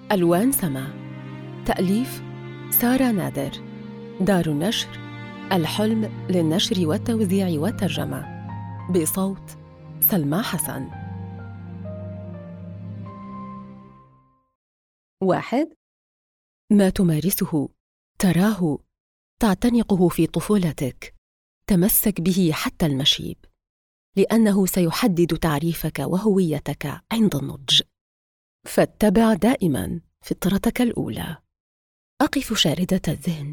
ألوان سما. تأليف سارة نادر. دار النشر الحلم للنشر والتوزيع والترجمة. بصوت سلمى حسن. 1. ما تمارسه، تراه، تعتنقه في طفولتك، تمسك به حتى المشيب، لأنه سيحدد تعريفك وهويتك عند النضج. فاتبع دائماً فطرتك الأولى. أقف شاردة الذهن.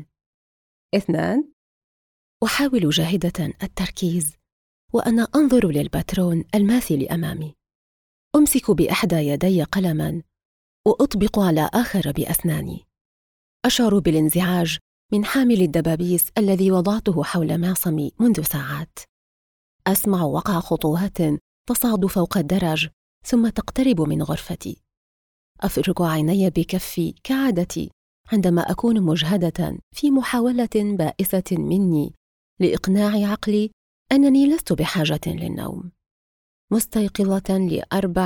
2. أحاول جاهدة التركيز وأنا أنظر للباترون الماثل أمامي. أمسك بإحدى يدي قلماً وأطبق على آخر بأسناني. أشعر بالانزعاج من حامل الدبابيس الذي وضعته حول معصمي منذ ساعات. أسمع وقع خطوات تصعد فوق الدرج ثم تقترب من غرفتي. أفرك عيني بكفي كعادتي عندما أكون مجهدة في محاولة بائسة مني لإقناع عقلي أنني لست بحاجة للنوم. مستيقظة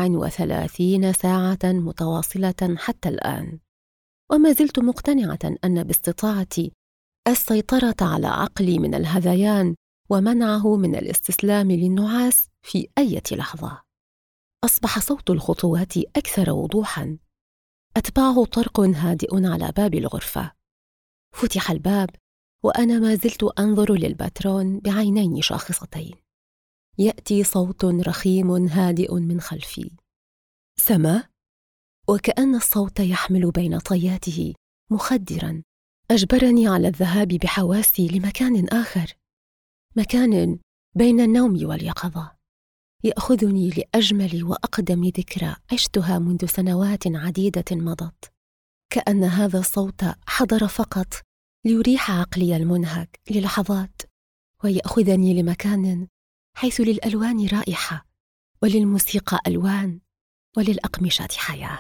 ل34 ساعة متواصلة حتى الآن، وما زلت مقتنعة أن باستطاعتي السيطرة على عقلي من الهذيان ومنعه من الاستسلام للنعاس في أي لحظة. أصبح صوت الخطوات أكثر وضوحاً. أتبعه طرق هادئ على باب الغرفة. فتح الباب وأنا ما زلت أنظر للباترون بعينين شاخصتين. يأتي صوت رخيم هادئ من خلفي. سما. وكأن الصوت يحمل بين طياته مخدراً أجبرني على الذهاب بحواسي لمكان آخر، مكان بين النوم واليقظة، يأخذني لأجمل وأقدم ذكرى عشتها منذ سنوات عديدة مضت. كأن هذا الصوت حضر فقط ليريح عقلي المنهك للحظات ويأخذني لمكان حيث للألوان رائحة وللموسيقى ألوان وللأقمشة حياة.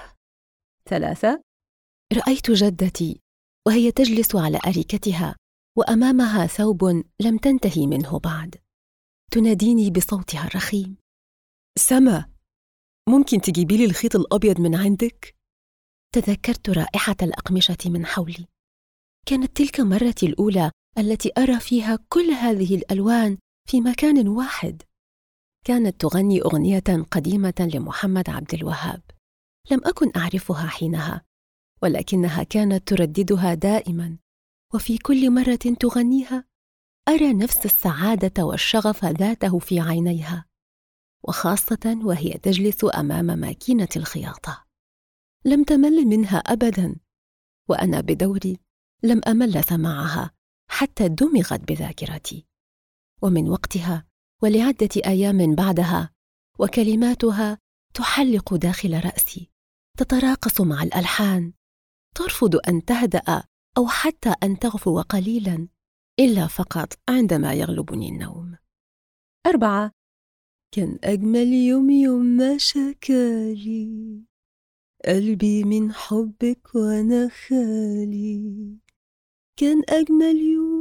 3. رأيت جدتي وهي تجلس على أريكتها وأمامها ثوب لم تنتهي منه بعد. تناديني بصوتها الرخيم: سما، ممكن تجيبي لي الخيط الأبيض من عندك؟ تذكرت رائحة الأقمشة من حولي. كانت تلك مرتي الأولى التي أرى فيها كل هذه الألوان في مكان واحد. كانت تغني أغنية قديمة لمحمد عبد الوهاب، لم أكن أعرفها حينها، ولكنها كانت ترددها دائما، وفي كل مرة تغنيها أرى نفس السعادة والشغف ذاته في عينيها، وخاصة وهي تجلس أمام ماكينة الخياطة. لم تمل منها أبدا، وأنا بدوري لم أمل سماعها حتى دمغت بذاكرتي. ومن وقتها ولعدة أيام بعدها وكلماتها تحلق داخل رأسي، تتراقص مع الألحان، ترفض أن تهدأ أو حتى أن تغفو قليلا، إلا فقط عندما يغلبني النوم. 4. كان أجمل يوم ما شكالي قلبي من حبك وأنا خالي. كان أجمل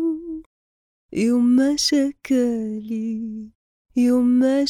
يوم ما شكالي، يوم ما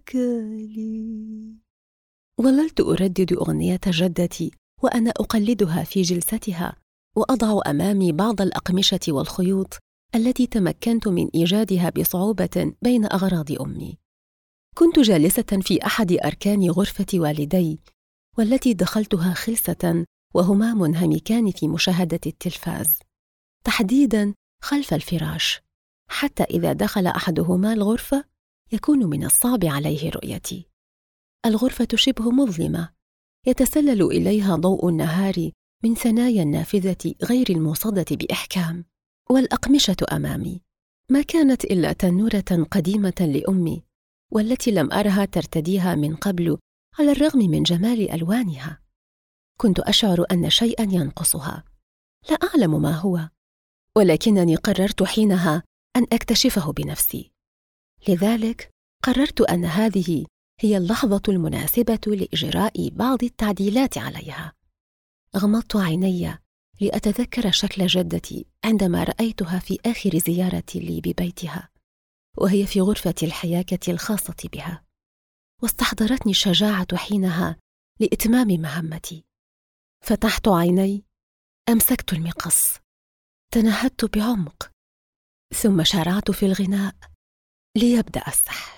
شكالي. ظللت أردد أغنية جدتي وأنا أقلدها في جلستها، وأضع أمامي بعض الأقمشة والخيوط التي تمكنت من إيجادها بصعوبة بين أغراض أمي. كنت جالسة في أحد أركان غرفة والدي، والتي دخلتها خلسة وهما منهمكان في مشاهدة التلفاز، تحديداً خلف الفراش، حتى إذا دخل أحدهما الغرفة يكون من الصعب عليه رؤيتي. الغرفة شبه مظلمة، يتسلل إليها ضوء النهار من ثنايا النافذة غير الموصدة بإحكام، والأقمشة أمامي ما كانت إلا تنورة قديمة لأمي، والتي لم أرها ترتديها من قبل على الرغم من جمال ألوانها. كنت أشعر أن شيئاً ينقصها، لا أعلم ما هو، ولكنني قررت حينها أن أكتشفه بنفسي. لذلك قررت أن هذه هي اللحظة المناسبة لإجراء بعض التعديلات عليها. غمضت عيني لأتذكر شكل جدتي عندما رأيتها في آخر زيارة لي ببيتها، وهي في غرفة الحياكة الخاصة بها، واستحضرتني الشجاعة حينها لإتمام مهمتي. فتحت عيني، أمسكت المقص، تنهدت بعمق، ثم شرعت في الغناء ليبدأ السحر.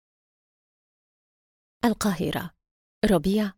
القاهرة، ربيع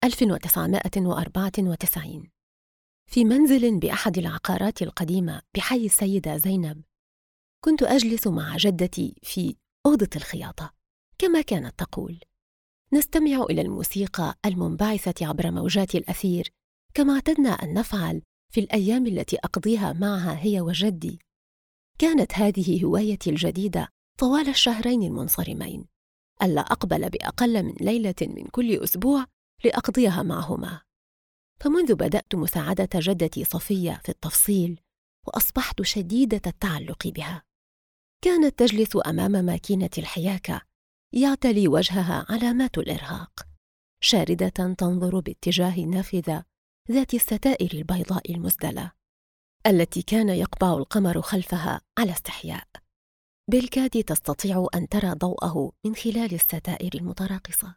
1994. في منزل بأحد العقارات القديمة بحي السيدة زينب، كنت أجلس مع جدتي في أوضة الخياطة، كما كانت تقول: نستمع إلى الموسيقى المنبعثة عبر موجات الأثير كما اعتدنا أن نفعل في الأيام التي أقضيها معها هي وجدي. كانت هذه هوايتي الجديدة طوال الشهرين المنصرمين، ألا أقبل بأقل من ليلة من كل أسبوع لأقضيها معهما. فمنذ بدأت مساعدة جدتي صفية في التفصيل، وأصبحت شديدة التعلق بها. كانت تجلس أمام ماكينة الحياكة، يعتلي وجهها علامات الإرهاق، شاردة تنظر باتجاه النافذة ذات الستائر البيضاء المسدلة التي كان يقبع القمر خلفها على استحياء، بالكاد تستطيع أن ترى ضوءه من خلال الستائر المتراقصة.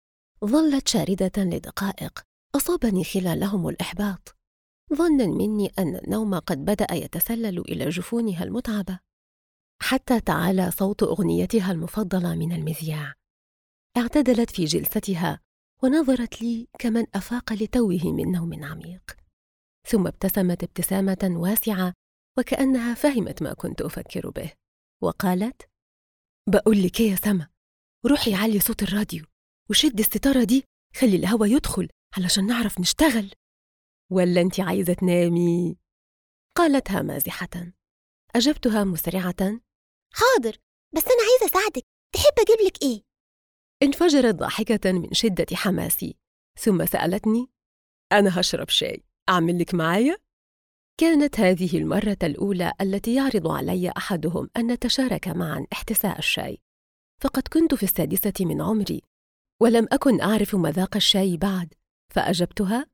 ظلت شاردة لدقائق أصابني خلالهم الإحباط، ظنا مني أن النوم قد بدأ يتسلل إلى جفونها المتعبة، حتى تعالى صوت أغنيتها المفضلة من المذياع. اعتدلت في جلستها ونظرت لي كمن أفاق لتوه من نوم عميق، ثم ابتسمت ابتسامة واسعة وكأنها فهمت ما كنت أفكر به، وقالت: بقول لك إيه يا سما، روحي علي صوت الراديو وشد الستارة دي، خلي الهوا يدخل علشان نعرف نشتغل. ولا أنت عايزة تنامي؟ قالتها مازحة. أجبتها مسرعة: حاضر، بس أنا عايزة أساعدك، تحب أجيب لك إيه؟ انفجرت ضاحكة من شدة حماسي، ثم سألتني: أنا هشرب شاي، أعمل لك معايا؟ كانت هذه المرة الأولى التي يعرض علي أحدهم أن نتشارك معا احتساء الشاي، فقد كنت في 6 من عمري ولم أكن أعرف مذاق الشاي بعد، فأجبتها: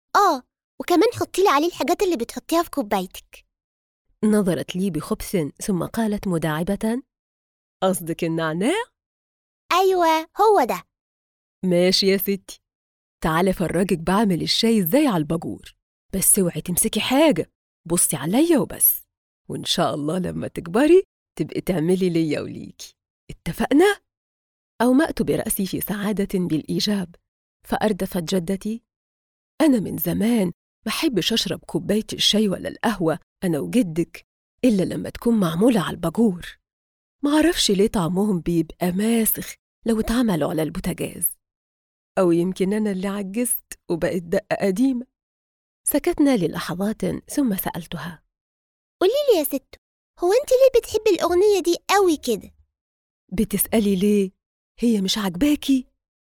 وكمان حطي لي عليه الحاجات اللي بتحطيها في كوبايتك. نظرت لي بخبث ثم قالت مداعبة: قصدك النعناع؟ أيوة، هو ده. ماشي يا ستي، تعالي فرجك بعمل الشاي ازاي على الباجور، بس اوعي تمسكي حاجة، بصي عليا وبس، وإن شاء الله لما تكبري تبقي تعملي ليا وليكي، اتفقنا؟ أومأت برأسي في سعادة بالإيجاب، فأردفت جدتي: أنا من زمان بحبش أشرب كوباية الشاي ولا القهوة أنا وجدك إلا لما تكون معمولة على الباجور، معرفش ليه طعمهم بيبقى ماسخ لو اتعملوا على البوتاجاز، أو يمكن أنا اللي عجزت وبقت دقة قديمة. سكتنا للحظات ثم سألتها: قولي لي يا ست، هو أنت ليه بتحبي الأغنية دي قوي كده؟ بتسألي ليه؟ هي مش عجباكي؟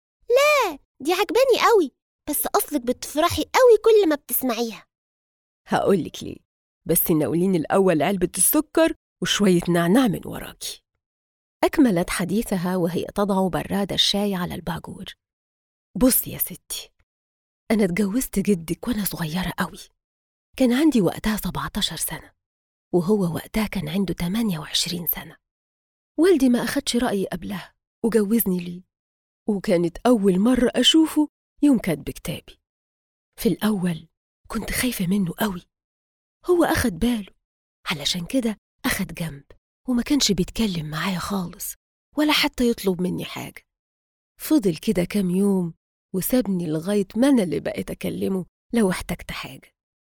لا، دي عجباني قوي، بس أصلك بتفرحي قوي كل ما بتسمعيها. هقولك ليه، بس ناوليني الأول علبة السكر وشوية نعناع من وراكي. أكملت حديثها وهي تضع براد الشاي على الباجور. بصي يا ستي، أنا اتجوزت جدك وأنا صغيرة قوي، كان عندي وقتها 17 سنة، وهو وقتها كان عنده 28 سنة. والدي ما أخدش رأيي قبلها وجوزني ليه، وكانت أول مرة أشوفه يوم كاتب كتابي. في الأول كنت خايفة منه قوي، هو أخد باله، علشان كده أخد جنب وما كانش بيتكلم معايا خالص ولا حتى يطلب مني حاجة. فضل كده كام يوم وسابني لغاية ما أنا اللي بقيت أكلمه لو احتجت حاجة،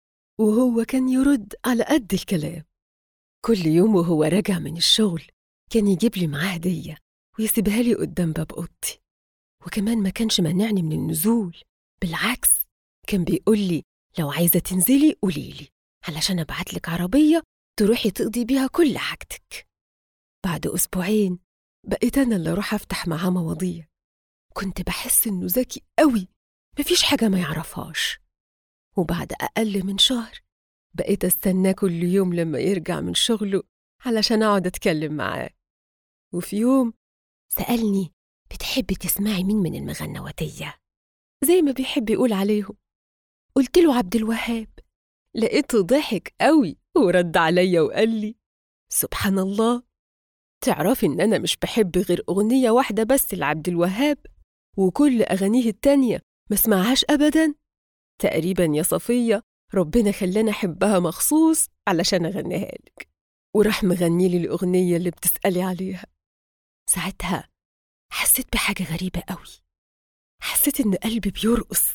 وهو كان يرد على قد الكلام. كل يوم وهو راجع من الشغل كان يجيب لي معاه هدية ويسيبها لي قدام باب أوضتي، وكمان ما كانش مانعني من النزول، بالعكس كان بيقول لي لو عايزة تنزلي قوليلي علشان أبعتلك عربية تروحي تقضي بيها كل حاجتك. بعد أسبوعين بقيت أنا اللي أروح أفتح معاه مواضيع، كنت بحس إنه ذكي قوي مفيش حاجة ما يعرفهاش. وبعد أقل من شهر بقيت أستناه كل يوم لما يرجع من شغله علشان أقعد أتكلم معاه. وفي يوم سألني: بتحبي تسمعي مين من المغنواتية زي ما بيحب يقول عليهم؟ قلت له عبد الوهاب. لقيته ضحك قوي ورد عليا وقال لي: سبحان الله، تعرفي إن أنا مش بحب غير أغنية واحدة بس لعبد الوهاب، وكل أغانيه التانية ما اسمعهاش أبداً؟ تقريبا يا صفية ربنا خلاني أحبها مخصوص علشان أغنيها لك، وراح مغني لي الأغنية اللي بتسألي عليها. ساعتها حسيت بحاجة غريبة قوي، حسيت إن قلبي بيرقص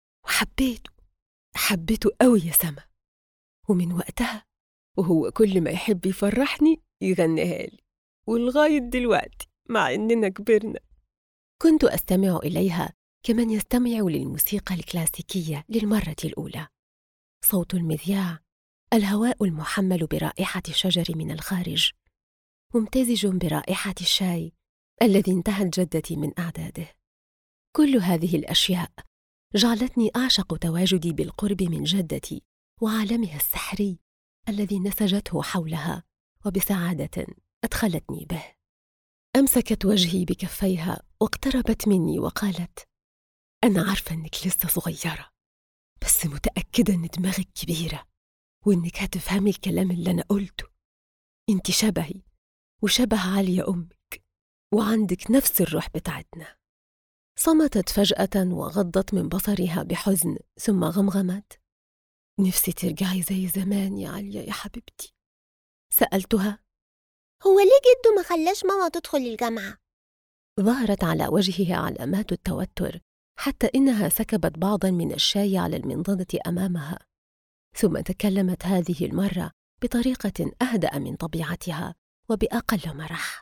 حبيته قوي يا سما. ومن وقتها وهو كل ما يحب يفرحني يغنيها لي، ولغاية دلوقتي مع إننا كبرنا كنت أستمع إليها كمن يستمع للموسيقى الكلاسيكية للمرة الأولى. صوت المذياع، الهواء المحمل برائحة الشجر من الخارج، ممتزج برائحة الشاي الذي انتهت جدتي من أعداده. كل هذه الأشياء جعلتني أعشق تواجدي بالقرب من جدتي وعالمها السحري الذي نسجته حولها وبسعادة أدخلتني به. أمسكت وجهي بكفيها واقتربت مني وقالت: أنا عارفة إنك لسه صغيرة، بس متأكدة إن دماغك كبيرة وإنك هتفهمي الكلام اللي أنا قلته. إنت شبهي وشبه عليا أمك، وعندك نفس الروح بتاعتنا. صمتت فجأة وغضت من بصرها بحزن، ثم غمغمت: نفسي ترجعي زي زمان يا عليا يا حبيبتي. سألتها: هو ليه جده ما خلاش ماما تدخل الجامعة؟ ظهرت على وجهها علامات التوتر، حتى إنها سكبت بعضاً من الشاي على المنضدة أمامها، ثم تكلمت هذه المرة بطريقة أهدأ من طبيعتها وبأقل مرح.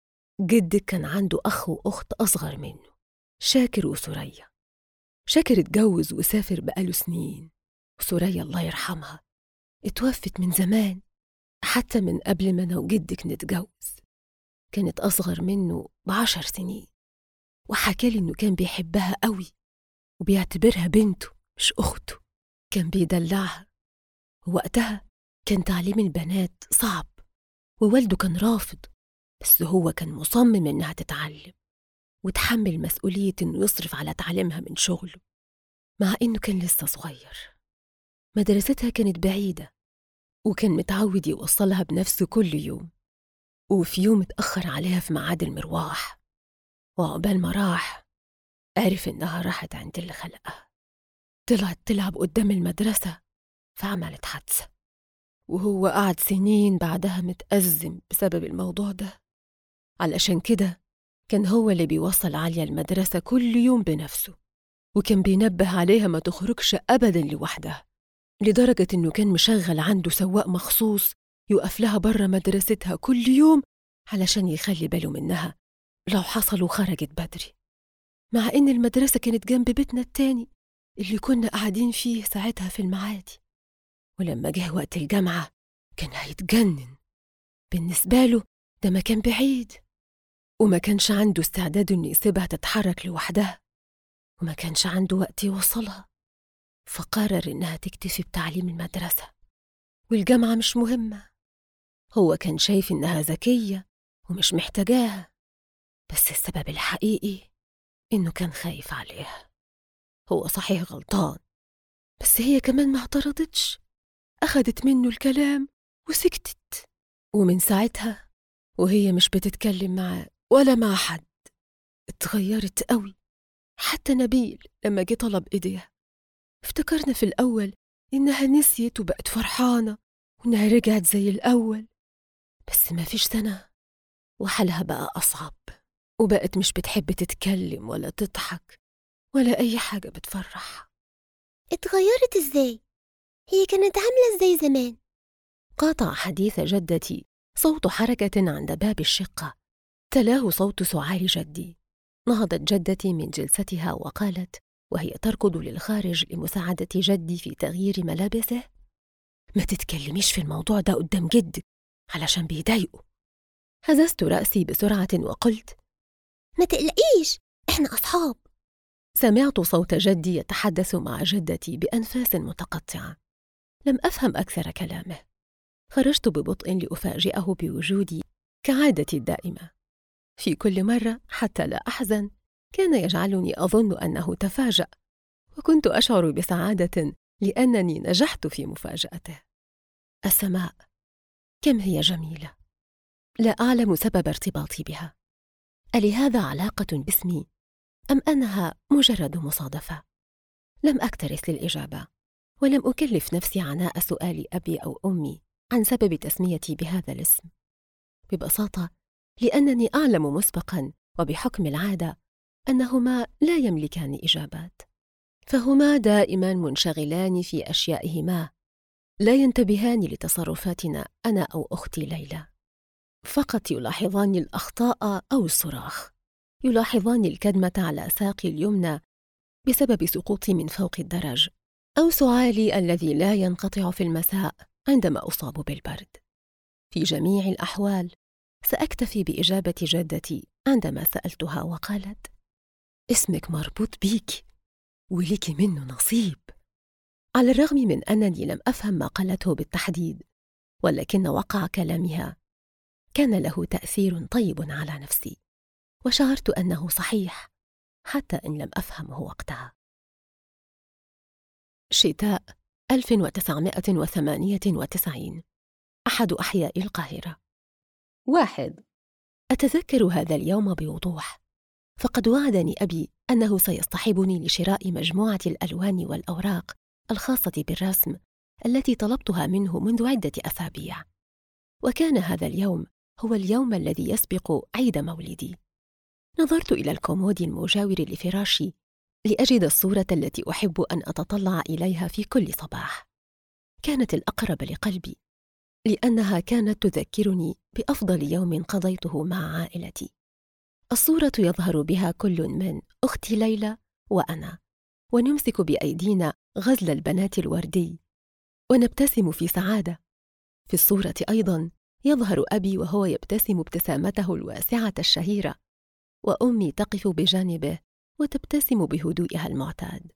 جدك كان عنده أخ وأخت أصغر منه، شاكر وسرية. شاكر اتجوز وسافر بقاله سنين، وسرية الله يرحمها اتوفت من زمان، حتى من قبل ما أنا وجدك نتجوز. كانت أصغر منه ب10 سنين، وحكالي إنه كان بيحبها قوي وبيعتبرها بنته مش أخته. كان بيدلعها، ووقتها كان تعليم البنات صعب ووالده كان رافض، بس هو كان مصمم إنها تتعلم وتحمل مسؤولية إنه يصرف على تعليمها من شغله، مع إنه كان لسه صغير. مدرستها كانت بعيدة، وكان متعود يوصلها بنفسه كل يوم، وفي يوم اتأخر عليها في ميعاد المرواح، وعقبال ما راح عرف إنها راحت عند اللي خلقها. طلعت تلعب قدام المدرسة فعملت حادثة، وهو قعد سنين بعدها متأزم بسبب الموضوع ده. علشان كده كان هو اللي بيوصل عليا المدرسة كل يوم بنفسه، وكان بينبه عليها ما تخرجش أبداً لوحدها، لدرجة إنه كان مشغل عنده سواق مخصوص يقف لها برا مدرستها كل يوم علشان يخلي باله منها لو حصل وخرجت بدري، مع إن المدرسة كانت جنب بيتنا التاني اللي كنا قاعدين فيه ساعتها في المعادي. ولما جه وقت الجامعة كان هيتجنن، بالنسبة له ده مكان بعيد، وما كانش عنده استعداد إنه يسيبها تتحرك لوحدها، وما كانش عنده وقت يوصلها، فقرر إنها تكتفي بتعليم المدرسة والجامعة مش مهمة. هو كان شايف إنها ذكية ومش محتاجاها، بس السبب الحقيقي إنه كان خايف عليها. هو صحيح غلطان، بس هي كمان ما اعترضتش، أخدت منه الكلام وسكتت. ومن ساعتها وهي مش بتتكلم معاه ولا مع حد. اتغيرت قوي، حتى نبيل لما جه طلب إيديها افتكرنا في الأول إنها نسيت وبقت فرحانة وإنها رجعت زي الأول، بس ما فيش سنة وحالها بقى أصعب، وبقت مش بتحب تتكلم ولا تضحك ولا أي حاجة بتفرح. اتغيرت إزاي؟ هي كانت عاملة إزاي زمان؟ قاطع حديث جدتي صوت حركة عند باب الشقة، تلاه صوت سعال جدي. نهضت جدتي من جلستها وقالت وهي تركض للخارج لمساعدة جدي في تغيير ملابسه: ما تتكلميش في الموضوع ده قدام جدك علشان بيضايقه. هززت رأسي بسرعة وقلت: ما تقلقيش، إحنا أصحاب. سمعت صوت جدي يتحدث مع جدتي بأنفاس متقطعة. لم أفهم أكثر كلامه. خرجت ببطء لأفاجئه بوجودي كعادتي الدائمة. في كل مرة حتى لا أحزن كان يجعلني أظن أنه تفاجأ، وكنت أشعر بسعادة لأنني نجحت في مفاجأته. السماء كم هي جميلة، لا أعلم سبب ارتباطي بها. ألهذا علاقة باسمي أم أنها مجرد مصادفة؟ لم أكترث للإجابة، ولم أكلف نفسي عناء سؤال أبي أو أمي عن سبب تسميتي بهذا الاسم. ببساطة لأنني أعلم مسبقاً وبحكم العادة أنهما لا يملكان إجابات، فهما دائماً منشغلان في أشيائهما، لا ينتبهان لتصرفاتنا أنا أو أختي ليلى. فقط يلاحظان الأخطاء أو الصراخ، يلاحظان الكدمة على ساقي اليمنى بسبب سقوطي من فوق الدرج، أو سعالي الذي لا ينقطع في المساء عندما أصاب بالبرد. في جميع الأحوال سأكتفي بإجابة جدتي عندما سألتها وقالت: اسمك مربوط بيك ولك منه نصيب. على الرغم من أنني لم أفهم ما قالته بالتحديد، ولكن وقع كلامها كان له تأثير طيب على نفسي، وشعرت أنه صحيح حتى إن لم أفهمه وقتها. شتاء 1998، أحد أحياء القاهرة. 1. أتذكر هذا اليوم بوضوح، فقد وعدني أبي أنه سيصطحبني لشراء مجموعة الألوان والأوراق الخاصة بالرسم التي طلبتها منه منذ عدة أسابيع، وكان هذا اليوم هو اليوم الذي يسبق عيد مولدي. نظرت إلى الكومود المجاور لفراشي لأجد الصورة التي أحب أن أتطلع إليها في كل صباح. كانت الأقرب لقلبي لأنها كانت تذكرني بأفضل يوم قضيته مع عائلتي. الصورة يظهر بها كل من أختي ليلى وأنا، ونمسك بأيدينا غزل البنات الوردي ونبتسم في سعادة. في الصورة أيضاً يظهر أبي وهو يبتسم ابتسامته الواسعة الشهيرة، وأمي تقف بجانبه وتبتسم بهدوئها المعتاد.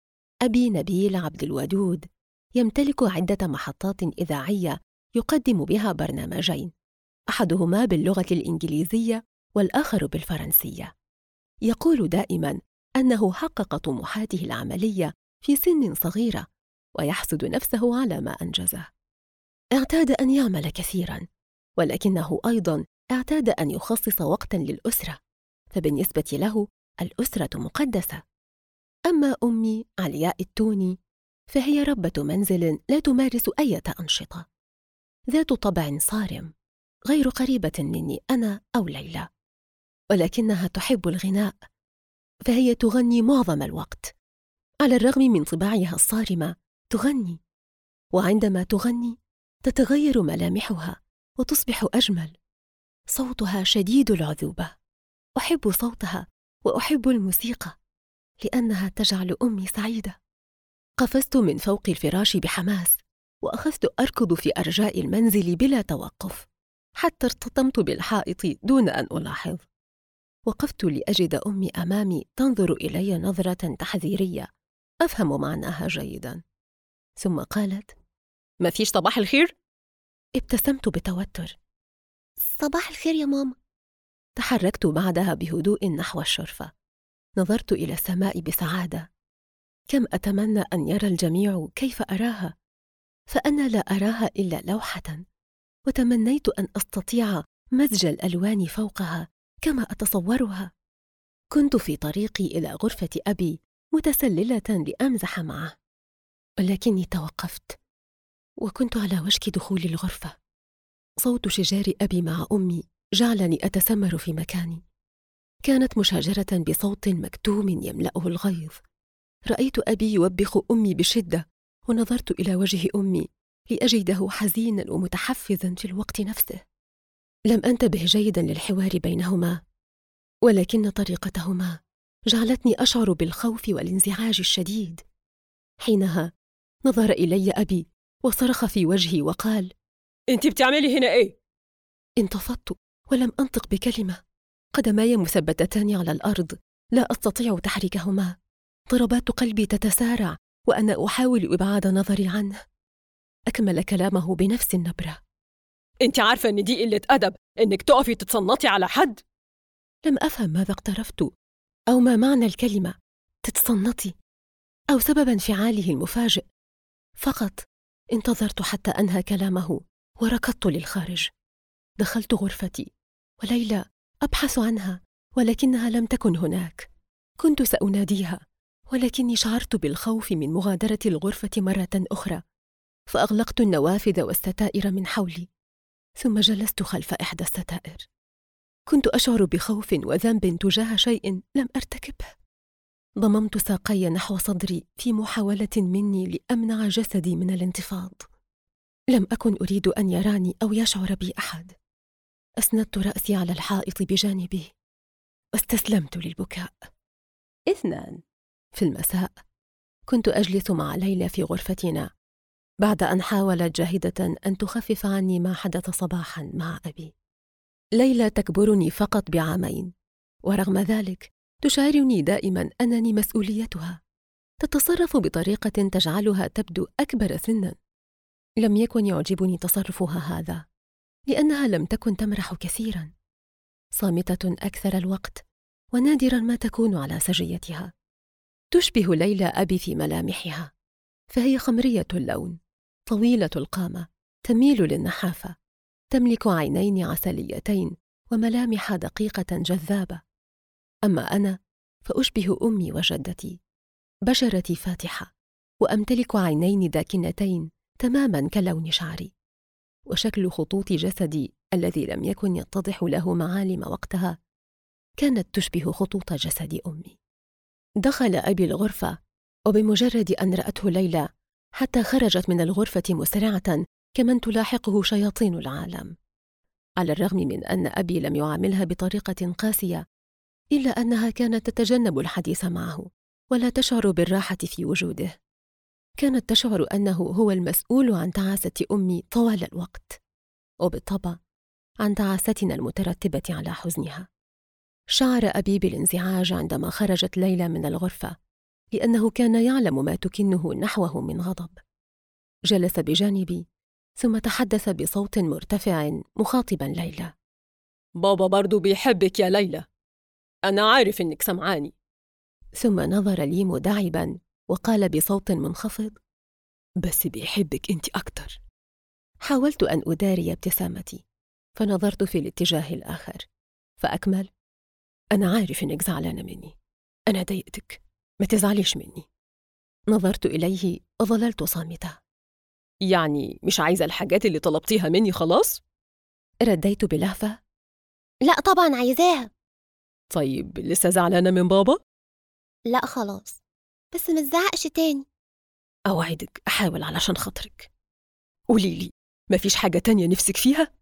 أبي نبيل عبد الودود يمتلك عدة محطات إذاعية يقدم بها برنامجين، أحدهما باللغة الإنجليزية والآخر بالفرنسية. يقول دائماً أنه حقق طموحاته العملية في سن صغيرة، ويحسد نفسه على ما أنجزه. اعتاد أن يعمل كثيراً، ولكنه أيضاً اعتاد أن يخصص وقتاً للأسرة، فبالنسبة له الأسرة مقدسة. أما أمي علياء التوني فهي ربة منزل لا تمارس أي أنشطة، ذات طبع صارم، غير قريبة مني أنا أو ليلى، ولكنها تحب الغناء، فهي تغني معظم الوقت. على الرغم من طباعها الصارمة تغني، وعندما تغني تتغير ملامحها وتصبح أجمل. صوتها شديد العذوبة، أحب صوتها وأحب الموسيقى لأنها تجعل أمي سعيدة. قفزت من فوق الفراش بحماس وأخذت أركض في أرجاء المنزل بلا توقف، حتى ارتطمت بالحائط دون أن ألاحظ. وقفت لأجد أمي أمامي تنظر إلي نظرة تحذيرية أفهم معناها جيداً، ثم قالت: ما فيش صباح الخير؟ ابتسمت بتوتر. صباح الخير يا ماما. تحركت بعدها بهدوء نحو الشرفة، نظرت إلى السماء بسعادة. كم أتمنى أن يرى الجميع كيف أراها، فأنا لا أراها إلا لوحة، وتمنيت أن أستطيع مزج الألوان فوقها كما أتصورها. كنت في طريقي إلى غرفة أبي متسللة لأمزح معه، ولكني توقفت وكنت على وشك دخول الغرفة. صوت شجار أبي مع أمي جعلني أتسمر في مكاني. كانت مشاجرة بصوت مكتوم يملأه الغيظ. رأيت أبي يوبخ أمي بشدة، ونظرت إلى وجه أمي لأجده حزيناً ومتحفزاً في الوقت نفسه. لم أنتبه جيداً للحوار بينهما، ولكن طريقتهما جعلتني أشعر بالخوف والانزعاج الشديد. حينها نظر إلي أبي وصرخ في وجهي وقال: أنت بتعملي هنا إيه؟ انتفضت ولم أنطق بكلمة. قدماي مثبتتان على الأرض، لا أستطيع تحريكهما. ضربات قلبي تتسارع وأنا أحاول إبعاد نظري عنه. أكمل كلامه بنفس النبرة: أنت عارفة إن دي قلة أدب إنك تقفي تتصنطي على حد؟ لم أفهم ماذا اقترفت أو ما معنى الكلمة تتصنطي أو سبب انفعاله المفاجئ. فقط انتظرت حتى أنهى كلامه وركضت للخارج. دخلت غرفتي وليلى أبحث عنها، ولكنها لم تكن هناك. كنت سأناديها ولكني شعرت بالخوف من مغادرة الغرفة مرة أخرى، فأغلقت النوافذ والستائر من حولي، ثم جلست خلف إحدى الستائر. كنت أشعر بخوف وذنب تجاه شيء لم أرتكبه. ضممت ساقي نحو صدري في محاولة مني لأمنع جسدي من الانتفاض. لم أكن أريد أن يراني أو يشعر بي أحد. أسندت رأسي على الحائط بجانبي واستسلمت للبكاء. 2 في المساء كنت أجلس مع ليلى في غرفتنا بعد أن حاولت جاهدة أن تخفف عني ما حدث صباحاً مع أبي. ليلى تكبرني فقط ب2 ورغم ذلك تشعرني دائماً أنني مسؤوليتها. تتصرف بطريقة تجعلها تبدو أكبر سناً. لم يكن يعجبني تصرفها هذا، لأنها لم تكن تمرح كثيراً، صامتة أكثر الوقت، ونادراً ما تكون على سجيتها. تشبه ليلى أبي في ملامحها، فهي خمرية اللون، طويلة القامة، تميل للنحافة، تملك عينين عسليتين وملامح دقيقة جذابة. أما أنا فأشبه أمي وجدتي، بشرتي فاتحة، وأمتلك عينين داكنتين تماماً كلون شعري، وشكل خطوط جسدي الذي لم يكن يتضح له معالم وقتها كانت تشبه خطوط جسد أمي. دخل أبي الغرفة، وبمجرد أن رأته ليلى حتى خرجت من الغرفة مسرعة كمن تلاحقه شياطين العالم. على الرغم من أن أبي لم يعاملها بطريقة قاسية، إلا أنها كانت تتجنب الحديث معه ولا تشعر بالراحة في وجوده. كانت تشعر أنه هو المسؤول عن تعاسة أمي طوال الوقت، وبالطبع عن تعاستنا المترتبة على حزنها. شعر أبي بالانزعاج عندما خرجت ليلى من الغرفة، لأنه كان يعلم ما تكنه نحوه من غضب. جلس بجانبي ثم تحدث بصوت مرتفع مخاطبا ليلى: بابا برضو بيحبك يا ليلى، أنا عارف إنك سمعاني. ثم نظر لي مداعبا وقال بصوت منخفض: بس بيحبك أنت أكتر. حاولت أن أداري ابتسامتي، فنظرت في الاتجاه الآخر فأكمل: أنا عارف إنك زعلانة مني، أنا ضايقتك، ما تزعليش مني. نظرت إليه وظللت صامتة. يعني مش عايزة الحاجات اللي طلبتيها مني خلاص؟ رديت بلهفة: لا طبعا عايزاها. طيب لسه زعلانة من بابا؟ لا خلاص، بس ما تزعقش تاني. أوعدك أحاول علشان خاطرك. قوليلي، مفيش حاجة تانية نفسك فيها؟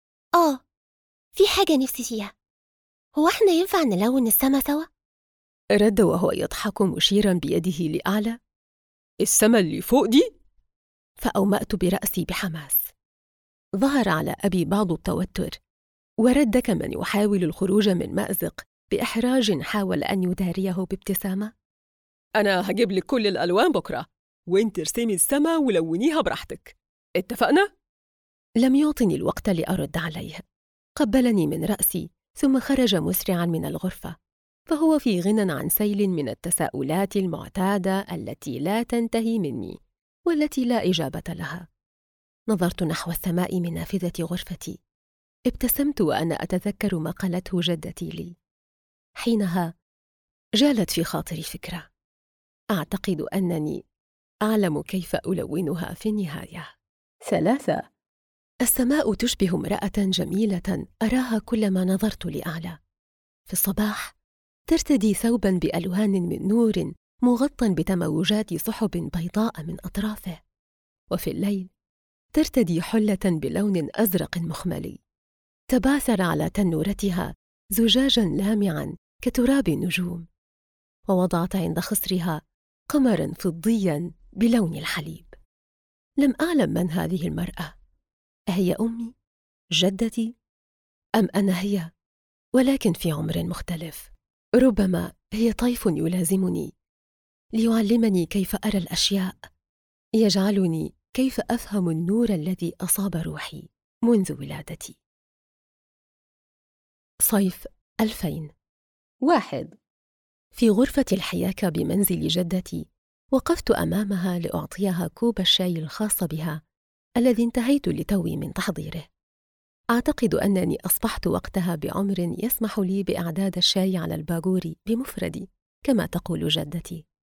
في حاجة نفسي فيها. هو احنا ينفع نلون السما سوا؟ رد وهو يضحك مشيرا بيده لأعلى: السما اللي فوق دي؟ فأومأت برأسي بحماس. ظهر على أبي بعض التوتر، ورد كمن يحاول الخروج من مأزق بإحراج حاول أن يداريه بابتسامة: أنا هجيب لك كل الألوان بكرة، وانت ارسمي السما ولونيها براحتك، اتفقنا؟ لم يعطني الوقت لأرد عليه. قبلني من رأسي ثم خرج مسرعا من الغرفة، فهو في غنى عن سيل من التساؤلات المعتادة التي لا تنتهي مني والتي لا إجابة لها. نظرت نحو السماء من نافذة غرفتي، ابتسمت وأنا أتذكر ما قالته جدتي لي. حينها جالت في خاطري فكرة، أعتقد أنني أعلم كيف ألونها في النهاية. 3 السماء تشبه امرأة جميلة أراها كلما نظرت لأعلى. في الصباح ترتدي ثوباً بألوان من نور مغطى بتموجات سحب بيضاء من أطرافه، وفي الليل ترتدي حلة بلون أزرق مخملي. تباثر على تنورتها زجاجاً لامعاً كتراب النجوم، ووضعت عند خصرها قمراً فضياً بلون الحليب. لم أعلم من هذه المرأة، أهي أمي؟ جدتي؟ أم أنا هي؟ ولكن في عمر مختلف. ربما هي طيف يلازمني ليعلمني كيف أرى الأشياء، يجعلني كيف أفهم النور الذي أصاب روحي منذ ولادتي. صيف 2000. 1 في غرفة الحياكة بمنزل جدتي وقفت أمامها لأعطيها كوب الشاي الخاص بها الذي انتهيت لتوي من تحضيره. أعتقد أنني أصبحت وقتها بعمر يسمح لي بإعداد الشاي على الباجور بمفردي كما تقول جدتي.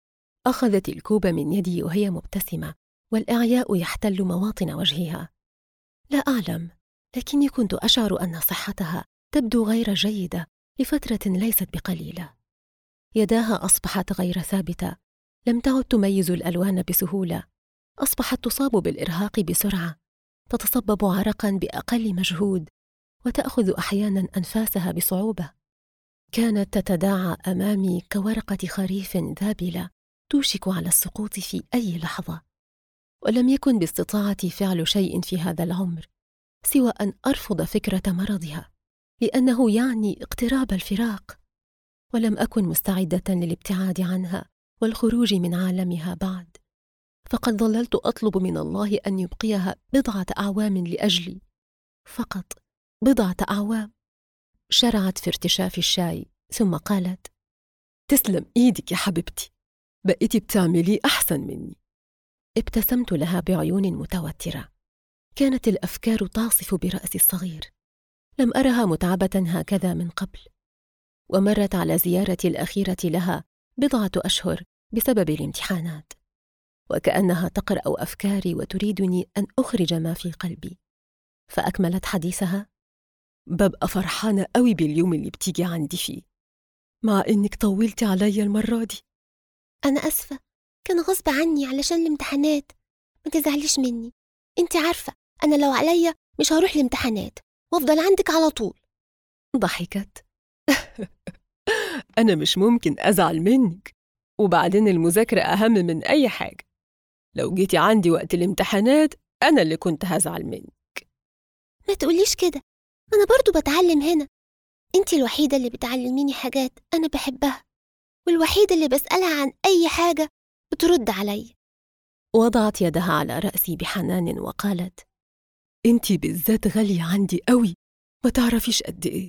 أخذت الكوب من يدي وهي مبتسمة، والإعياء يحتل مواطن وجهها. لا أعلم، لكني كنت أشعر أن صحتها تبدو غير جيدة لفترة ليست بقليلة. يداها أصبحت غير ثابتة، لم تعد تميز الألوان بسهولة، أصبحت تصاب بالإرهاق بسرعة، تتصبب عرقاً بأقل مجهود، وتأخذ أحياناً أنفاسها بصعوبة. كانت تتداعى أمامي كورقة خريف ذابلة توشك على السقوط في أي لحظة، ولم يكن باستطاعتي فعل شيء في هذا العمر سوى أن أرفض فكرة مرضها، لأنه يعني اقتراب الفراق، ولم أكن مستعدة للابتعاد عنها والخروج من عالمها بعد، فقد ظللت أطلب من الله أن يبقيها بضعة أعوام لأجلي، فقط بضعة أعوام. شرعت في ارتشاف الشاي ثم قالت: تسلم إيدك يا حبيبتي، بقيتي بتعملي أحسن مني. ابتسمت لها بعيون متوترة، كانت الأفكار تعصف برأسي الصغير، لم أرها متعبة هكذا من قبل، ومرت على زيارتي الأخيرة لها 10 أشهر بسبب الامتحانات، وكأنها تقرأ أفكاري وتريدني أن أخرج ما في قلبي. فأكملت حديثها: ببقى فرحانة قوي باليوم اللي بتيجي عندي فيه، مع إنك طولتي عليا المرة دي. أنا أسفة، كان غصب عني علشان الامتحانات، ما تزعليش مني. انت عارفة أنا لو عليا مش هروح الامتحانات وافضل عندك على طول. ضحكت. أنا مش ممكن أزعل منك، وبعدين المذاكرة أهم من أي حاجة. لو جيتي عندي وقت الامتحانات أنا اللي كنت هزعل منك. ما تقوليش كده، أنا برضو بتعلم هنا. انت الوحيدة اللي بتعلميني حاجات أنا بحبها، والوحيدة اللي بسألها عن أي حاجة بترد علي. وضعت يدها على رأسي بحنان وقالت: انتي بالذات غالية عندي قوي، ما تعرفيش قد إيه.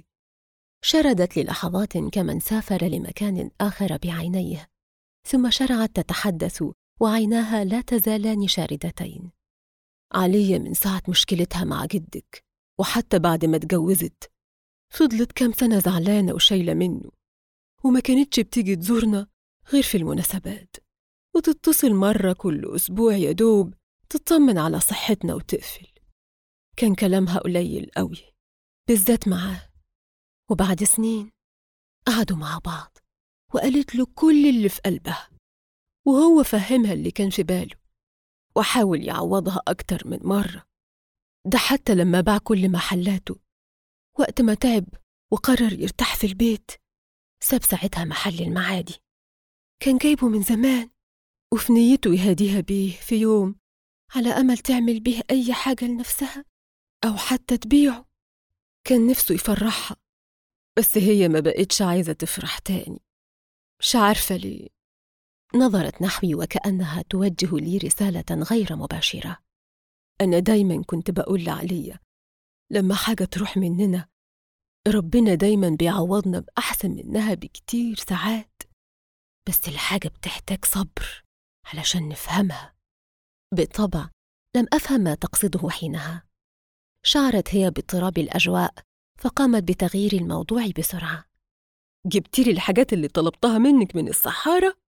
شردت للحظات كمن سافر لمكان آخر بعينيه، ثم شرعت تتحدث وعيناها لا تزالان شاردتين. عليا من ساعة مشكلتها مع جدك، وحتى بعد ما اتجوزت فضلت كام سنة زعلانة وشايلة منه، وما كانتش بتيجي تزورنا غير في المناسبات، وتتصل مرة كل أسبوع يا دوب تطمن على صحتنا وتقفل. كان كلامها قليل قوي بالذات معاه. وبعد سنين قعدوا مع بعض وقالت له كل اللي في قلبها، وهو فهمها اللي كان في باله، وحاول يعوضها أكتر من مرة. ده حتى لما باع كل محلاته وقت ما تعب وقرر يرتاح في البيت، ساب ساعتها محل المعادي كان جايبه من زمان، وفي نيته يهديها بيه في يوم على أمل تعمل بيه أي حاجة لنفسها أو حتى تبيعه. كان نفسه يفرحها، بس هي ما بقتش عايزة تفرح تاني، مش عارفة ليه. نظرت نحوي وكأنها توجه لي رسالة غير مباشرة. أنا دايما كنت بقول لعليا لما حاجة تروح مننا ربنا دايما بيعوضنا بأحسن منها بكتير ساعات، بس الحاجة بتحتاج صبر علشان نفهمها. بالطبع لم أفهم ما تقصده حينها. شعرت هي باضطراب الأجواء فقامت بتغيير الموضوع بسرعة. جبتيلي الحاجات اللي طلبتها منك من الصحارة؟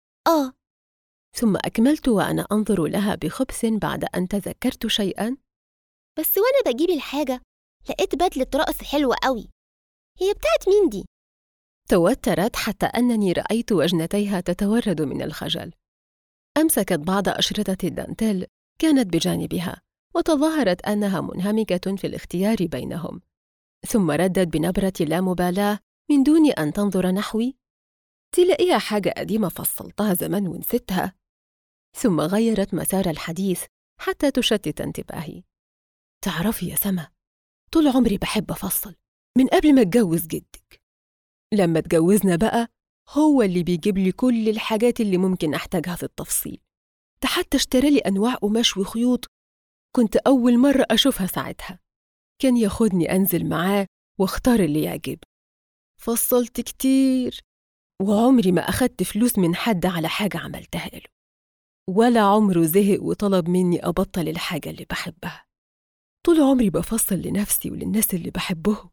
ثم أكملت وأنا أنظر لها بخبث بعد أن تذكرت شيئا. بس وأنا بجيب الحاجة لقيت بدلة رقص حلوة قوي، هي بتاعت مين دي؟ توترت حتى أنني رأيت وجنتيها تتورد من الخجل. أمسكت بعض أشرطة الدانتيل كانت بجانبها، وتظاهرت أنها منهمكة في الاختيار بينهم، ثم ردت بنبرة لا مبالاة من دون أن تنظر نحوي: تلاقيها حاجة قديمة فصلتها زمان ونسيتها. ثم غيرت مسار الحديث حتى تشتت انتباهي. تعرفي يا سما، طول عمري بحب أفصل من قبل ما اتجوز جدك. لما اتجوزنا بقى هو اللي بيجيب لي كل الحاجات اللي ممكن أحتاجها في التفصيل، ده حتى اشترى لي أنواع قماش وخيوط كنت أول مرة أشوفها ساعتها. كان ياخدني أنزل معاه واختار اللي يعجبني. فصلت كتير، وعمري ما أخدت فلوس من حد على حاجة عملتها له، ولا عمره زهق وطلب مني أبطل الحاجة اللي بحبها. طول عمري بفصل لنفسي وللناس اللي بحبهم.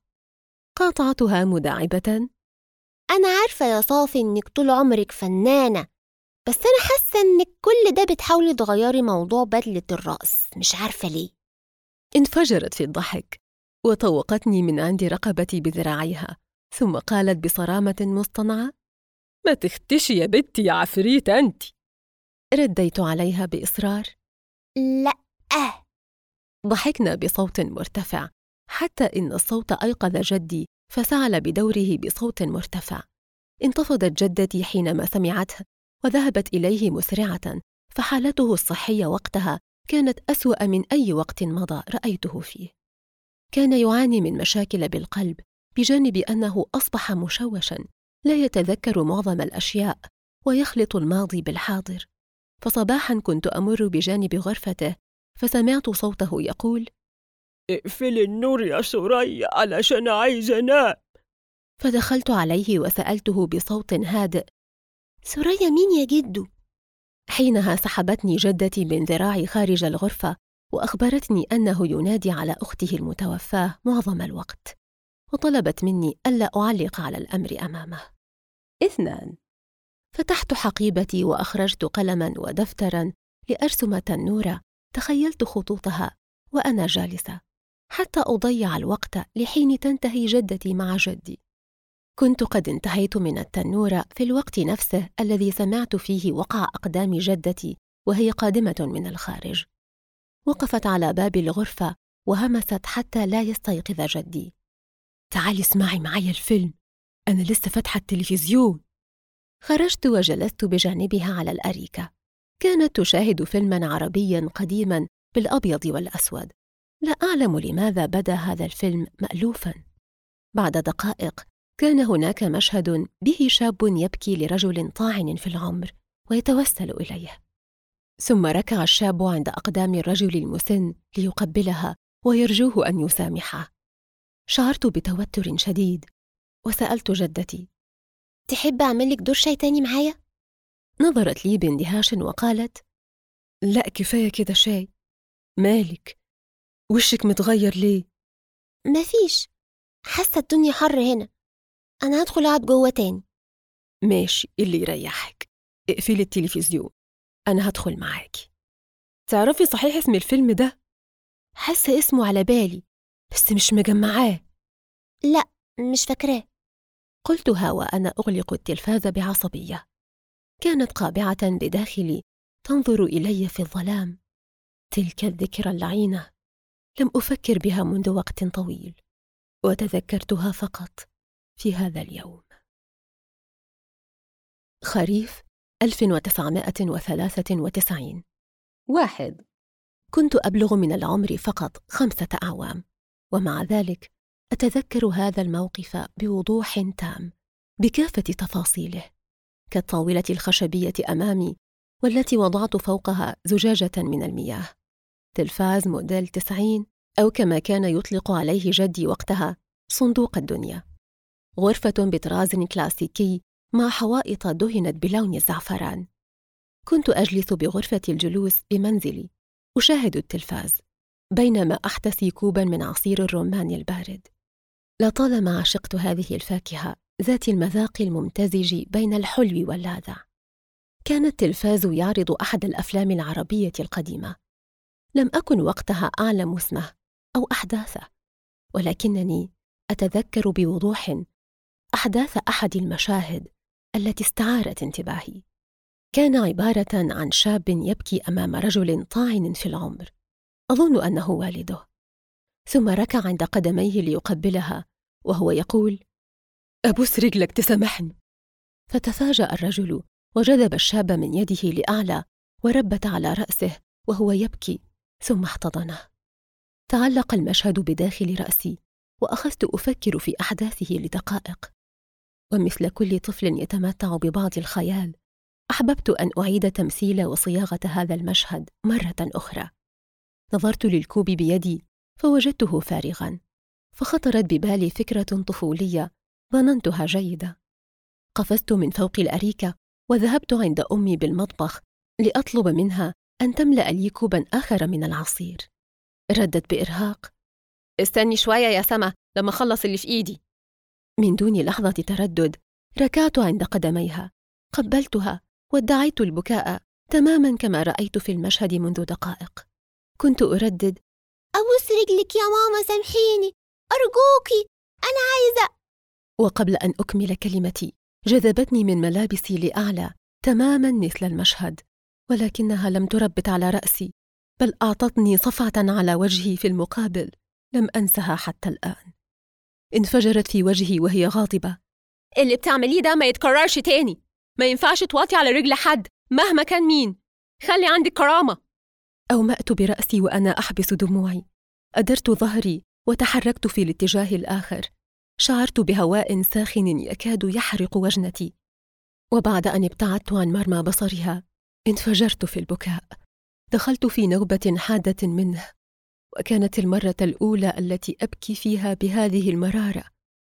قاطعتها مداعبة: أنا عارفة يا صافي إنك طول عمرك فنانة، بس أنا حاسة إنك كل ده بتحاولي تغيري موضوع بدلة الرأس، مش عارفة ليه. انفجرت في الضحك وطوقتني من عند رقبتي بذراعيها، ثم قالت بصرامة مصطنعة: ما تختشي يا بنتي يا عفريت أنت. رديت عليها بإصرار: لأ. ضحكنا بصوت مرتفع، حتى إن الصوت أيقظ جدي فسعل بدوره بصوت مرتفع. انتفضت جدتي حينما سمعته وذهبت إليه مسرعة، فحالته الصحية وقتها كانت أسوأ من أي وقت مضى رأيته فيه. كان يعاني من مشاكل بالقلب، بجانب أنه أصبح مشوشاً لا يتذكر معظم الأشياء ويخلط الماضي بالحاضر. فصباحاً كنت أمر بجانب غرفته فسمعت صوته يقول: اقفل النور يا سوريا علشان عايزة أنام. فدخلت عليه وسألته بصوت هادئ: سوريا مين يا جدو؟ حينها سحبتني جدتي من ذراعي خارج الغرفة وأخبرتني أنه ينادي على أخته المتوفاة معظم الوقت، وطلبت مني ألا أعلق على الأمر أمامه. 2. فتحت حقيبتي وأخرجت قلماً ودفتراً لأرسم تنورة تخيلت خطوطها وأنا جالسة حتى أضيع الوقت لحين تنتهي جدتي مع جدي. كنت قد انتهيت من التنورة في الوقت نفسه الذي سمعت فيه وقع أقدام جدتي وهي قادمة من الخارج. وقفت على باب الغرفة وهمست حتى لا يستيقظ جدي: تعالي اسمعي معي الفيلم، أنا لسه فاتحة التلفزيون. خرجت وجلست بجانبها على الأريكة. كانت تشاهد فيلماً عربياً قديماً بالأبيض والأسود. لا أعلم لماذا بدا هذا الفيلم مألوفاً. بعد دقائق كان هناك مشهد به شاب يبكي لرجل طاعن في العمر ويتوسل إليه، ثم ركع الشاب عند أقدام الرجل المسن ليقبلها ويرجوه أن يسامحه. شعرت بتوتر شديد وسألت جدتي: تحب أعملك دور شاي تاني معايا؟ نظرت لي باندهاش وقالت: لا كفاية كده شاي. مالك؟ وشك متغير ليه؟ مفيش، حاسة الدنيا حر هنا، أنا هدخل أقعد جوه تاني. ماشي، اللي يريحك. اقفلي التلفزيون، أنا هدخل معاكي. تعرفي صحيح اسم الفيلم ده؟ حاسة اسمه على بالي بس مش مجمعاه. لا، مش فاكراه. قلتها وأنا أغلق التلفاز بعصبية. كانت قابعة بداخلي تنظر إلي في الظلام. تلك الذكرى اللعينة لم أفكر بها منذ وقت طويل، وتذكرتها فقط في هذا اليوم. خريف 1993. 1. كنت أبلغ من العمر فقط 5 أعوام، ومع ذلك أتذكر هذا الموقف بوضوح تام بكافة تفاصيله، كالطاولة الخشبية أمامي والتي وضعت فوقها زجاجة من المياه، تلفاز موديل 90 أو كما كان يطلق عليه جدي وقتها صندوق الدنيا، غرفة بطراز كلاسيكي مع حوائط دهنت بلون الزعفران. كنت أجلس بغرفة الجلوس بمنزلي أشاهد التلفاز بينما أحتسي كوباً من عصير الرمان البارد. لطالما عشقت هذه الفاكهة ذات المذاق الممتزج بين الحلو واللاذع. كان التلفاز يعرض أحد الأفلام العربية القديمة. لم أكن وقتها أعلم اسمه أو أحداثه، ولكنني أتذكر بوضوح أحداث أحد المشاهد التي استعارت انتباهي. كان عبارة عن شاب يبكي أمام رجل طاعن في العمر، أظن أنه والده، ثم ركع عند قدميه ليقبلها وهو يقول: أبوس رجلك تسامحني. فتفاجأ الرجل وجذب الشاب من يده لأعلى وربت على رأسه وهو يبكي، ثم احتضنه. تعلق المشهد بداخل رأسي وأخذت أفكر في أحداثه لدقائق، ومثل كل طفل يتمتع ببعض الخيال أحببت أن أعيد تمثيل وصياغة هذا المشهد مرة أخرى. نظرت للكوب بيدي فوجدته فارغاً، فخطرت ببالي فكرة طفولية ظننتها جيدة. قفزت من فوق الأريكة وذهبت عند أمي بالمطبخ لأطلب منها أن تملأ لي كوباً آخر من العصير. ردت بإرهاق: استني شوية يا سما لما أخلص اللي في إيدي. من دون لحظة تردد ركعت عند قدميها، قبلتها وادعيت البكاء تماماً كما رأيت في المشهد منذ دقائق. كنت أردد: أبوس رجلك يا ماما، سامحيني أرجوكي، أنا عايزة. وقبل أن أكمل كلمتي جذبتني من ملابسي لأعلى تماماً مثل المشهد، ولكنها لم تربت على رأسي، بل أعطتني صفعة على وجهي في المقابل لم أنسها حتى الآن. انفجرت في وجهي وهي غاضبة: اللي بتعمليه ده ما يتكررش تاني، ما ينفعش توطي على رجل حد مهما كان مين، خلي عندك كرامة. أومأت برأسي وأنا أحبس دموعي، أدرت ظهري وتحركت في الاتجاه الآخر. شعرت بهواء ساخن يكاد يحرق وجنتي، وبعد أن ابتعدت عن مرمى بصرها انفجرت في البكاء. دخلت في نوبة حادة منه، وكانت المرة الأولى التي أبكي فيها بهذه المرارة،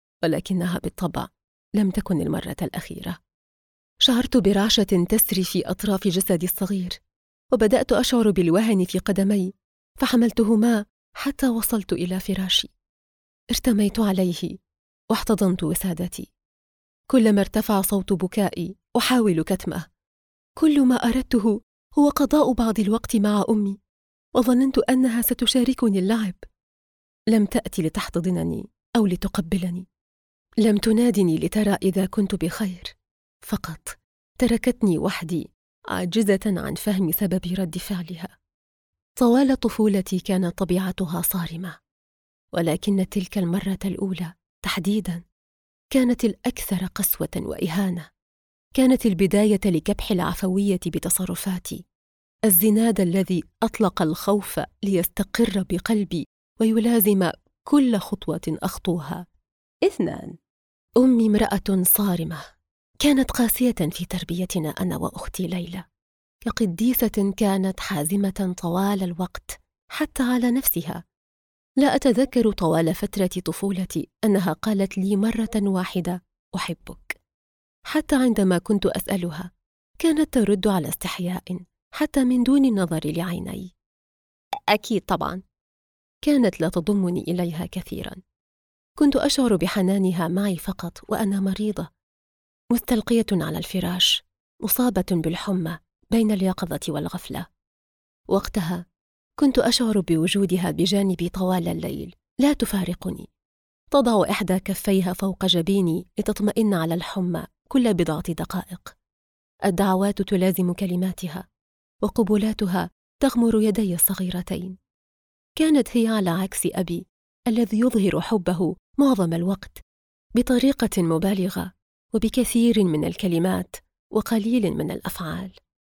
ولكنها بالطبع لم تكن المرة الأخيرة. شعرت برعشة تسري في أطراف جسدي الصغير، وبدأت أشعر بالوهن في قدمي، فحملتهما حتى وصلت إلى فراشي. ارتميت عليه واحتضنت وسادتي. كلما ارتفع صوت بكائي أحاول كتمه. كل ما أردته هو قضاء بعض الوقت مع أمي، وظننت أنها ستشاركني اللعب. لم تأتي لتحتضنني أو لتقبلني، لم تنادني لترى إذا كنت بخير، فقط تركتني وحدي عاجزة عن فهم سبب رد فعلها. طوال طفولتي كانت طبيعتها صارمة، ولكن تلك المرة الأولى تحديداً كانت الأكثر قسوة وإهانة. كانت البداية لكبح العفوية بتصرفاتي، الزناد الذي أطلق الخوف ليستقر بقلبي ويلازم كل خطوة أخطوها. 2. أمي امرأة صارمة، كانت قاسية في تربيتنا أنا وأختي ليلى، كقديسة كانت حازمة طوال الوقت حتى على نفسها. لا أتذكر طوال فترة طفولتي أنها قالت لي مرة واحدة أحبك. حتى عندما كنت أسألها كانت ترد على استحياء حتى من دون النظر لعيني: أكيد طبعا. كانت لا تضمني إليها كثيرا. كنت أشعر بحنانها معي فقط وأنا مريضة، مستلقية على الفراش، مصابة بالحمى بين اليقظة والغفلة. وقتها كنت أشعر بوجودها بجانبي طوال الليل، لا تفارقني. تضع إحدى كفيها فوق جبيني لتطمئن على الحمى كل بضعة دقائق. الدعوات تلازم كلماتها، وقبلاتها تغمر يدي الصغيرتين. كانت هي على عكس أبي الذي يظهر حبه معظم الوقت بطريقة مبالغة وبكثير من الكلمات وقليل من الأفعال.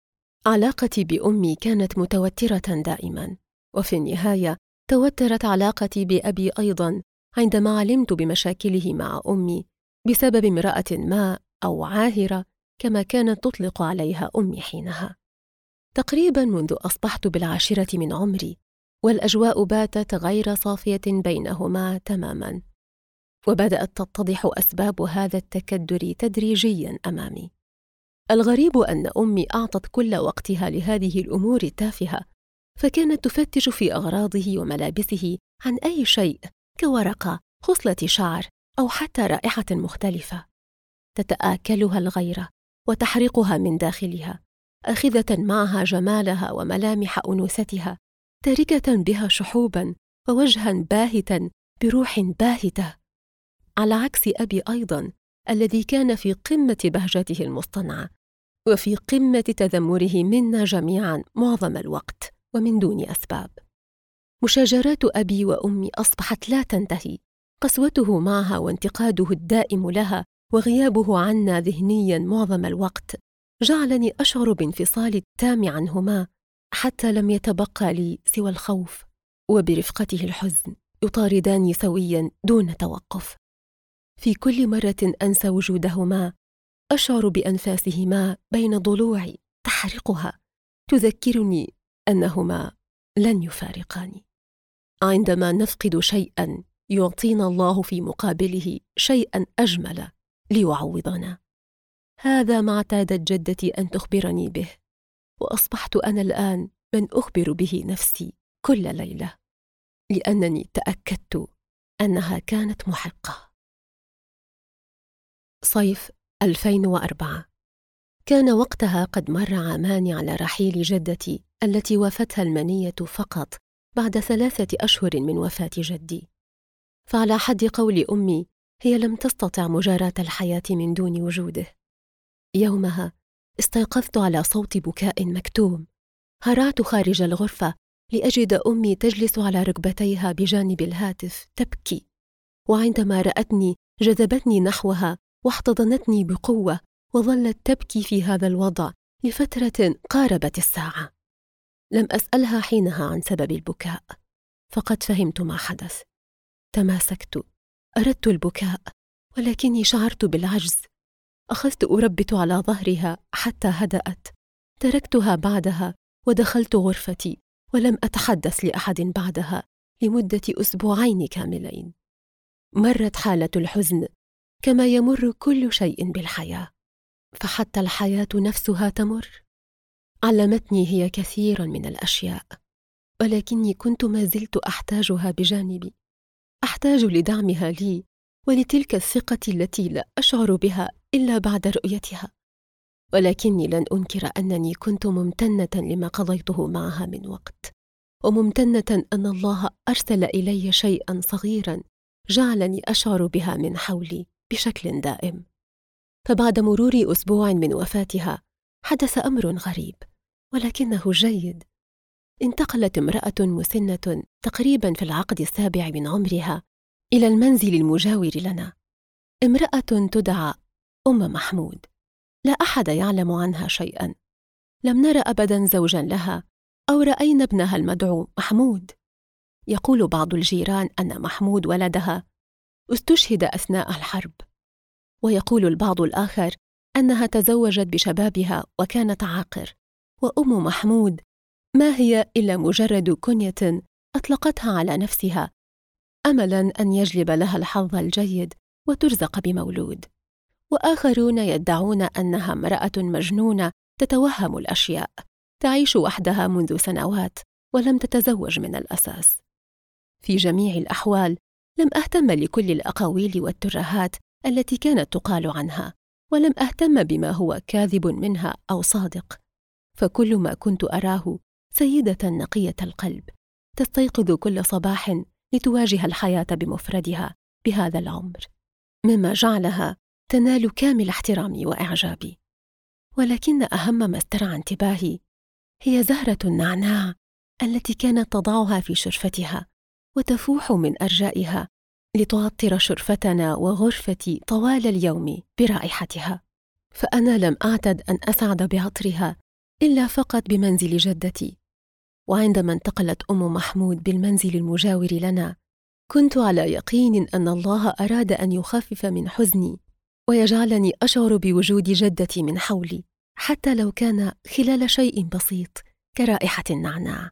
علاقتي بأمي كانت متوترة دائما، وفي النهاية توترت علاقتي بأبي أيضا عندما علمت بمشاكله مع أمي بسبب امرأة ما أو عاهرة كما كانت تطلق عليها أمي حينها. تقريبا منذ أصبحت بالعاشرة من عمري والأجواء باتت غير صافية بينهما تماما، وبدأت تتضح أسباب هذا التكدر تدريجيا أمامي. الغريب أن أمي أعطت كل وقتها لهذه الأمور التافهة، فكانت تفتش في أغراضه وملابسه عن أي شيء كورقة، خصلة شعر، أو حتى رائحة مختلفة. تتآكلها الغيرة وتحرقها من داخلها، آخذة معها جمالها وملامح أنوثتها، تاركة بها شحوبا ووجها باهتا بروح باهتة، على عكس أبي أيضا الذي كان في قمة بهجته المصطنعة وفي قمة تذمره منا جميعا معظم الوقت ومن دون أسباب. مشاجرات أبي وأمي أصبحت لا تنتهي، قسوته معها وانتقاده الدائم لها وغيابه عنا ذهنيا معظم الوقت جعلني أشعر بانفصال التام عنهما، حتى لم يتبقى لي سوى الخوف وبرفقته الحزن يطارداني سويا دون توقف. في كل مرة أنسى وجودهما أشعر بأنفاسهما بين ضلوعي تحرقها، تذكرني أنهما لن يفارقاني. عندما نفقد شيئا يعطينا الله في مقابله شيئا أجمل ليعوضنا. هذا ما اعتادت جدتي أن تخبرني به، وأصبحت أنا الآن من أخبر به نفسي كل ليلة، لأنني تأكدت أنها كانت محقة. صيف 2004. كان وقتها قد مر عامان على رحيل جدتي التي وافتها المنية فقط بعد 3 أشهر من وفاة جدي. فعلى حد قول أمي هي لم تستطع مجاراة الحياة من دون وجوده. يومها استيقظت على صوت بكاء مكتوم. هرعت خارج الغرفة لأجد أمي تجلس على ركبتيها بجانب الهاتف تبكي، وعندما رأتني جذبتني نحوها واحتضنتني بقوة، وظلت تبكي في هذا الوضع لفترة قاربت الساعة. لم أسألها حينها عن سبب البكاء، فقد فهمت ما حدث. تماسكت، أردت البكاء، ولكني شعرت بالعجز. أخذت أربت على ظهرها حتى هدأت. تركتها بعدها ودخلت غرفتي، ولم أتحدث لأحد بعدها لمدة 2 أسبوعين كاملين. مرت حالة الحزن كما يمر كل شيء بالحياة، فحتى الحياة نفسها تمر. علمتني هي كثيرا من الأشياء، ولكني كنت ما زلت أحتاجها بجانبي، أحتاج لدعمها لي ولتلك الثقة التي لا أشعر بها إلا بعد رؤيتها. ولكني لن أنكر أنني كنت ممتنة لما قضيته معها من وقت، وممتنة أن الله أرسل إلي شيئا صغيرا جعلني أشعر بها من حولي بشكل دائم. فبعد مرور 1 أسبوع من وفاتها حدث أمر غريب ولكنه جيد. انتقلت امرأة مسنة تقريبا في العقد 7 من عمرها إلى المنزل المجاور لنا، امرأة تدعى أم محمود. لا أحد يعلم عنها شيئا، لم نرى أبدا زوجا لها أو رأينا ابنها المدعو محمود. يقول بعض الجيران أن محمود ولدها استشهد أثناء الحرب، ويقول البعض الآخر أنها تزوجت بشبابها وكانت عاقر، وأم محمود ما هي إلا مجرد كنية أطلقتها على نفسها أملاً أن يجلب لها الحظ الجيد وترزق بمولود. وآخرون يدعون أنها امرأة مجنونة تتوهم الأشياء، تعيش وحدها منذ سنوات ولم تتزوج من الأساس. في جميع الأحوال لم أهتم لكل الأقاويل والترهات التي كانت تقال عنها، ولم أهتم بما هو كاذب منها أو صادق، فكل ما كنت أراه سيدة نقية القلب تستيقظ كل صباح لتواجه الحياة بمفردها بهذا العمر، مما جعلها تنال كامل احترامي وإعجابي. ولكن أهم ما استرعى انتباهي هي زهرة النعناع التي كانت تضعها في شرفتها وتفوح من أرجائها لتعطر شرفتنا وغرفتي طوال اليوم برائحتها. فأنا لم أعتد أن أسعد بعطرها إلا فقط بمنزل جدتي، وعندما انتقلت أم محمود بالمنزل المجاور لنا كنت على يقين أن الله أراد أن يخفف من حزني ويجعلني أشعر بوجود جدتي من حولي، حتى لو كان خلال شيء بسيط كرائحة النعناع.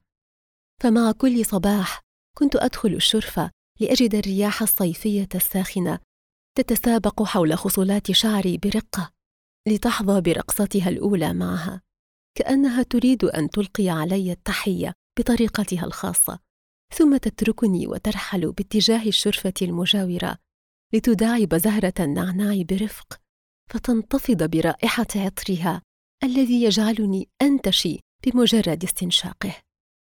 فمع كل صباح كنت أدخل الشرفة لأجد الرياح الصيفية الساخنة تتسابق حول خصلات شعري برقة لتحظى برقصتها الأولى معها، كأنها تريد أن تلقي علي التحية بطريقتها الخاصة، ثم تتركني وترحل باتجاه الشرفة المجاورة لتداعب زهرة النعناع برفق فتنتفض برائحة عطرها الذي يجعلني أنتشي بمجرد استنشاقه،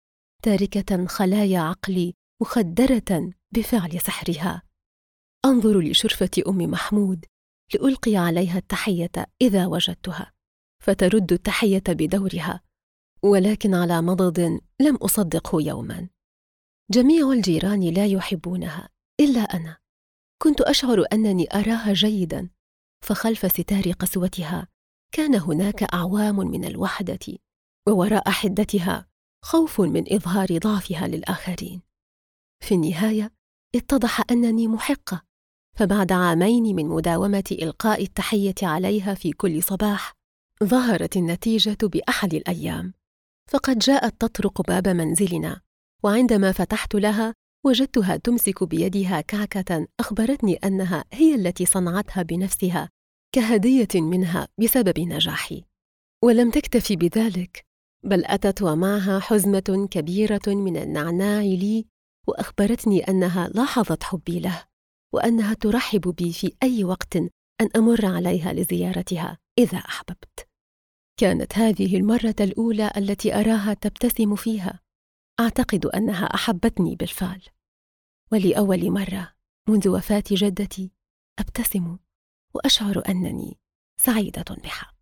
تاركة خلايا عقلي مخدرة بفعل سحرها. أنظر لشرفة أم محمود لألقي عليها التحية إذا وجدتها، فترد التحية بدورها، ولكن على مضض لم أصدقه يوما. جميع الجيران لا يحبونها إلا أنا. كنت أشعر أنني أراها جيدا، فخلف ستار قسوتها كان هناك أعوام من الوحدة، ووراء حدتها خوف من إظهار ضعفها للآخرين. في النهاية اتضح أنني محقة، فبعد عامين من مداومة إلقاء التحية عليها في كل صباح ظهرت النتيجة بأحد الأيام، فقد جاءت تطرق باب منزلنا، وعندما فتحت لها وجدتها تمسك بيدها كعكة أخبرتني أنها هي التي صنعتها بنفسها كهدية منها بسبب نجاحي. ولم تكتفي بذلك، بل أتت ومعها حزمة كبيرة من النعناع لي، وأخبرتني أنها لاحظت حبي له، وأنها ترحب بي في أي وقت أن أمر عليها لزيارتها إذا أحببت. كانت هذه المرة الأولى التي أراها تبتسم فيها. أعتقد أنها أحبتني بالفعل، ولأول مرة منذ وفاة جدتي أبتسم وأشعر أنني سعيدة بحق.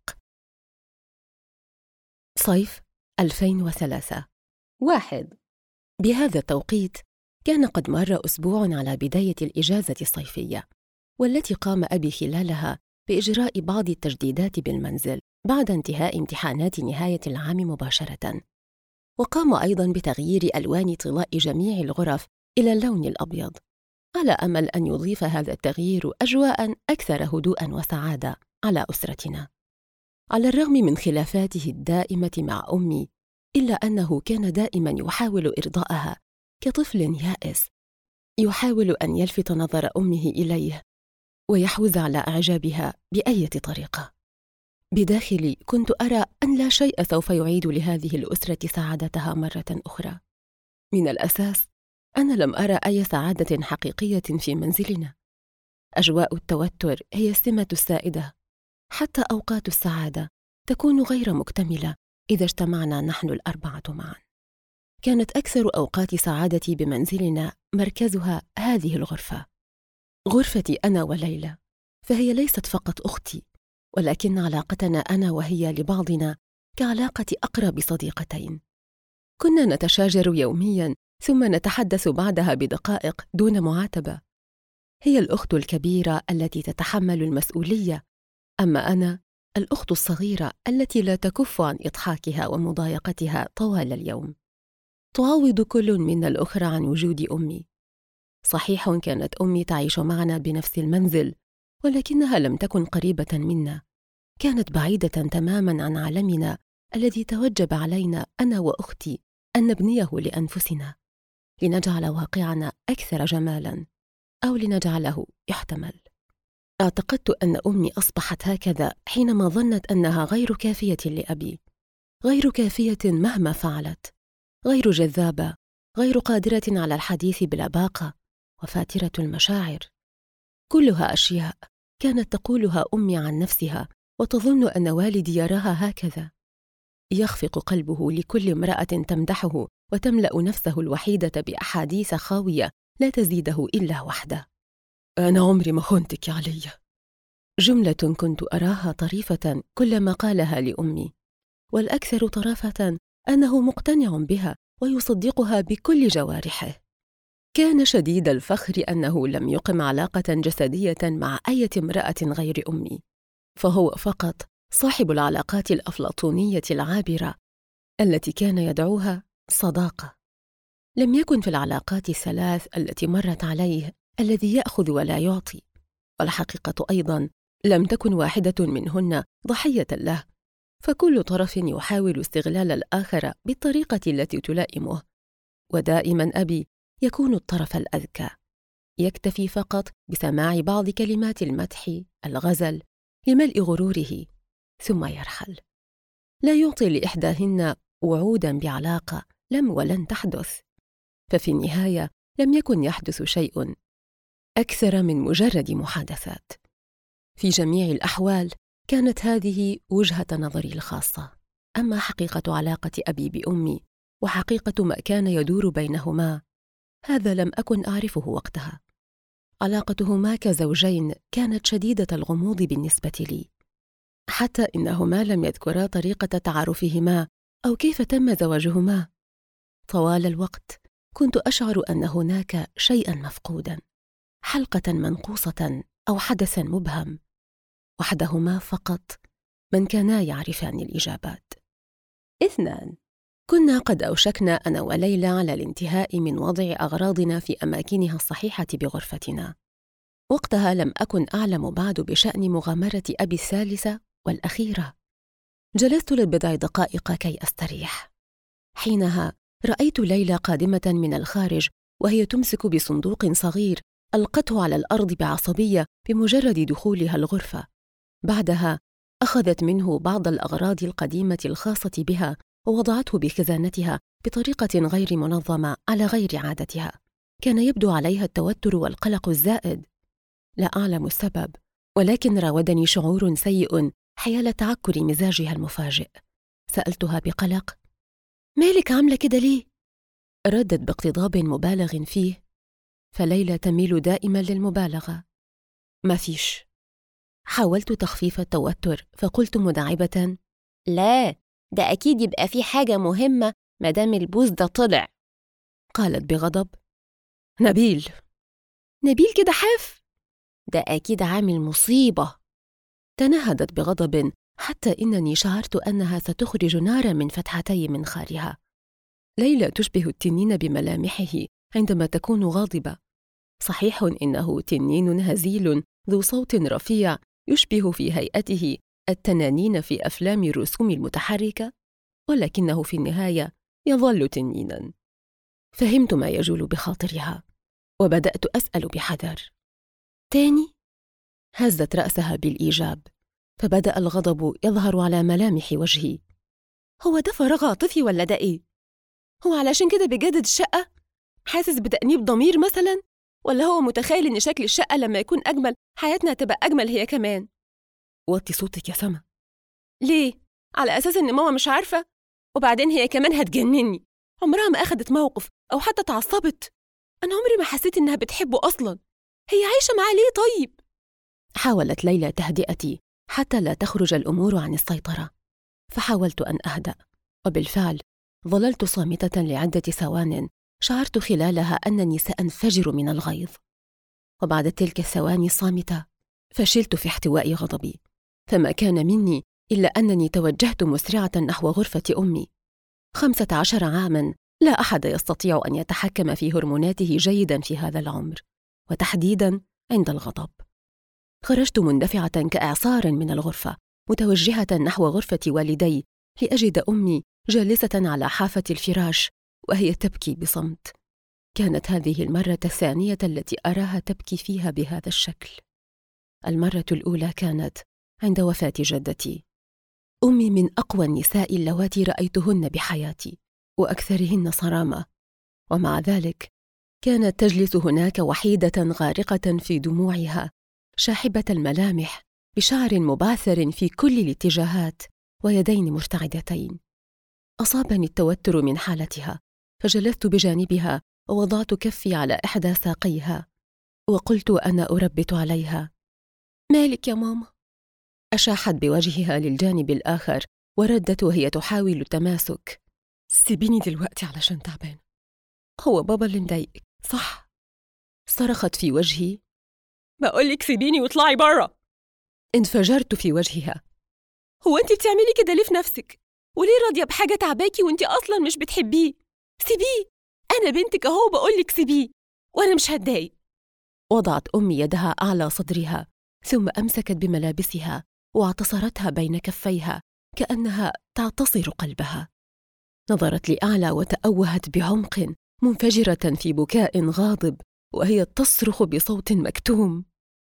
صيف 2003. 1. بهذا التوقيت كان قد مر أسبوع على بداية الإجازة الصيفية، والتي قام أبي خلالها بإجراء بعض التجديدات بالمنزل بعد انتهاء امتحانات نهاية العام مباشرة، وقام أيضاً بتغيير ألوان طلاء جميع الغرف إلى اللون الأبيض، على أمل أن يضيف هذا التغيير أجواء أكثر هدوءاً وسعادة على أسرتنا. على الرغم من خلافاته الدائمة مع أمي، إلا أنه كان دائماً يحاول إرضاءها كطفل يائس، يحاول أن يلفت نظر أمه إليه ويحوز على إعجابها بأي طريقة. بداخلي كنت أرى أن لا شيء سوف يعيد لهذه الأسرة سعادتها مرة أخرى. من الأساس أنا لم أرى أي سعادة حقيقية في منزلنا. أجواء التوتر هي السمة السائدة، حتى أوقات السعادة تكون غير مكتملة إذا اجتمعنا نحن الأربعة معا. كانت أكثر أوقات سعادتي بمنزلنا مركزها هذه الغرفة، غرفتي أنا وليلى، فهي ليست فقط أختي، ولكن علاقتنا أنا وهي لبعضنا كعلاقة أقرب صديقتين. كنا نتشاجر يومياً ثم نتحدث بعدها بدقائق دون معاتبة. هي الأخت الكبيرة التي تتحمل المسؤولية، أما أنا الأخت الصغيرة التي لا تكف عن إضحاكها ومضايقتها طوال اليوم. تعوض كل منا الأخرى عن وجود أمي. صحيح كانت أمي تعيش معنا بنفس المنزل، ولكنها لم تكن قريبة منا، كانت بعيدة تماماً عن عالمنا الذي توجب علينا أنا وأختي أن نبنيه لأنفسنا، لنجعل واقعنا أكثر جمالاً أو لنجعله يحتمل. اعتقدت أن أمي أصبحت هكذا حينما ظنت أنها غير كافية لأبي، غير كافية مهما فعلت، غير جذابة، غير قادرة على الحديث بلباقة، وفاترة المشاعر. كلها أشياء كانت تقولها أمي عن نفسها، وتظن أن والدي يراها هكذا. يخفق قلبه لكل امرأة تمدحه وتملأ نفسه الوحيدة بأحاديث خاوية لا تزيده إلا وحده. أنا عمري ما خنتك يا علي. جملة كنت أراها طريفة كلما قالها لأمي، والأكثر طرافة أنه مقتنع بها ويصدقها بكل جوارحه. كان شديد الفخر أنه لم يقم علاقة جسدية مع أي امرأة غير أمي، فهو فقط صاحب العلاقات الأفلاطونية العابرة التي كان يدعوها صداقة. لم يكن في العلاقات الثلاث التي مرت عليه الذي يأخذ ولا يعطي، والحقيقة أيضاً لم تكن واحدة منهن ضحية له، فكل طرف يحاول استغلال الآخر بالطريقة التي تلائمه. ودائماً أبي يكون الطرف الأذكى، يكتفي فقط بسماع بعض كلمات المدح الغزل لملء غروره ثم يرحل. لا يعطي لإحداهن وعوداً بعلاقة لم ولن تحدث، ففي النهاية لم يكن يحدث شيء أكثر من مجرد محادثات. في جميع الأحوال كانت هذه وجهة نظري الخاصة. أما حقيقة علاقة أبي بأمي وحقيقة ما كان يدور بينهما، هذا لم أكن أعرفه وقتها. علاقتهما كزوجين كانت شديدة الغموض بالنسبة لي، حتى إنهما لم يذكرا طريقة تعارفهما أو كيف تم زواجهما. طوال الوقت كنت أشعر أن هناك شيئاً مفقوداً، حلقة منقوصة أو حدثاً مبهم، وحدهما فقط من كانا يعرفان الإجابات. 2. كنا قد أوشكنا أنا وليلى على الانتهاء من وضع أغراضنا في أماكنها الصحيحة بغرفتنا. وقتها لم أكن أعلم بعد بشأن مغامرة أبي الثالثة والأخيرة. جلست لبضع دقائق كي أستريح. حينها رأيت ليلى قادمة من الخارج وهي تمسك بصندوق صغير ألقته على الأرض بعصبية بمجرد دخولها الغرفة. بعدها أخذت منه بعض الأغراض القديمة الخاصة بها ووضعته بخزانتها بطريقة غير منظمة على غير عادتها. كان يبدو عليها التوتر والقلق الزائد. لا أعلم السبب، ولكن راودني شعور سيء حيال تعكر مزاجها المفاجئ. سألتها بقلق: مالك عاملة كده ليه؟ ردت باقتضاب مبالغ فيه، فليلى تميل دائما للمبالغة. ما فيش. حاولت تخفيف التوتر فقلت مداعبة: لا، ده أكيد يبقى في حاجة مهمة مدام البوز ده طلع. قالت بغضب: نبيل كده حاف؟ ده أكيد عامل مصيبة. تنهدت بغضب حتى إنني شعرت أنها ستخرج نارا من فتحتي منخارها. ليلى تشبه التنين بملامحه عندما تكون غاضبة. صحيح إنه تنين هزيل ذو صوت رفيع يشبه في هيئته التنانين في أفلام الرسوم المتحركة، ولكنه في النهاية يظل تنيناً. فهمت ما يجول بخاطرها وبدأت أسأل بحذر: تاني؟ هزت رأسها بالإيجاب، فبدأ الغضب يظهر على ملامح وجهي. هو ده فراغ عاطفي ولا ده إيه؟ هو علشان كده بيجدد الشقة؟ حاسس بتأنيب ضمير مثلاً؟ ولا هو متخيل إن شكل الشقة لما يكون أجمل حياتنا هتبقى أجمل هي كمان؟ وطي صوتك يا سما. ليه؟ على أساس إن ماما مش عارفة؟ وبعدين هي كمان هتجنني، عمرها ما أخدت موقف أو حتى اتعصبت. أنا عمري ما حسيت إنها بتحبه أصلاً. هي عايشة معاه ليه طيب؟ حاولت ليلى تهدئتي حتى لا تخرج الأمور عن السيطرة، فحاولت أن أهدأ، وبالفعل ظللت صامتة لعدة ثوان شعرت خلالها أنني سأنفجر من الغيظ. وبعد تلك الثواني الصامتة فشلت في احتواء غضبي، فما كان مني إلا أنني توجهت مسرعة نحو غرفة أمي. 15 عاماً لا أحد يستطيع أن يتحكم في هرموناته جيداً في هذا العمر، وتحديداً عند الغضب. خرجت مندفعة كإعصار من الغرفة، متوجهة نحو غرفة والدي لأجد أمي جالسة على حافة الفراش وهي تبكي بصمت. كانت هذه المرة الثانية التي أراها تبكي فيها بهذا الشكل. المرة الأولى كانت عند وفاة جدتي. أمي من أقوى النساء اللواتي رأيتهن بحياتي وأكثرهن صرامة، ومع ذلك كانت تجلس هناك وحيدة غارقة في دموعها، شاحبة الملامح، بشعر مبعثر في كل الاتجاهات ويدين مرتعدتين. أصابني التوتر من حالتها، فجلست بجانبها ووضعت كفي على إحدى ساقيها وقلت أنا أربت عليها: مالك يا ماما؟ أشاحت بوجهها للجانب الآخر وردت وهي تحاول التماسك: سيبيني دلوقتي علشان تعبان. هو بابا اللي مضايقك صح؟ صرخت في وجهي: بقولك سيبيني واطلعي برا. انفجرت في وجهها: هو انت بتعملي كده ليه في نفسك؟ وليه راضية بحاجة تعباكي وانت أصلا مش بتحبيه؟ سيبيه، أنا بنتك أهو بقولك سيبيه وأنا مش هتضايق. وضعت أمي يدها أعلى صدرها ثم أمسكت بملابسها واعتصرتها بين كفيها كأنها تعتصر قلبها. نظرت لأعلى وتأوهت بعمق، منفجرة في بكاء غاضب وهي تصرخ بصوت مكتوم: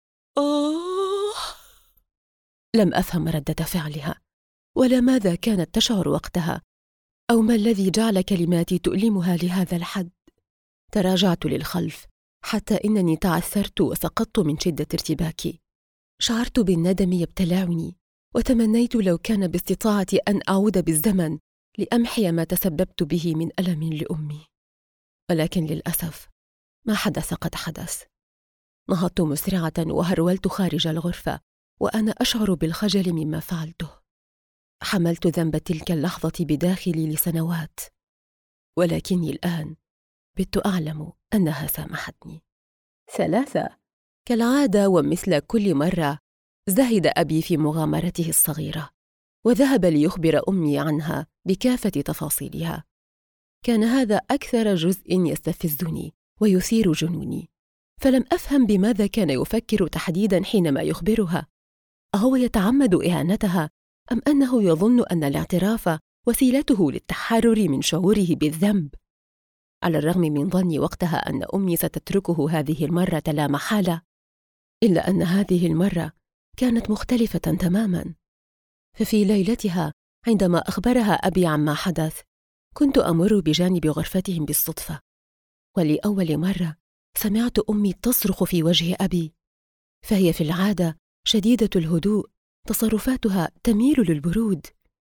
لم أفهم ردة فعلها ولا ماذا كانت تشعر وقتها أو ما الذي جعل كلماتي تؤلمها لهذا الحد. تراجعت للخلف حتى إنني تعثرت وسقطت من شدة ارتباكي. شعرت بالندم يبتلعني وتمنيت لو كان باستطاعتي أن أعود بالزمن لأمحي ما تسببت به من ألم لأمي، ولكن للأسف ما حدث قد حدث. نهضت مسرعة وهرولت خارج الغرفة وأنا أشعر بالخجل مما فعلته. حملت ذنب تلك اللحظة بداخلي لسنوات، ولكني الآن بت أعلم أنها سامحتني. 3. كالعادة ومثل كل مرة زهد أبي في مغامرته الصغيرة وذهب ليخبر أمي عنها بكافة تفاصيلها. كان هذا أكثر جزء يستفزني ويثير جنوني، فلم أفهم بماذا كان يفكر تحديداً حينما يخبرها. أهو يتعمد إهانتها أم أنه يظن أن الاعتراف وسيلته للتحرر من شعوره بالذنب؟ على الرغم من ظني وقتها أن أمي ستتركه هذه المرة لا محالة، إلا أن هذه المرة كانت مختلفة تماماً. ففي ليلتها عندما أخبرها أبي عما حدث كنت أمر بجانب غرفتهم بالصدفة، ولأول مرة سمعت أمي تصرخ في وجه أبي، فهي في العادة شديدة الهدوء تصرفاتها تميل للبرود،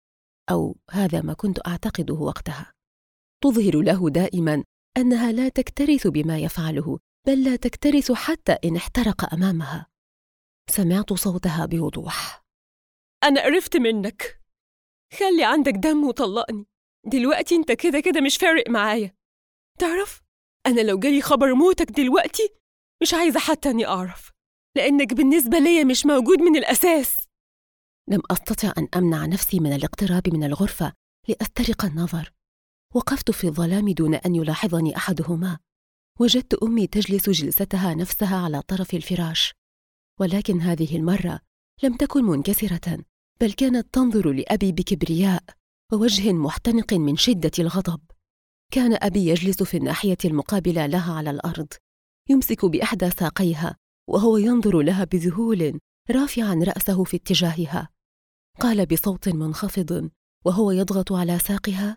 أو هذا ما كنت أعتقده وقتها. تظهر له دائما أنها لا تكترث بما يفعله، بل لا تكترث حتى إن احترق أمامها. سمعت صوتها بوضوح: أنا قرفت منك، خلي عندك دم وطلقني دلوقتي، انت كده كده مش فارق معايا. تعرف، أنا لو جالي خبر موتك دلوقتي مش عايزة حتى أني أعرف، لأنك بالنسبة لي مش موجود من الأساس. لم أستطع أن أمنع نفسي من الاقتراب من الغرفة لأسترق النظر. وقفت في الظلام دون أن يلاحظني أحدهما. وجدت أمي تجلس جلستها نفسها على طرف الفراش، ولكن هذه المرة لم تكن منكسرة، بل كانت تنظر لأبي بكبرياء ووجه محتنق من شدة الغضب. كان أبي يجلس في الناحية المقابلة لها على الأرض، يمسك بإحدى ساقيها وهو ينظر لها بذهول، رافعا رأسه في اتجاهها. قال بصوت منخفض وهو يضغط على ساقها: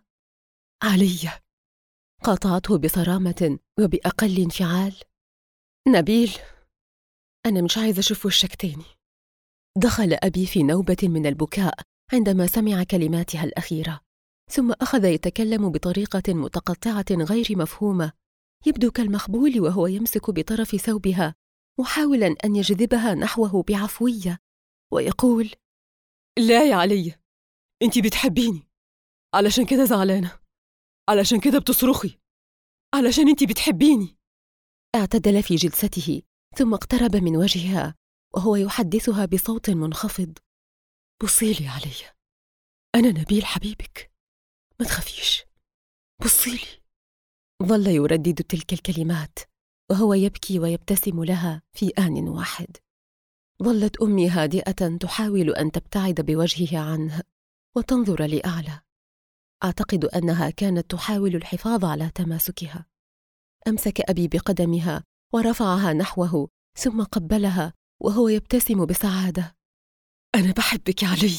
علي. قاطعته بصرامة وبأقل انفعال: نبيل، أنا مش عايزة أشوف وشك تاني. دخل أبي في نوبة من البكاء عندما سمع كلماتها الأخيرة، ثم أخذ يتكلم بطريقة متقطعة غير مفهومة، يبدو كالمخبول، وهو يمسك بطرف ثوبها محاولا أن يجذبها نحوه بعفوية ويقول: لا يا علي، أنتي بتحبيني، علشان كده زعلانة، علشان كده بتصرخي، علشان أنتي بتحبيني. اعتدل في جلسته ثم اقترب من وجهها وهو يحدثها بصوت منخفض: بصيلي علي، أنا نبيل حبيبك، ما تخافيش، بصيلي. ظل يردد تلك الكلمات وهو يبكي ويبتسم لها في آن واحد. ظلت أمي هادئة تحاول أن تبتعد بوجهها عنه وتنظر لأعلى. أعتقد أنها كانت تحاول الحفاظ على تماسكها. أمسك أبي بقدمها ورفعها نحوه ثم قبلها وهو يبتسم بسعادة: أنا بحبك يا علي.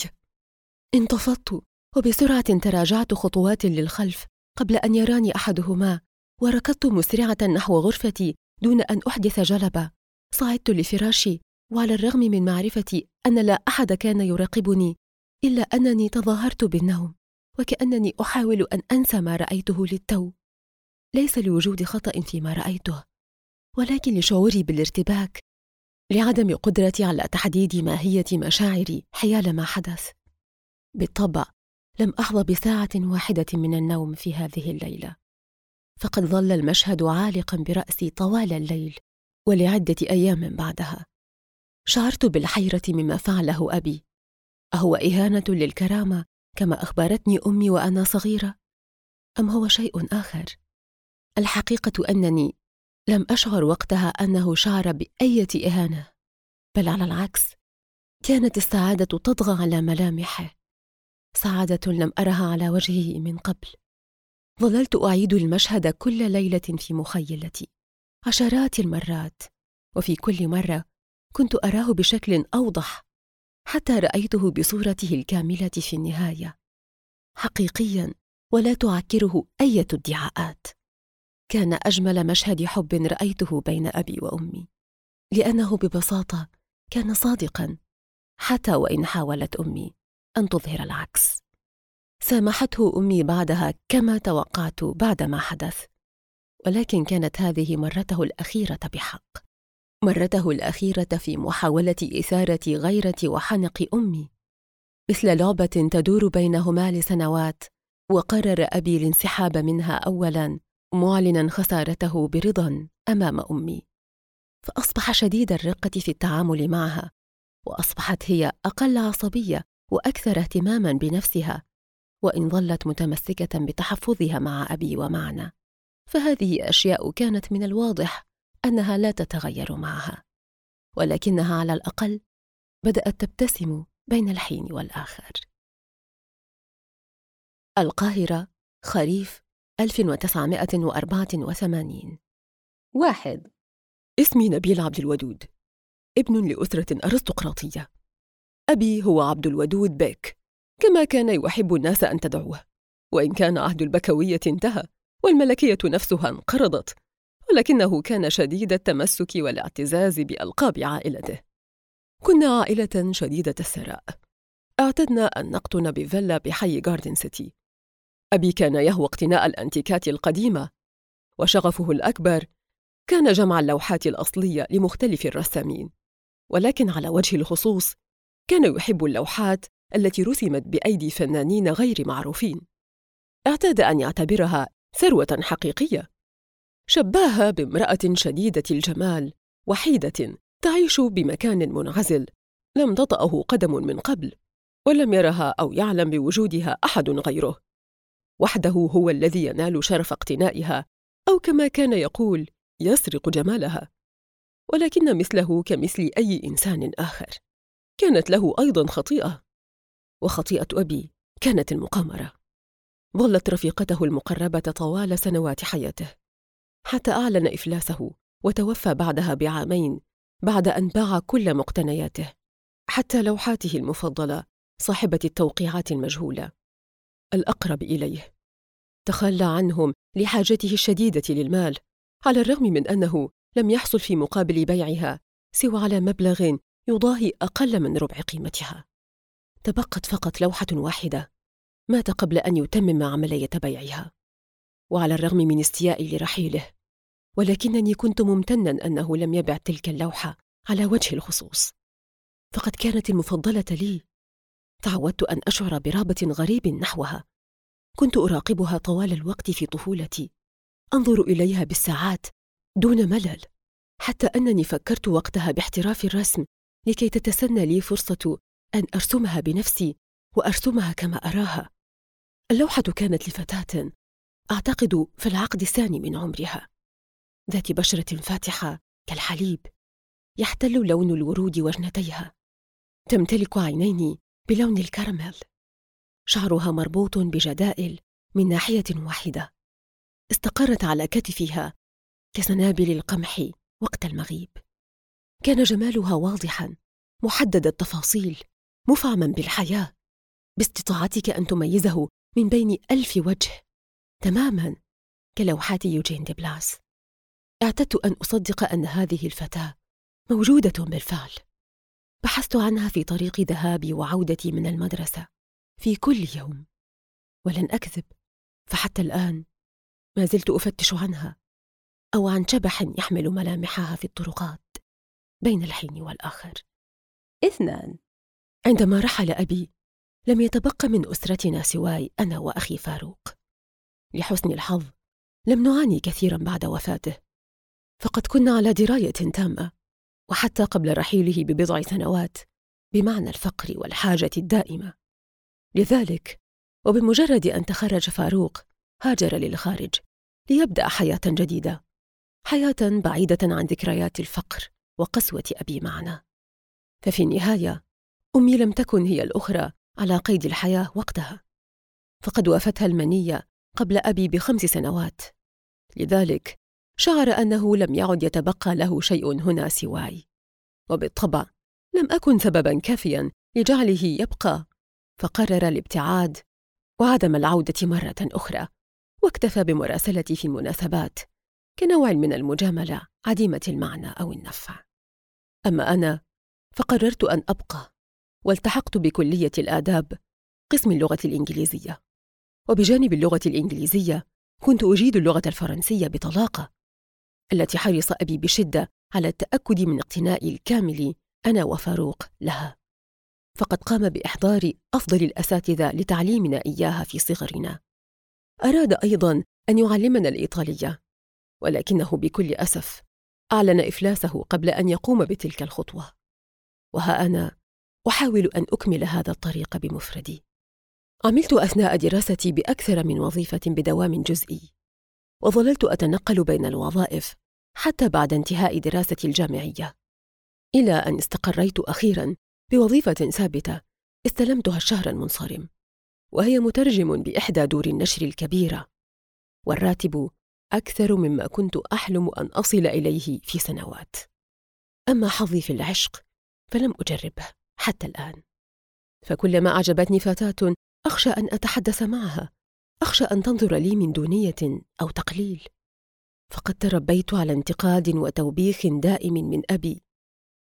انتفضت وبسرعة تراجعت خطوات للخلف قبل أن يراني أحدهما، وركضت مسرعة نحو غرفتي دون أن أحدث جلبة. صعدت لفراشي، وعلى الرغم من معرفتي أن لا أحد كان يراقبني إلا أنني تظاهرت بالنوم، وكأنني أحاول أن أنسى ما رأيته للتو. ليس لوجود خطأ فيما رأيته، ولكن لشعوري بالارتباك، لعدم قدرتي على تحديد ماهية مشاعري حيال ما حدث. بالطبع لم أحظى بساعة واحدة من النوم في هذه الليلة، فقد ظل المشهد عالقا برأسي طوال الليل ولعدة أيام بعدها. شعرت بالحيرة مما فعله أبي. أهو إهانة للكرامة كما أخبرتني أمي وأنا صغيرة، أم هو شيء آخر؟ الحقيقة أنني لم أشعر وقتها أنه شعر بأية إهانة، بل على العكس، كانت السعادة تطغى على ملامحه، سعادة لم أرها على وجهه من قبل. ظللت أعيد المشهد كل ليلة في مخيلتي عشرات المرات، وفي كل مرة كنت أراه بشكل أوضح، حتى رأيته بصورته الكاملة في النهاية، حقيقياً ولا تعكره أي ادعاءات. كان أجمل مشهد حب رأيته بين أبي وأمي، لأنه ببساطة كان صادقاً، حتى وإن حاولت أمي أن تظهر العكس. سامحته أمي بعدها كما توقعت بعد ما حدث، ولكن كانت هذه مرته الأخيرة بحق، مرته الأخيرة في محاولة إثارة غيرة وحنق أمي، مثل لعبة تدور بينهما لسنوات. وقرر أبي الانسحاب منها أولاً، معلناً خسارته برضا أمام أمي، فأصبح شديد الرقة في التعامل معها، وأصبحت هي أقل عصبية وأكثر اهتماماً بنفسها، وإن ظلت متمسكة بتحفظها مع أبي ومعنا، فهذه أشياء كانت من الواضح أنها لا تتغير معها، ولكنها على الأقل بدأت تبتسم بين الحين والآخر. القاهرة، خريف 1984. 1. اسمي نبيل عبد الودود، ابن لأسرة أرستقراطية. أبي هو عبد الودود بيك، كما كان يحب الناس أن تدعوه، وإن كان عهد البكوية انتهى والملكية نفسها انقرضت، ولكنه كان شديد التمسك والاعتزاز بألقاب عائلته. كنا عائلة شديدة الثراء، اعتدنا أن نقطن بفيلا بحي غاردن سيتي. أبي كان يهوى اقتناء الأنتيكات القديمة، وشغفه الأكبر كان جمع اللوحات الأصلية لمختلف الرسامين، ولكن على وجه الخصوص كان يحب اللوحات التي رسمت بأيدي فنانين غير معروفين. اعتاد أن يعتبرها ثروة حقيقية، شباها بامرأة شديدة الجمال وحيدة تعيش بمكان منعزل لم تطأه قدم من قبل، ولم يرها أو يعلم بوجودها أحد غيره، وحده هو الذي ينال شرف اقتنائها، أو كما كان يقول يسرق جمالها. ولكن مثله كمثل أي إنسان آخر كانت له أيضا خطيئة، وخطيئة أبي كانت المقامرة. ظلت رفيقته المقربة طوال سنوات حياته، حتى أعلن إفلاسه وتوفى بعدها بعامين بعد أن باع كل مقتنياته، حتى لوحاته المفضلة صاحبة التوقيعات المجهولة. الأقرب إليه تخلى عنهم لحاجته الشديدة للمال، على الرغم من أنه لم يحصل في مقابل بيعها سوى على مبلغ يضاهي أقل من ربع قيمتها. تبقت فقط لوحة واحدة، مات قبل أن يتمم عملية بيعها، وعلى الرغم من استيائي لرحيله، ولكنني كنت ممتنا أنه لم يبع تلك اللوحة على وجه الخصوص، فقد كانت المفضلة لي. تعودت أن أشعر برغبة غريب نحوها، كنت أراقبها طوال الوقت في طفولتي، أنظر إليها بالساعات دون ملل، حتى أنني فكرت وقتها باحتراف الرسم لكي تتسنى لي فرصة أن أرسمها بنفسي وأرسمها كما أراها. اللوحة كانت لفتاة أعتقد في العقد الثاني من عمرها، ذات بشرة فاتحة كالحليب، يحتل لون الورود وجنتيها، تمتلك عينين بلون الكراميل، شعرها مربوط بجدائل من ناحية واحدة، استقرت على كتفها كسنابل القمح وقت المغيب. كان جمالها واضحاً، محدد التفاصيل، مفعماً بالحياة، باستطاعتك أن تميزه من بين 1000 وجه، تماماً كلوحات يوجين دي بلاس. اعتدت أن أصدق أن هذه الفتاة موجودة بالفعل. بحثت عنها في طريق ذهابي وعودتي من المدرسة في كل يوم، ولن أكذب، فحتى الآن ما زلت أفتش عنها، أو عن شبح يحمل ملامحها في الطرقات بين الحين والآخر. 2. عندما رحل أبي لم يتبقى من أسرتنا سواي أنا وأخي فاروق. لحسن الحظ لم نعاني كثيرا بعد وفاته، فقد كنا على دراية تامة، وحتى قبل رحيله ببضع سنوات، بمعنى الفقر والحاجة الدائمة. لذلك وبمجرد أن تخرج فاروق هاجر للخارج ليبدأ حياة جديدة، حياة بعيدة عن ذكريات الفقر وقسوة أبي معنا. ففي النهاية أمي لم تكن هي الأخرى على قيد الحياة وقتها، فقد وافتها المنية قبل أبي ب5 سنوات، لذلك شعر أنه لم يعد يتبقى له شيء هنا سواي، وبالطبع لم أكن سبباً كافياً لجعله يبقى، فقرر الابتعاد وعدم العودة مرة أخرى، واكتفى بمراسلتي في المناسبات كنوع من المجاملة عديمة المعنى أو النفع. أما أنا فقررت أن أبقى، والتحقت بكلية الآداب قسم اللغة الإنجليزية، وبجانب اللغة الإنجليزية كنت أجيد اللغة الفرنسية بطلاقة، التي حرص أبي بشدة على التأكد من اقتنائي الكامل أنا وفاروق لها، فقد قام بإحضار أفضل الأساتذة لتعليمنا إياها في صغرنا. أراد أيضاً أن يعلمنا الإيطالية، ولكنه بكل أسف أعلن إفلاسه قبل أن يقوم بتلك الخطوة، وها أنا أحاول أن أكمل هذا الطريق بمفردي. عملت أثناء دراستي بأكثر من وظيفة بدوام جزئي، وظللت أتنقل بين الوظائف حتى بعد انتهاء دراستي الجامعية، إلى أن استقريت أخيراً بوظيفة ثابتة استلمتها الشهر المنصرم، وهي مترجم بإحدى دور النشر الكبيرة، والراتب أكثر مما كنت أحلم أن أصل إليه في سنوات. أما حظي في العشق فلم أجربه حتى الآن، فكلما أعجبتني فتاة أخشى أن أتحدث معها، أخشى أن تنظر لي من دونية أو تقليل، فقد تربيت على انتقاد وتوبيخ دائم من أبي،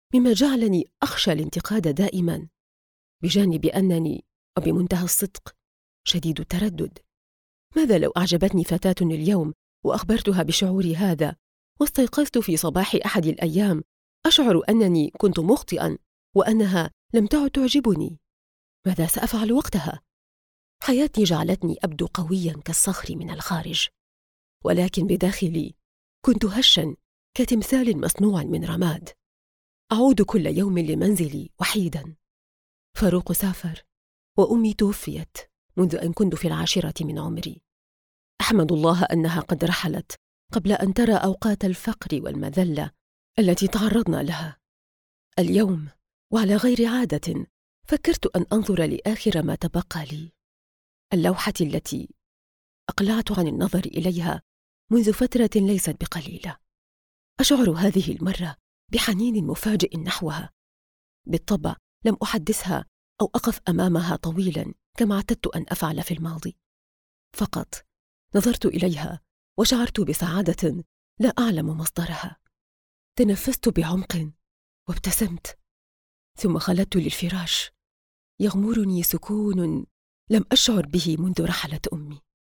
مما جعلني أخشى الانتقاد دائما، بجانب أنني وبمنتهى الصدق شديد التردد. ماذا لو أعجبتني فتاة اليوم وأخبرتها بشعوري هذا، واستيقظت في صباح أحد الأيام أشعر أنني كنت مخطئا وأنها لم تعد تعجبني؟ ماذا سأفعل وقتها؟ حياتي جعلتني أبدو قويا كالصخر من الخارج، ولكن بداخلي كنت هشا كتمثال مصنوع من رماد. أعود كل يوم لمنزلي وحيدا. فاروق سافر وأمي توفيت منذ أن كنت في 10 من عمري. أحمد الله أنها قد رحلت قبل أن ترى أوقات الفقر والمذلة التي تعرضنا لها. اليوم وعلى غير عادة فكرت أن أنظر لآخر ما تبقى لي، اللوحة التي أقلعت عن النظر إليها منذ فترة ليست بقليلة. أشعر هذه المرة بحنين مفاجئ نحوها. بالطبع لم أحدثها أو أقف أمامها طويلا كما اعتدت أن أفعل في الماضي، فقط نظرت إليها وشعرت بسعادة لا أعلم مصدرها. تنفست بعمق وابتسمت، ثم خلدت للفراش يغمرني سكون لم أشعر به منذ رحلة أمي.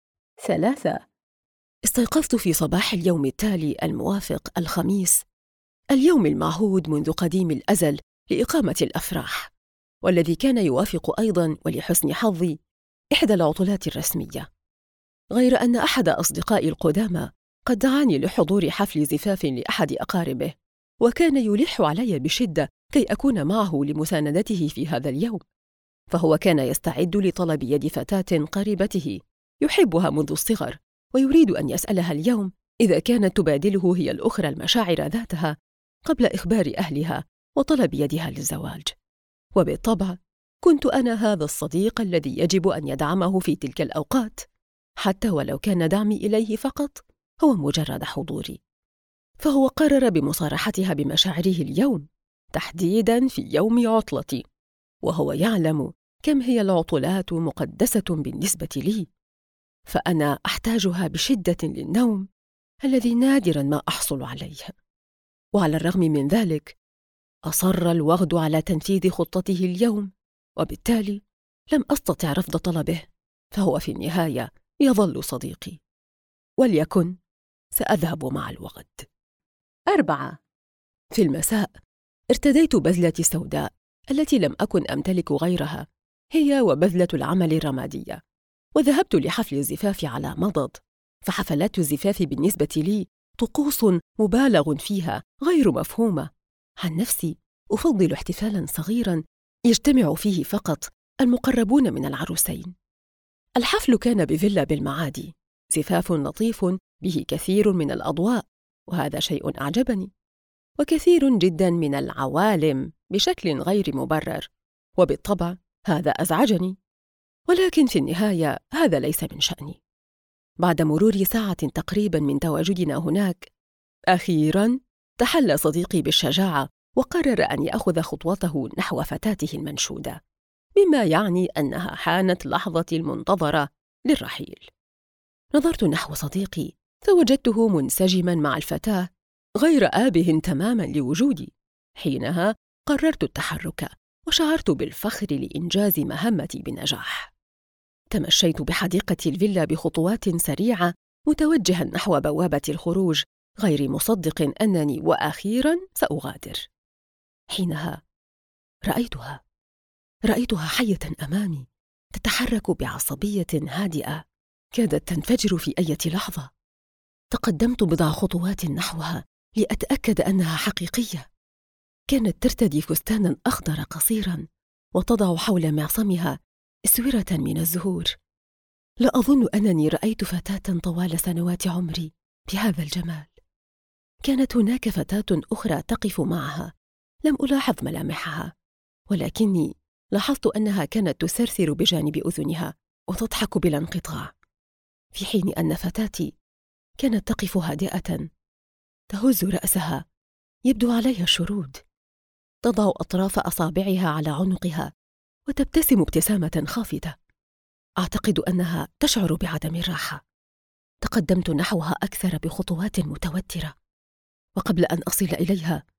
3. استيقظت في صباح اليوم التالي الموافق الخميس، اليوم المعهود منذ قديم الأزل لإقامة الأفراح، والذي كان يوافق أيضاً ولحسن حظي إحدى العطلات الرسمية. غير أن أحد أصدقائي القدامى قد دعاني لحضور حفل زفاف لأحد أقاربه، وكان يلح علي بشدة كي أكون معه لمساندته في هذا اليوم، فهو كان يستعد لطلب يد فتاة قريبته يحبها منذ الصغر، ويريد أن يسألها اليوم إذا كانت تبادله هي الأخرى المشاعر ذاتها قبل إخبار أهلها وطلب يدها للزواج. وبالطبع كنت أنا هذا الصديق الذي يجب أن يدعمه في تلك الأوقات، حتى ولو كان دعمي إليه فقط هو مجرد حضوري. فهو قرر بمصارحتها بمشاعره اليوم، تحديداً في يوم عطلتي، وهو يعلم كم هي العطلات مقدسة بالنسبة لي، فأنا أحتاجها بشدة للنوم الذي نادراً ما أحصل عليه. وعلى الرغم من ذلك أصر الوغد على تنفيذ خطته اليوم، وبالتالي لم أستطع رفض طلبه، فهو في النهاية يظل صديقي، وليكن سأذهب مع الوغد. 4. في المساء ارتديت بذلتي السوداء التي لم أكن أمتلك غيرها، هي وبذلة العمل الرمادية، وذهبت لحفل الزفاف على مضض. فحفلات الزفاف بالنسبة لي طقوس مبالغ فيها غير مفهومة. عن نفسي أفضل احتفالاً صغيراً يجتمع فيه فقط المقربون من العروسين. الحفل كان بفيلا بالمعادي، زفاف لطيف به كثير من الأضواء، وهذا شيء أعجبني، وكثير جداً من العوالم بشكل غير مبرر، وبالطبع هذا أزعجني، ولكن في النهاية هذا ليس من شأني. بعد مرور ساعة تقريباً من تواجدنا هناك، أخيراً تحلى صديقي بالشجاعة وقرر أن يأخذ خطوته نحو فتاته المنشودة، مما يعني أنها حانت لحظتي المنتظرة للرحيل. نظرت نحو صديقي فوجدته منسجماً مع الفتاة غير آبه تماماً لوجودي. حينها قررت التحرك، وشعرت بالفخر لإنجاز مهمتي بنجاح. تمشيت بحديقة الفيلا بخطوات سريعة متوجهاً نحو بوابة الخروج، غير مصدق أنني وأخيراً سأغادر. حينها رأيتها حية أمامي، تتحرك بعصبية هادئة كادت تنفجر في أي لحظة. تقدمت بضع خطوات نحوها لأتأكد أنها حقيقية. كانت ترتدي فستاناً أخضر قصيراً، وتضع حول معصمها أسورة من الزهور. لا أظن أنني رأيت فتاة طوال سنوات عمري بهذا الجمال. كانت هناك فتاة أخرى تقف معها، لم ألاحظ ملامحها، ولكني لاحظت أنها كانت تسرسر بجانب أذنها وتضحك بلا انقطاع، في حين أن فتاتي كانت تقف هادئة تهز رأسها يبدو عليها الشرود، تضع أطراف أصابعها على عنقها وتبتسم ابتسامة خافتة. أعتقد أنها تشعر بعدم الراحة. تقدمت نحوها أكثر بخطوات متوترة، وقبل أن أصل إليها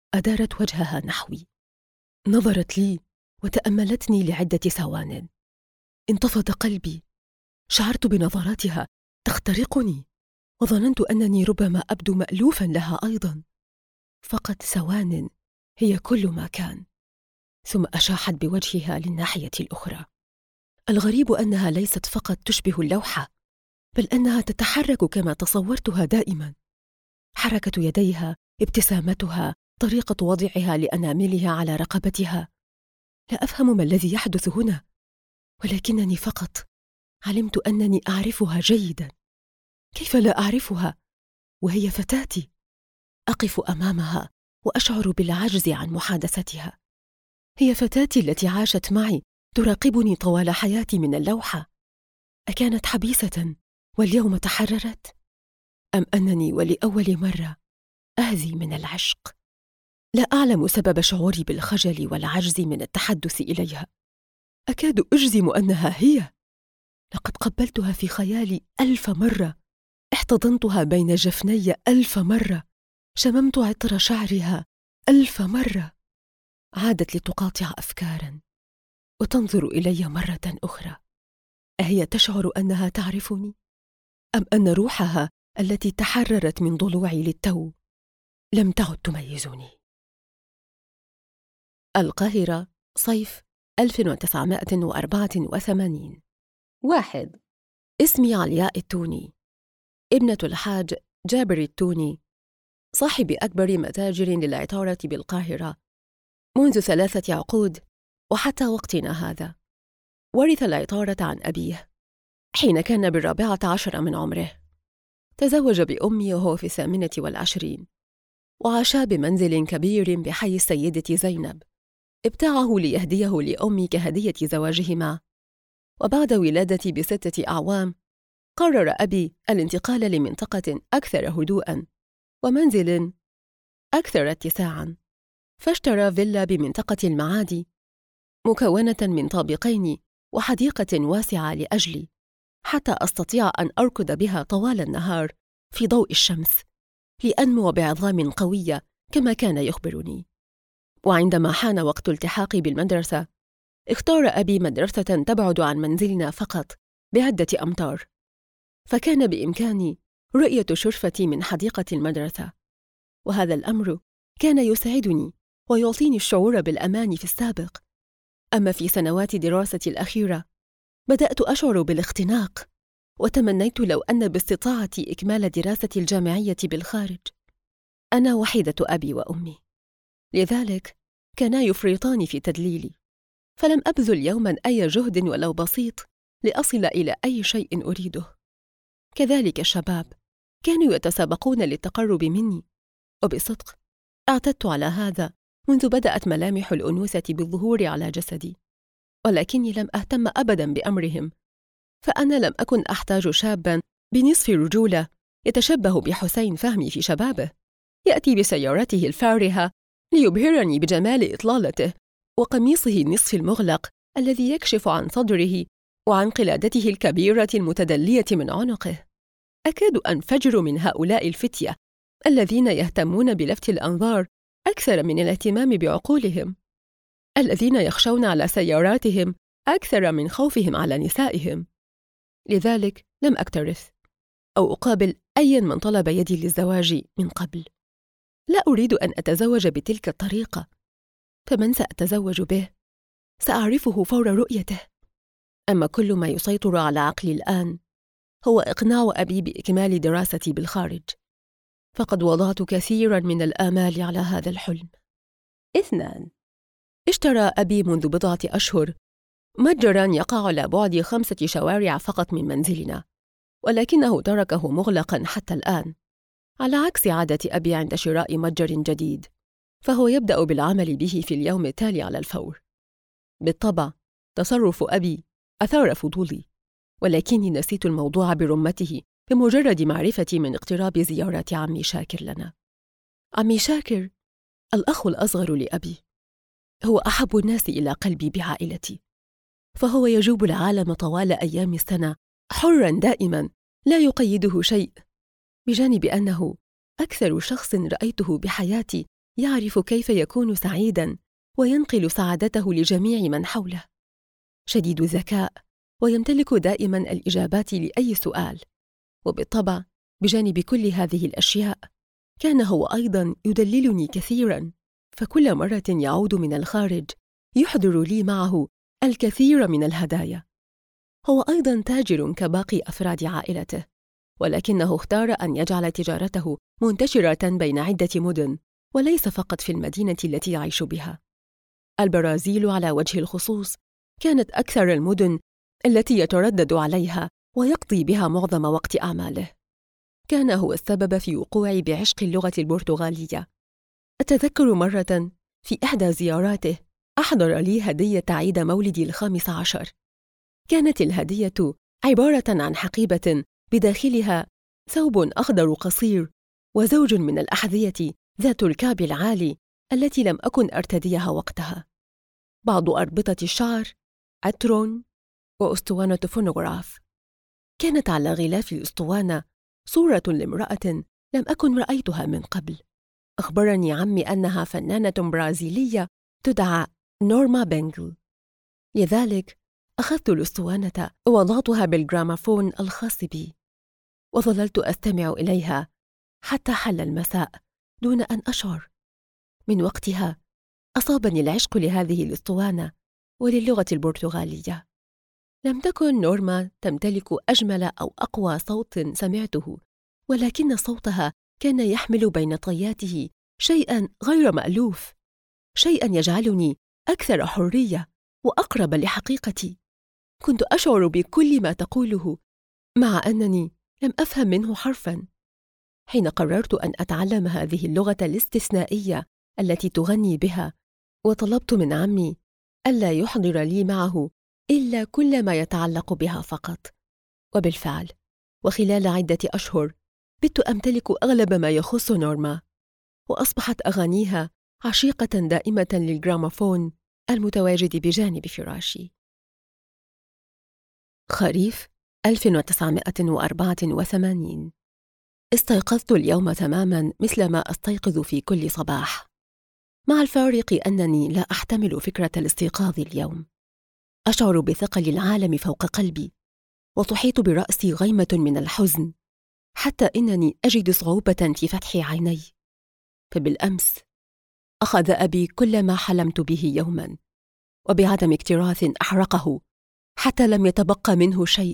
أدارت وجهها نحوي، نظرت لي وتأملتني لعدة ثوان. انتفض قلبي، شعرت بنظراتها تخترقني، وظننت أنني ربما أبدو مألوفا لها أيضا. فقط ثوان هي كل ما كان، ثم أشاحت بوجهها للناحية الأخرى. الغريب أنها ليست فقط تشبه اللوحة، بل أنها تتحرك كما تصورتها دائما. حركة يديها، ابتسامتها، طريقة وضعها لأناملها على رقبتها. لا أفهم ما الذي يحدث هنا، ولكنني فقط علمت أنني أعرفها جيدا. كيف لا أعرفها وهي فتاتي؟ أقف أمامها وأشعر بالعجز عن محادثتها. هي فتاتي التي عاشت معي، تراقبني طوال حياتي من اللوحة. أكانت حبيسة واليوم تحررت؟ أم أنني ولأول مرة أهذي من العشق؟ لا أعلم سبب شعوري بالخجل والعجز من التحدث إليها. أكاد أجزم أنها هي. لقد قبلتها في خيالي 1000 مرة، احتضنتها بين جفني 1000 مرة، شممت عطر شعرها 1000 مرة. عادت لتقاطع أفكارا وتنظر إلي مرة أخرى. أهي تشعر أنها تعرفني؟ أم أن روحها التي تحررت من ضلوعي للتو لم تعد تميزني؟ القاهرة، صيف 1984. 1. اسمي علياء التوني، ابنة الحاج جابر التوني، صاحب أكبر متاجر للعطارة بالقاهرة منذ 3 عقود وحتى وقتنا هذا. ورث العطارة عن أبيه حين كان ب14 من عمره. تزوج بأمي وهو في 28، وعاشا بمنزل كبير بحي السيدة زينب، ابتاعه ليهديه لأمي كهدية زواجهما. وبعد ولادتي ب6 أعوام قرر أبي الانتقال لمنطقة أكثر هدوءاً ومنزل أكثر اتساعاً، فاشترى فيلا بمنطقة المعادي مكونة من طابقين وحديقة واسعة لأجلي، حتى أستطيع أن أركض بها طوال النهار في ضوء الشمس لأنمو بعظام قوية كما كان يخبرني. وعندما حان وقت التحاقي بالمدرسة، اختار أبي مدرسة تبعد عن منزلنا فقط بعدة أمتار، فكان بإمكاني رؤية شرفتي من حديقة المدرسة، وهذا الأمر كان يسعدني ويعطيني الشعور بالأمان في السابق. أما في سنوات دراستي الأخيرة بدأت أشعر بالاختناق، وتمنيت لو أن باستطاعتي إكمال دراستي الجامعية بالخارج. أنا وحيدة أبي وأمي، لذلك كانا يفرطان في تدليلي، فلم أبذل يوما أي جهد ولو بسيط لأصل إلى أي شيء أريده. كذلك الشباب كانوا يتسابقون للتقرب مني، وبصدق اعتدت على هذا منذ بدأت ملامح الأنوثة بالظهور على جسدي، ولكني لم أهتم أبدا بأمرهم، فأنا لم أكن أحتاج شابا بنصف رجولة يتشبه بحسين فهمي في شبابه، يأتي بسيارته الفارهة ليبهرني بجمال إطلالته وقميصه النصف المغلق الذي يكشف عن صدره وعن قلادته الكبيرة المتدلية من عنقه. أكاد أنفجر من هؤلاء الفتية الذين يهتمون بلفت الأنظار أكثر من الاهتمام بعقولهم، الذين يخشون على سياراتهم أكثر من خوفهم على نسائهم. لذلك لم أكترث أو أقابل أي من طلب يدي للزواج من قبل. لا أريد أن أتزوج بتلك الطريقة، فمن سأتزوج به سأعرفه فور رؤيته. أما كل ما يسيطر على عقلي الآن هو إقناع أبي بإكمال دراستي بالخارج، فقد وضعت كثيرا من الآمال على هذا الحلم. 2. اشترى أبي منذ بضعة أشهر متجرا يقع على بعد 5 شوارع فقط من منزلنا، ولكنه تركه مغلقا حتى الآن، على عكس عادة أبي عند شراء متجر جديد، فهو يبدأ بالعمل به في اليوم التالي على الفور. بالطبع تصرف أبي أثار فضولي، ولكني نسيت الموضوع برمته بمجرد معرفتي من اقتراب زيارة عمي شاكر لنا. عمي شاكر الأخ الأصغر لأبي، هو أحب الناس إلى قلبي بعائلتي، فهو يجوب العالم طوال أيام السنة حراً دائماً لا يقيده شيء، بجانب أنه أكثر شخص رأيته بحياتي يعرف كيف يكون سعيداً وينقل سعادته لجميع من حوله. شديد الذكاء ويمتلك دائماً الإجابات لأي سؤال. وبالطبع بجانب كل هذه الأشياء كان هو أيضاً يدللني كثيراً، فكل مرة يعود من الخارج يحضر لي معه الكثير من الهدايا. هو أيضاً تاجر كباقي أفراد عائلته، ولكنه اختار أن يجعل تجارته منتشرة بين عدة مدن وليس فقط في المدينة التي يعيش بها. البرازيل على وجه الخصوص كانت أكثر المدن التي يتردد عليها ويقضي بها معظم وقت أعماله. كان هو السبب في وقوعي بعشق اللغة البرتغالية. أتذكر مرة في إحدى زياراته أحضر لي هدية عيد مولدي 15. كانت الهدية عبارة عن حقيبة بداخلها ثوب أخضر قصير وزوج من الأحذية ذات الكعب العالي التي لم أكن أرتديها وقتها، بعض أربطة الشعر، عطر، وأسطوانة فونوغراف. كانت على غلاف الأسطوانة صورة لامرأة لم أكن رأيتها من قبل. أخبرني عمي أنها فنانة برازيلية تدعى نورما بنغل. لذلك أخذت الأسطوانة ووضعتها بالجرامافون الخاص بي، وظللت أستمع إليها حتى حل المساء دون أن أشعر. من وقتها أصابني العشق لهذه الأسطوانة وللغة البرتغالية. لم تكن نورما تمتلك أجمل أو أقوى صوت سمعته، ولكن صوتها كان يحمل بين طياته شيئاً غير مألوف، شيئاً يجعلني أكثر حرية وأقرب لحقيقتي. كنت أشعر بكل ما تقوله مع أنني لم أفهم منه حرفاً. حين قررت أن أتعلم هذه اللغة الاستثنائية التي تغني بها، وطلبت من عمي ألا يحضر لي معه إلا كل ما يتعلق بها فقط. وبالفعل وخلال عدة أشهر بت أمتلك أغلب ما يخص نورما، وأصبحت أغانيها عشيقة دائمة للجرامافون المتواجد بجانب فراشي. خريف 1984. استيقظت اليوم تماماً مثل ما أستيقظ في كل صباح، مع الفارق أنني لا أحتمل فكرة الاستيقاظ اليوم. أشعر بثقل العالم فوق قلبي، وتحيط برأسي غيمة من الحزن، حتى إنني أجد صعوبة في فتح عيني. فبالأمس أخذ أبي كل ما حلمت به يوماً، وبعدم اكتراث أحرقه حتى لم يتبقى منه شيء،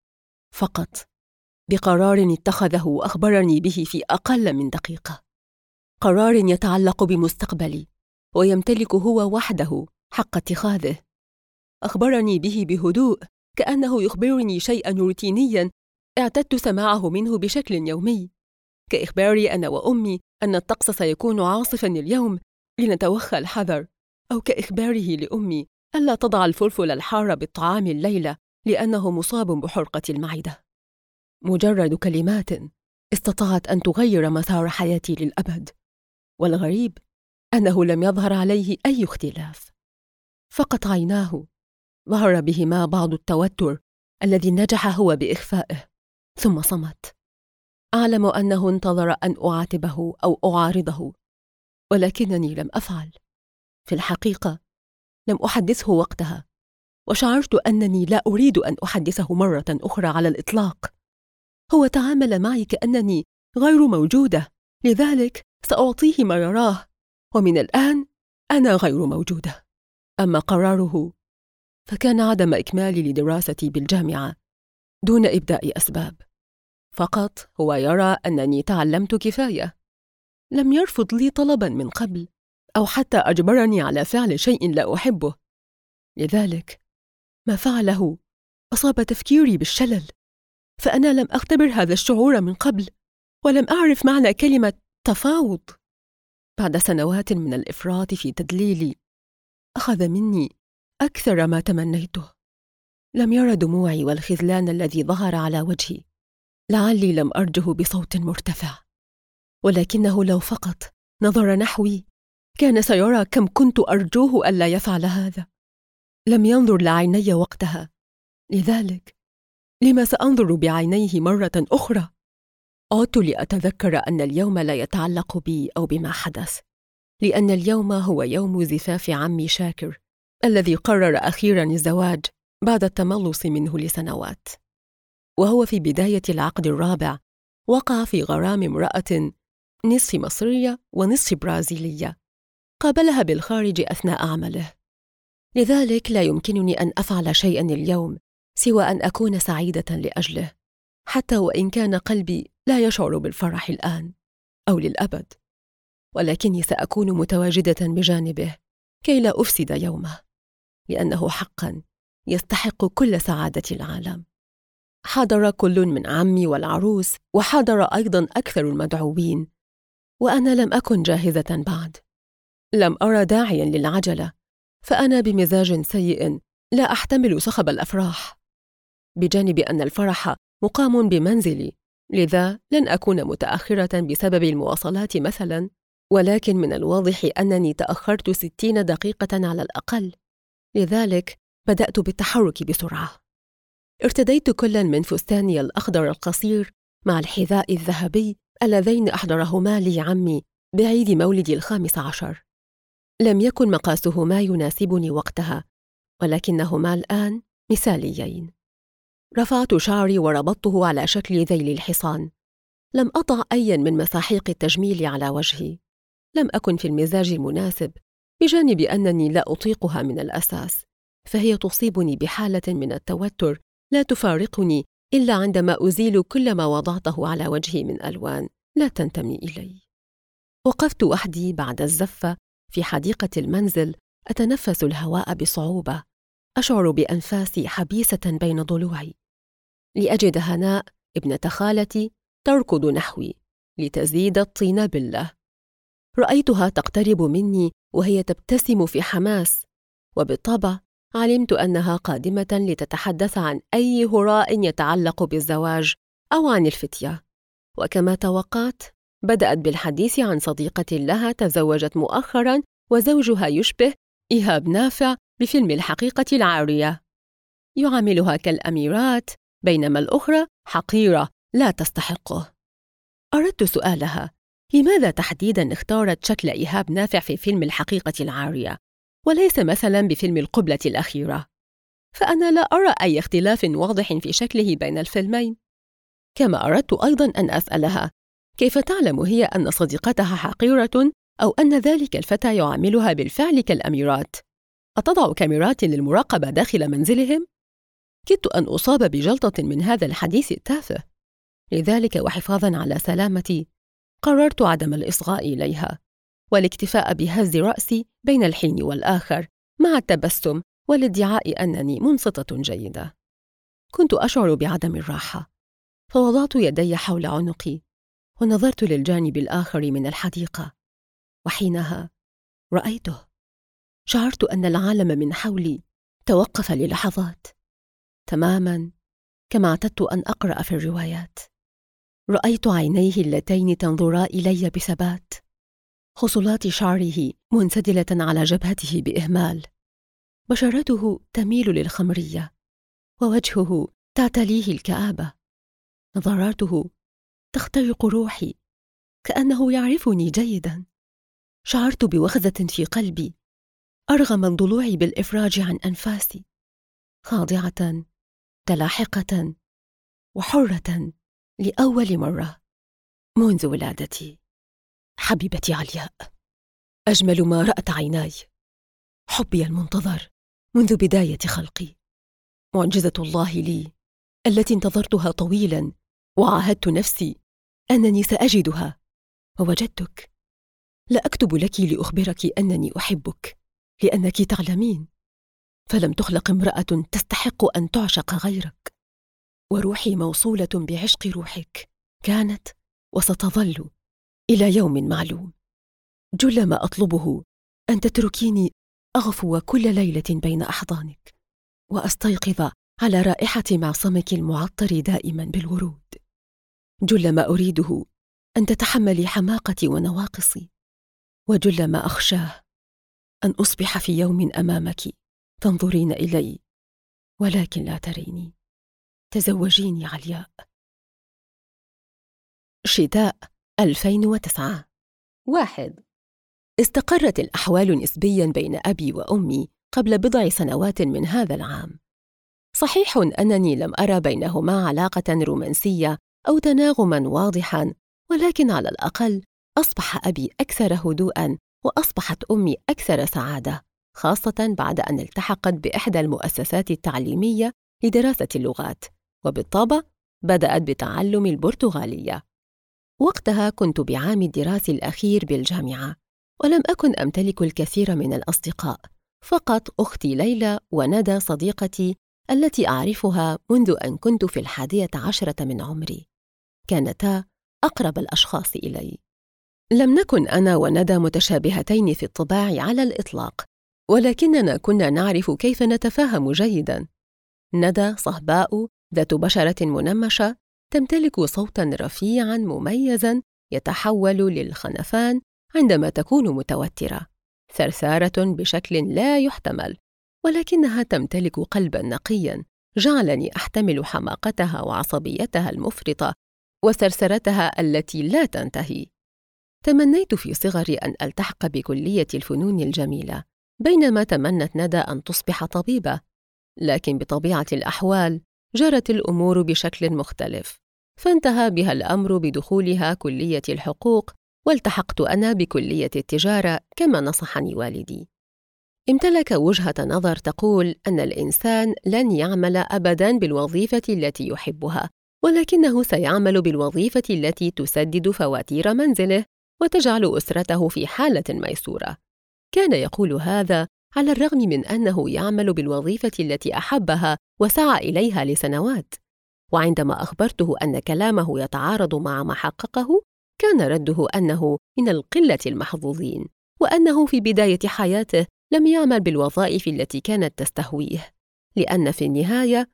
فقط بقرار اتخذه وأخبرني به في أقل من دقيقة. قرار يتعلق بمستقبلي ويمتلك هو وحده حق اتخاذه. أخبرني به بهدوء، كأنه يخبرني شيئاً روتينياً اعتدت سماعه منه بشكل يومي، كإخباري أنا وأمي أن الطقس سيكون عاصفاً اليوم لنتوخى الحذر، أو كإخباره لأمي ألا تضع الفلفل الحار بالطعام الليلة لأنه مصاب بحرقة المعدة. مجرد كلمات استطاعت أن تغير مسار حياتي للأبد، والغريب أنه لم يظهر عليه أي اختلاف. فقط عيناه ظهر بهما بعض التوتر الذي نجح هو بإخفائه، ثم صمت. أعلم أنه انتظر أن أعاتبه أو أعارضه، ولكنني لم أفعل. في الحقيقة لم أحدثه وقتها، وشعرت أنني لا أريد أن أحدثه مرة أخرى على الإطلاق. هو تعامل معي كأنني غير موجودة، لذلك سأعطيه ما يراه، ومن الآن أنا غير موجودة. أما قراره فكان عدم إكمالي لدراستي بالجامعة دون إبداء أسباب. فقط هو يرى أنني تعلمت كفاية. لم يرفض لي طلباً من قبل، أو حتى أجبرني على فعل شيء لا أحبه. لذلك ما فعله أصاب تفكيري بالشلل، فأنا لم أختبر هذا الشعور من قبل، ولم أعرف معنى كلمة تفاوض. بعد سنوات من الإفراط في تدليلي، أخذ مني أكثر ما تمنيته. لم يرى دموعي والخذلان الذي ظهر على وجهي. لعلي لم أرجه بصوت مرتفع، ولكنه لو فقط نظر نحوي كان سيرى كم كنت أرجوه ألا يفعل هذا. لم ينظر لعيني وقتها، لذلك لما سأنظر بعينيه مرة أخرى؟ عدت لأتذكر أن اليوم لا يتعلق بي أو بما حدث، لأن اليوم هو يوم زفاف عمي شاكر الذي قرر أخيراً الزواج بعد التملص منه لسنوات. وهو في بداية العقد الرابع وقع في غرام امرأة نصف مصرية ونصف برازيلية قابلها بالخارج أثناء عمله. لذلك لا يمكنني أن أفعل شيئاً اليوم سوى أن أكون سعيدة لأجله، حتى وإن كان قلبي لا يشعر بالفرح الآن أو للأبد، ولكني سأكون متواجدة بجانبه كي لا أفسد يومه، لأنه حقاً يستحق كل سعادة العالم. حضر كل من عمي والعروس، وحضر أيضاً أكثر المدعوين، وأنا لم أكن جاهزة بعد. لم أرى داعياً للعجلة، فأنا بمزاج سيء لا أحتمل صخب الأفراح، بجانب أن الفرح مقام بمنزلي، لذا لن أكون متأخرة بسبب المواصلات مثلاً، ولكن من الواضح أنني تأخرت 60 دقيقة على الأقل. لذلك بدأت بالتحرك بسرعة. ارتديت كل من فستاني الأخضر القصير مع الحذاء الذهبي اللذين أحضرهما لي عمي بعيد مولدي 15. لم يكن مقاسهما يناسبني وقتها، ولكنهما الآن مثاليين. رفعت شعري وربطته على شكل ذيل الحصان. لم أضع أي من مساحيق التجميل على وجهي. لم أكن في المزاج المناسب، بجانب أنني لا أطيقها من الأساس، فهي تصيبني بحالة من التوتر لا تفارقني إلا عندما أزيل كل ما وضعته على وجهي من ألوان لا تنتمي إلي. وقفت وحدي بعد الزفة في حديقة المنزل، أتنفس الهواء بصعوبة، أشعر بأنفاسي حبيسة بين ضلوعي، لأجد هناء ابنة خالتي تركض نحوي لتزيد الطين بلة. رأيتها تقترب مني وهي تبتسم في حماس، وبالطبع علمت أنها قادمة لتتحدث عن أي هراء يتعلق بالزواج أو عن الفتية. وكما توقعت، بدأت بالحديث عن صديقة لها تزوجت مؤخراً وزوجها يشبه إيهاب نافع بفيلم الحقيقة العارية، يعاملها كالأميرات، بينما الأخرى حقيرة لا تستحقه. أردت سؤالها: لماذا تحديداً اختارت شكل إيهاب نافع في فيلم الحقيقة العارية وليس مثلاً بفيلم القبلة الأخيرة؟ فأنا لا أرى أي اختلاف واضح في شكله بين الفيلمين. كما أردت أيضاً أن أسألها: كيف تعلم هي أن صديقتها حقيرة أو أن ذلك الفتى يعاملها بالفعل كالأميرات؟ أتضع كاميرات للمراقبة داخل منزلهم؟ كدت أن أصاب بجلطة من هذا الحديث التافه. لذلك وحفاظاً على سلامتي قررت عدم الإصغاء إليها، والاكتفاء بهز رأسي بين الحين والآخر مع التبسم والادعاء أنني منصتة جيدة. كنت أشعر بعدم الراحة، فوضعت يدي حول عنقي ونظرت للجانب الآخر من الحديقة، وحينها رأيته. شعرت أن العالم من حولي توقف للحظات، تماماً كما اعتدت أن أقرأ في الروايات. رأيت عينيه اللتين تنظرا إلي بثبات، خصلات شعره منسدلة على جبهته بإهمال، بشرته تميل للخمرية، ووجهه تعتليه الكآبة، نظراته تخترق روحي كأنه يعرفني جيداً. شعرت بوخزة في قلبي أرغمت ضلوعي بالإفراج عن أنفاسي، خاضعة تلاحقة وحرة لأول مرة منذ ولادتي. حبيبتي علياء، أجمل ما رأت عيناي، حبي المنتظر منذ بداية خلقي، معجزة الله لي التي انتظرتها طويلاً وعاهدت نفسي أنني سأجدها، ووجدتك. لا أكتب لك لأخبرك أنني أحبك، لأنك تعلمين، فلم تخلق امرأة تستحق أن تعشق غيرك، وروحي موصولة بعشق روحك، كانت وستظل إلى يوم معلوم. جل ما أطلبه أن تتركيني أغفو كل ليلة بين أحضانك، وأستيقظ على رائحة معصمك المعطر دائما بالورود. جل ما أريده أن تتحملي حماقتي ونواقصي، وجل ما أخشاه أن أصبح في يوم أمامك تنظرين إلي ولكن لا تريني. تزوجيني علياء. شتاء 2009. 1. استقرت الأحوال نسبياً بين أبي وأمي قبل بضع سنوات من هذا العام. صحيح أنني لم أرى بينهما علاقة رومانسية أو تناغماً واضحاً، ولكن على الأقل أصبح أبي أكثر هدوءاً وأصبحت أمي أكثر سعادة، خاصة بعد أن التحقت بإحدى المؤسسات التعليمية لدراسة اللغات، وبالطبع بدأت بتعلم البرتغالية. وقتها كنت بعام الدراسي الأخير بالجامعة، ولم أكن أمتلك الكثير من الأصدقاء، فقط أختي ليلى وندى صديقتي التي أعرفها منذ أن كنت في 11 من عمري. كانتا أقرب الأشخاص إلي. لم نكن أنا وندى متشابهتين في الطباع على الإطلاق، ولكننا كنا نعرف كيف نتفاهم جيداً. ندى صهباء ذات بشرة منمشة، تمتلك صوتاً رفيعاً مميزاً يتحول للخنفان عندما تكون متوترة، ثرثارة بشكل لا يحتمل، ولكنها تمتلك قلباً نقياً جعلني أحتمل حماقتها وعصبيتها المفرطة وثرثرتها التي لا تنتهي. تمنيت في صغري أن ألتحق بكلية الفنون الجميلة، بينما تمنت ندى أن تصبح طبيبة، لكن بطبيعة الأحوال جرت الأمور بشكل مختلف، فانتهى بها الأمر بدخولها كلية الحقوق، والتحقت أنا بكلية التجارة كما نصحني والدي. امتلك وجهة نظر تقول أن الإنسان لن يعمل أبداً بالوظيفة التي يحبها، ولكنه سيعمل بالوظيفة التي تسدد فواتير منزله وتجعل أسرته في حالة ميسورة. كان يقول هذا على الرغم من أنه يعمل بالوظيفة التي أحبها وسعى إليها لسنوات. وعندما أخبرته أن كلامه يتعارض مع ما حققه، كان رده أنه من القلة المحظوظين، وأنه في بداية حياته لم يعمل بالوظائف التي كانت تستهويه، لأن في النهاية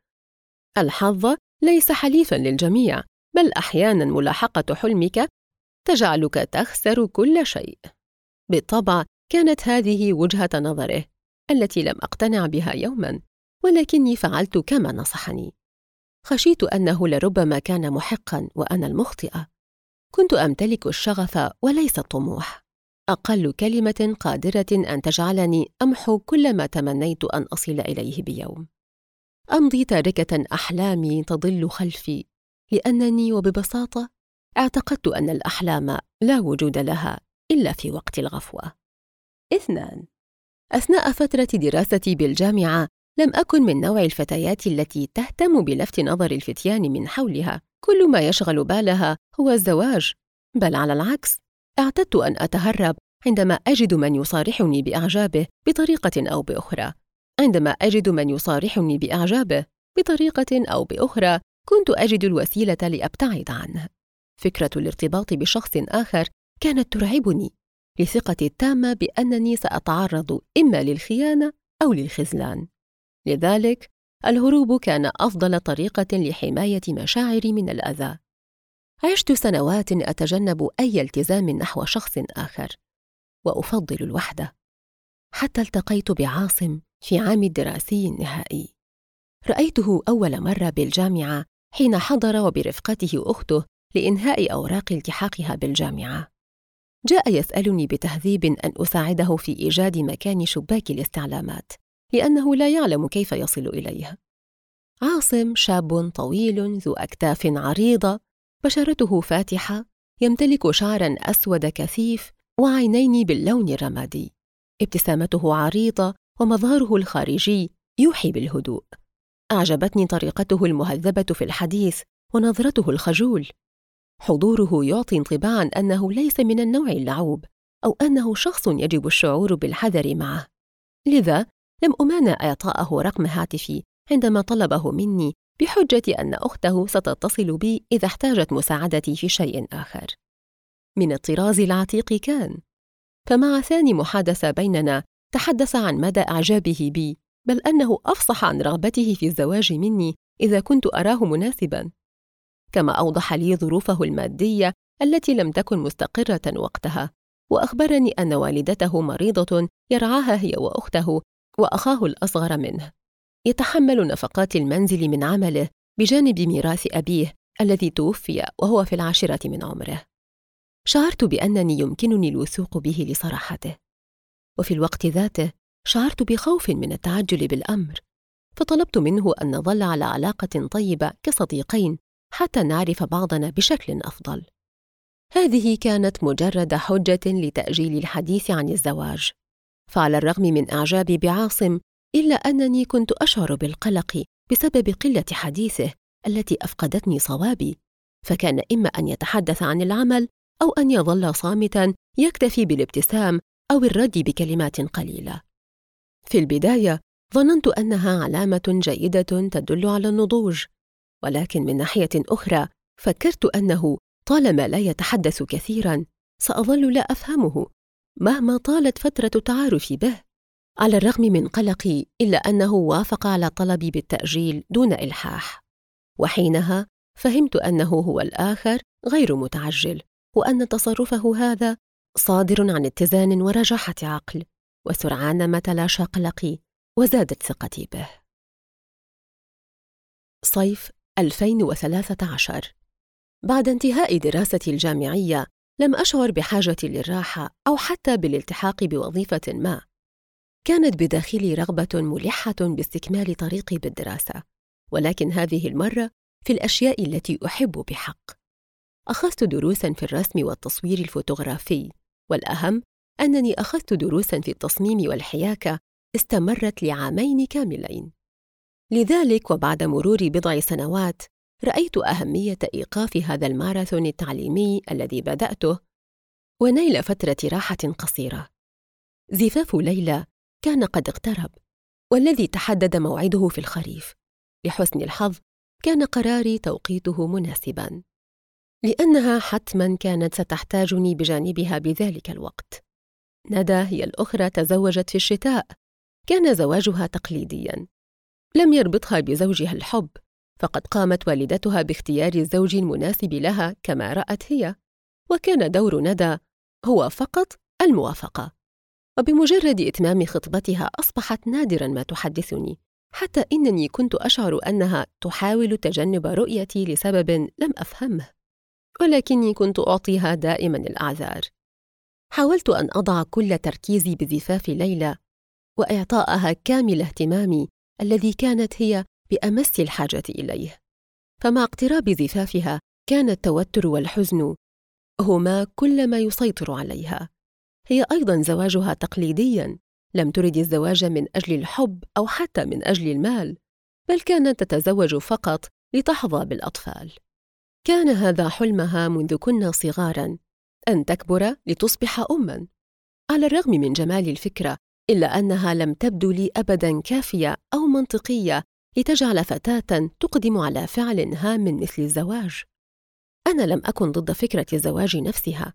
الحظ ليس حليفاً للجميع، بل أحياناً ملاحقة حلمك تجعلك تخسر كل شيء. بالطبع كانت هذه وجهة نظره التي لم أقتنع بها يوماً، ولكني فعلت كما نصحني. خشيت أنه لربما كان محقاً وأنا المخطئة. كنت أمتلك الشغف وليس الطموح، أقل كلمة قادرة أن تجعلني أمحو كل ما تمنيت أن أصل إليه بيوم. أمضي تاركة أحلامي تضل خلفي، لأنني وببساطة اعتقدت أن الأحلام لا وجود لها إلا في وقت الغفوة. 2. أثناء فترة دراستي بالجامعة لم أكن من نوع الفتيات التي تهتم بلفت نظر الفتيان من حولها، كل ما يشغل بالها هو الزواج، بل على العكس، اعتدت أن أتهرب عندما أجد من يصارحني بإعجابه بطريقة أو بأخرى. عندما أجد من يصارحني بإعجابه بطريقة أو بأخرى، كنت أجد الوسيلة لأبتعد عنه. فكرة الارتباط بشخص آخر كانت ترعبني، لثقتي التامة بأنني سأتعرض إما للخيانة أو للخذلان. لذلك الهروب كان أفضل طريقة لحماية مشاعري من الأذى. عشت سنوات أتجنب أي التزام نحو شخص آخر، وأفضل الوحدة، حتى التقيت بعاصم في عام الدراسي النهائي. رأيته أول مرة بالجامعة حين حضر وبرفقته أخته لإنهاء أوراق التحاقها بالجامعة. جاء يسألني بتهذيب أن أساعده في إيجاد مكان شباك الاستعلامات، لأنه لا يعلم كيف يصل إليه. عاصم شاب طويل ذو أكتاف عريضة، بشرته فاتحة، يمتلك شعراً أسود كثيف وعينين باللون الرمادي. ابتسامته عريضة ومظهره الخارجي يوحي بالهدوء. أعجبتني طريقته المهذبة في الحديث ونظرته الخجول. حضوره يعطي انطباعاً أنه ليس من النوع اللعوب، أو أنه شخص يجب الشعور بالحذر معه. لذا لم أمانع إعطاءه رقم هاتفي عندما طلبه مني بحجة أن أخته ستتصل بي إذا احتاجت مساعدتي في شيء آخر. من الطراز العتيق كان، فمع ثاني محادثة بيننا تحدث عن مدى إعجابه بي، بل أنه أفصح عن رغبته في الزواج مني إذا كنت أراه مناسباً. كما أوضح لي ظروفه المادية التي لم تكن مستقرة وقتها، وأخبرني أن والدته مريضة يرعاها هي وأخته وأخاه الأصغر منه، يتحمل نفقات المنزل من عمله بجانب ميراث أبيه الذي توفي وهو في 10 من عمره. شعرت بأنني يمكنني الوثوق به لصراحته، وفي الوقت ذاته شعرت بخوف من التعجل بالأمر، فطلبت منه أن نظل على علاقة طيبة كصديقين حتى نعرف بعضنا بشكل أفضل. هذه كانت مجرد حجة لتأجيل الحديث عن الزواج، فعلى الرغم من إعجابي بعاصم إلا أنني كنت أشعر بالقلق بسبب قلة حديثه التي أفقدتني صوابي، فكان إما أن يتحدث عن العمل أو أن يظل صامتاً يكتفي بالابتسام أو الرد بكلمات قليلة. في البداية ظننت أنها علامة جيدة تدل على النضوج، ولكن من ناحية أخرى فكرت أنه طالما لا يتحدث كثيراً سأظل لا أفهمه مهما طالت فترة تعارفي به. على الرغم من قلقي إلا أنه وافق على طلبي بالتأجيل دون إلحاح، وحينها فهمت أنه هو الآخر غير متعجل، وأن تصرفه هذا صادر عن اتزان ورجاحة عقل، وسرعان ما تلاشى قلقي وزادت ثقتي به. صيف 2013. بعد انتهاء دراستي الجامعية لم أشعر بحاجة للراحة أو حتى بالالتحاق بوظيفة ما. كانت بداخلي رغبة ملحة باستكمال طريقي بالدراسة، ولكن هذه المرة في الأشياء التي أحب بحق. أخذت دروساً في الرسم والتصوير الفوتوغرافي، والأهم أنني أخذت دروساً في التصميم والحياكة استمرت لعامين كاملين. لذلك وبعد مرور بضع سنوات رأيت أهمية إيقاف هذا الماراثون التعليمي الذي بدأته ونيل فترة راحة قصيرة. زفاف ليلى كان قد اقترب، والذي تحدد موعده في الخريف. لحسن الحظ كان قراري توقيته مناسباً، لأنها حتماً كانت ستحتاجني بجانبها بذلك الوقت. ندى هي الأخرى تزوجت في الشتاء. كان زواجها تقليدياً، لم يربطها بزوجها الحب، فقد قامت والدتها باختيار الزوج المناسب لها كما رأت هي، وكان دور ندى هو فقط الموافقة. وبمجرد إتمام خطبتها أصبحت نادراً ما تحدثني، حتى إنني كنت أشعر أنها تحاول تجنب رؤيتي لسبب لم أفهمه، ولكني كنت أعطيها دائماً الأعذار. حاولت أن أضع كل تركيزي بزفاف ليلى وإعطائها كامل اهتمامي الذي كانت هي بأمس الحاجة إليه، فمع اقتراب زفافها كان التوتر والحزن هما كل ما يسيطر عليها. هي أيضاً زواجها تقليدياً، لم ترد الزواج من أجل الحب أو حتى من أجل المال، بل كانت تتزوج فقط لتحظى بالأطفال. كان هذا حلمها منذ كنا صغاراً، أن تكبر لتصبح أماً. على الرغم من جمال الفكرة إلا أنها لم تبدو لي أبداً كافية أو منطقية لتجعل فتاة تقدم على فعل هام مثل الزواج. أنا لم أكن ضد فكرة الزواج نفسها،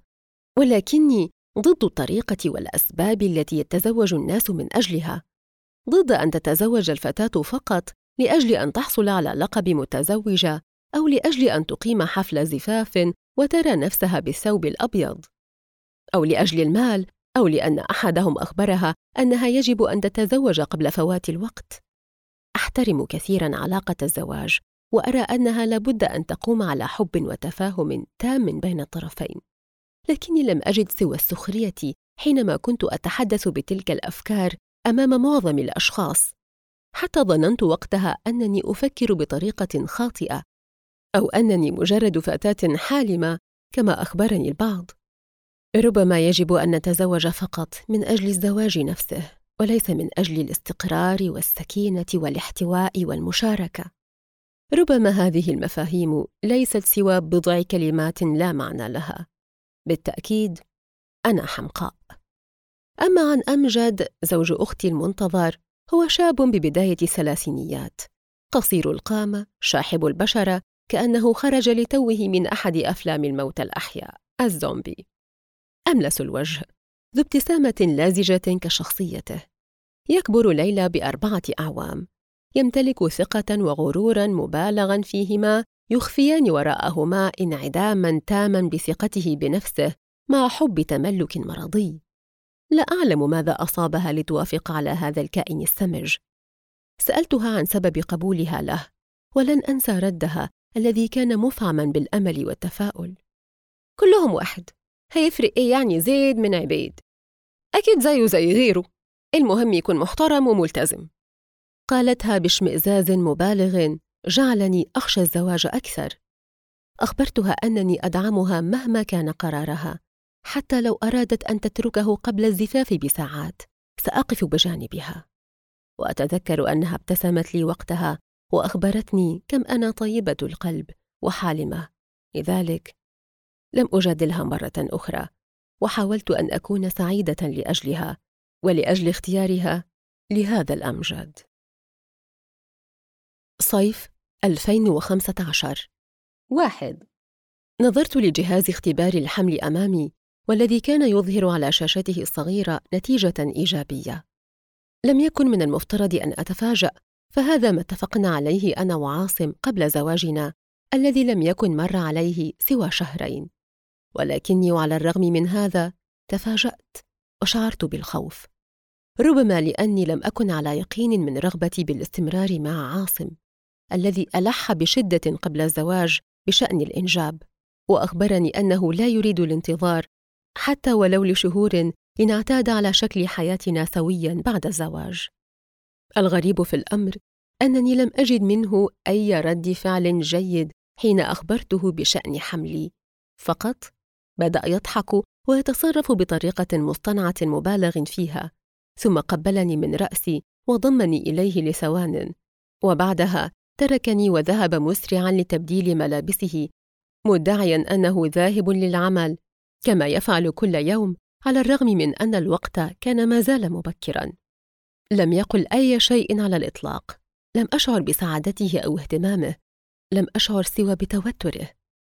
ولكني ضد الطريقة والأسباب التي يتزوج الناس من أجلها. ضد أن تتزوج الفتاة فقط لأجل أن تحصل على لقب متزوجة، أو لأجل أن تقيم حفل زفاف وترى نفسها بالثوب الأبيض، أو لأجل المال، أو لأن أحدهم أخبرها أنها يجب أن تتزوج قبل فوات الوقت. أحترم كثيراً علاقة الزواج، وأرى أنها لابد أن تقوم على حب وتفاهم تام بين الطرفين، لكني لم أجد سوى السخرية حينما كنت أتحدث بتلك الأفكار أمام معظم الأشخاص، حتى ظننت وقتها أنني أفكر بطريقة خاطئة، أو أنني مجرد فتاة حالمة كما أخبرني البعض. ربما يجب أن نتزوج فقط من أجل الزواج نفسه، وليس من أجل الاستقرار والسكينة والاحتواء والمشاركة. ربما هذه المفاهيم ليست سوى بضع كلمات لا معنى لها. بالتأكيد أنا حمقاء. أما عن أمجد زوج أختي المنتظر، هو شاب ببداية الثلاثينيات، قصير القامة، شاحب البشرة، كأنه خرج لتوه من أحد أفلام الموتى الأحياء الزومبي. أملس الوجه، ذو ابتسامة لازجة كشخصيته. يكبر ليلى ب4 أعوام، يمتلك ثقة وغرورا مبالغا فيهما يخفيان وراءهما انعداما تاما بثقته بنفسه مع حب تملك مرضي. لا أعلم ماذا أصابها لتوافق على هذا الكائن السمج. سألتها عن سبب قبولها له، ولن أنسى ردها الذي كان مفعما بالأمل والتفاؤل. كلهم واحد، هيفرق إيه يعني زيد من عبيد؟ أكيد زيه زي غيره، المهم يكون محترم وملتزم. قالتها باشمئزاز مبالغ جعلني أخشى الزواج أكثر. أخبرتها أنني أدعمها مهما كان قرارها، حتى لو أرادت أن تتركه قبل الزفاف بساعات سأقف بجانبها. وأتذكر أنها ابتسمت لي وقتها وأخبرتني كم أنا طيبة القلب وحالمة، لذلك لم أجادلها مرة أخرى، وحاولت أن أكون سعيدة لأجلها ولأجل اختيارها لهذا الأمجد. صيف 2015. 1. نظرت لجهاز اختبار الحمل أمامي، والذي كان يظهر على شاشته الصغيرة نتيجة إيجابية. لم يكن من المفترض أن أتفاجأ، فهذا ما اتفقنا عليه أنا وعاصم قبل زواجنا الذي لم يكن مر عليه سوى شهرين. ولكني وعلى الرغم من هذا تفاجأت وشعرت بالخوف، ربما لأني لم أكن على يقين من رغبتي بالاستمرار مع عاصم الذي ألح بشدة قبل الزواج بشأن الإنجاب، وأخبرني أنه لا يريد الانتظار حتى ولو لشهور لنعتاد على شكل حياتنا سوياً بعد الزواج. الغريب في الأمر أنني لم أجد منه أي رد فعل جيد حين أخبرته بشأن حملي، فقط بدأ يضحك ويتصرف بطريقة مصطنعة مبالغ فيها، ثم قبلني من رأسي وضمني إليه لثوان، وبعدها تركني وذهب مسرعاً لتبديل ملابسه، مدعياً أنه ذاهب للعمل كما يفعل كل يوم، على الرغم من أن الوقت كان ما زال مبكراً. لم يقل أي شيء على الإطلاق، لم أشعر بسعادته أو اهتمامه، لم أشعر سوى بتوتره.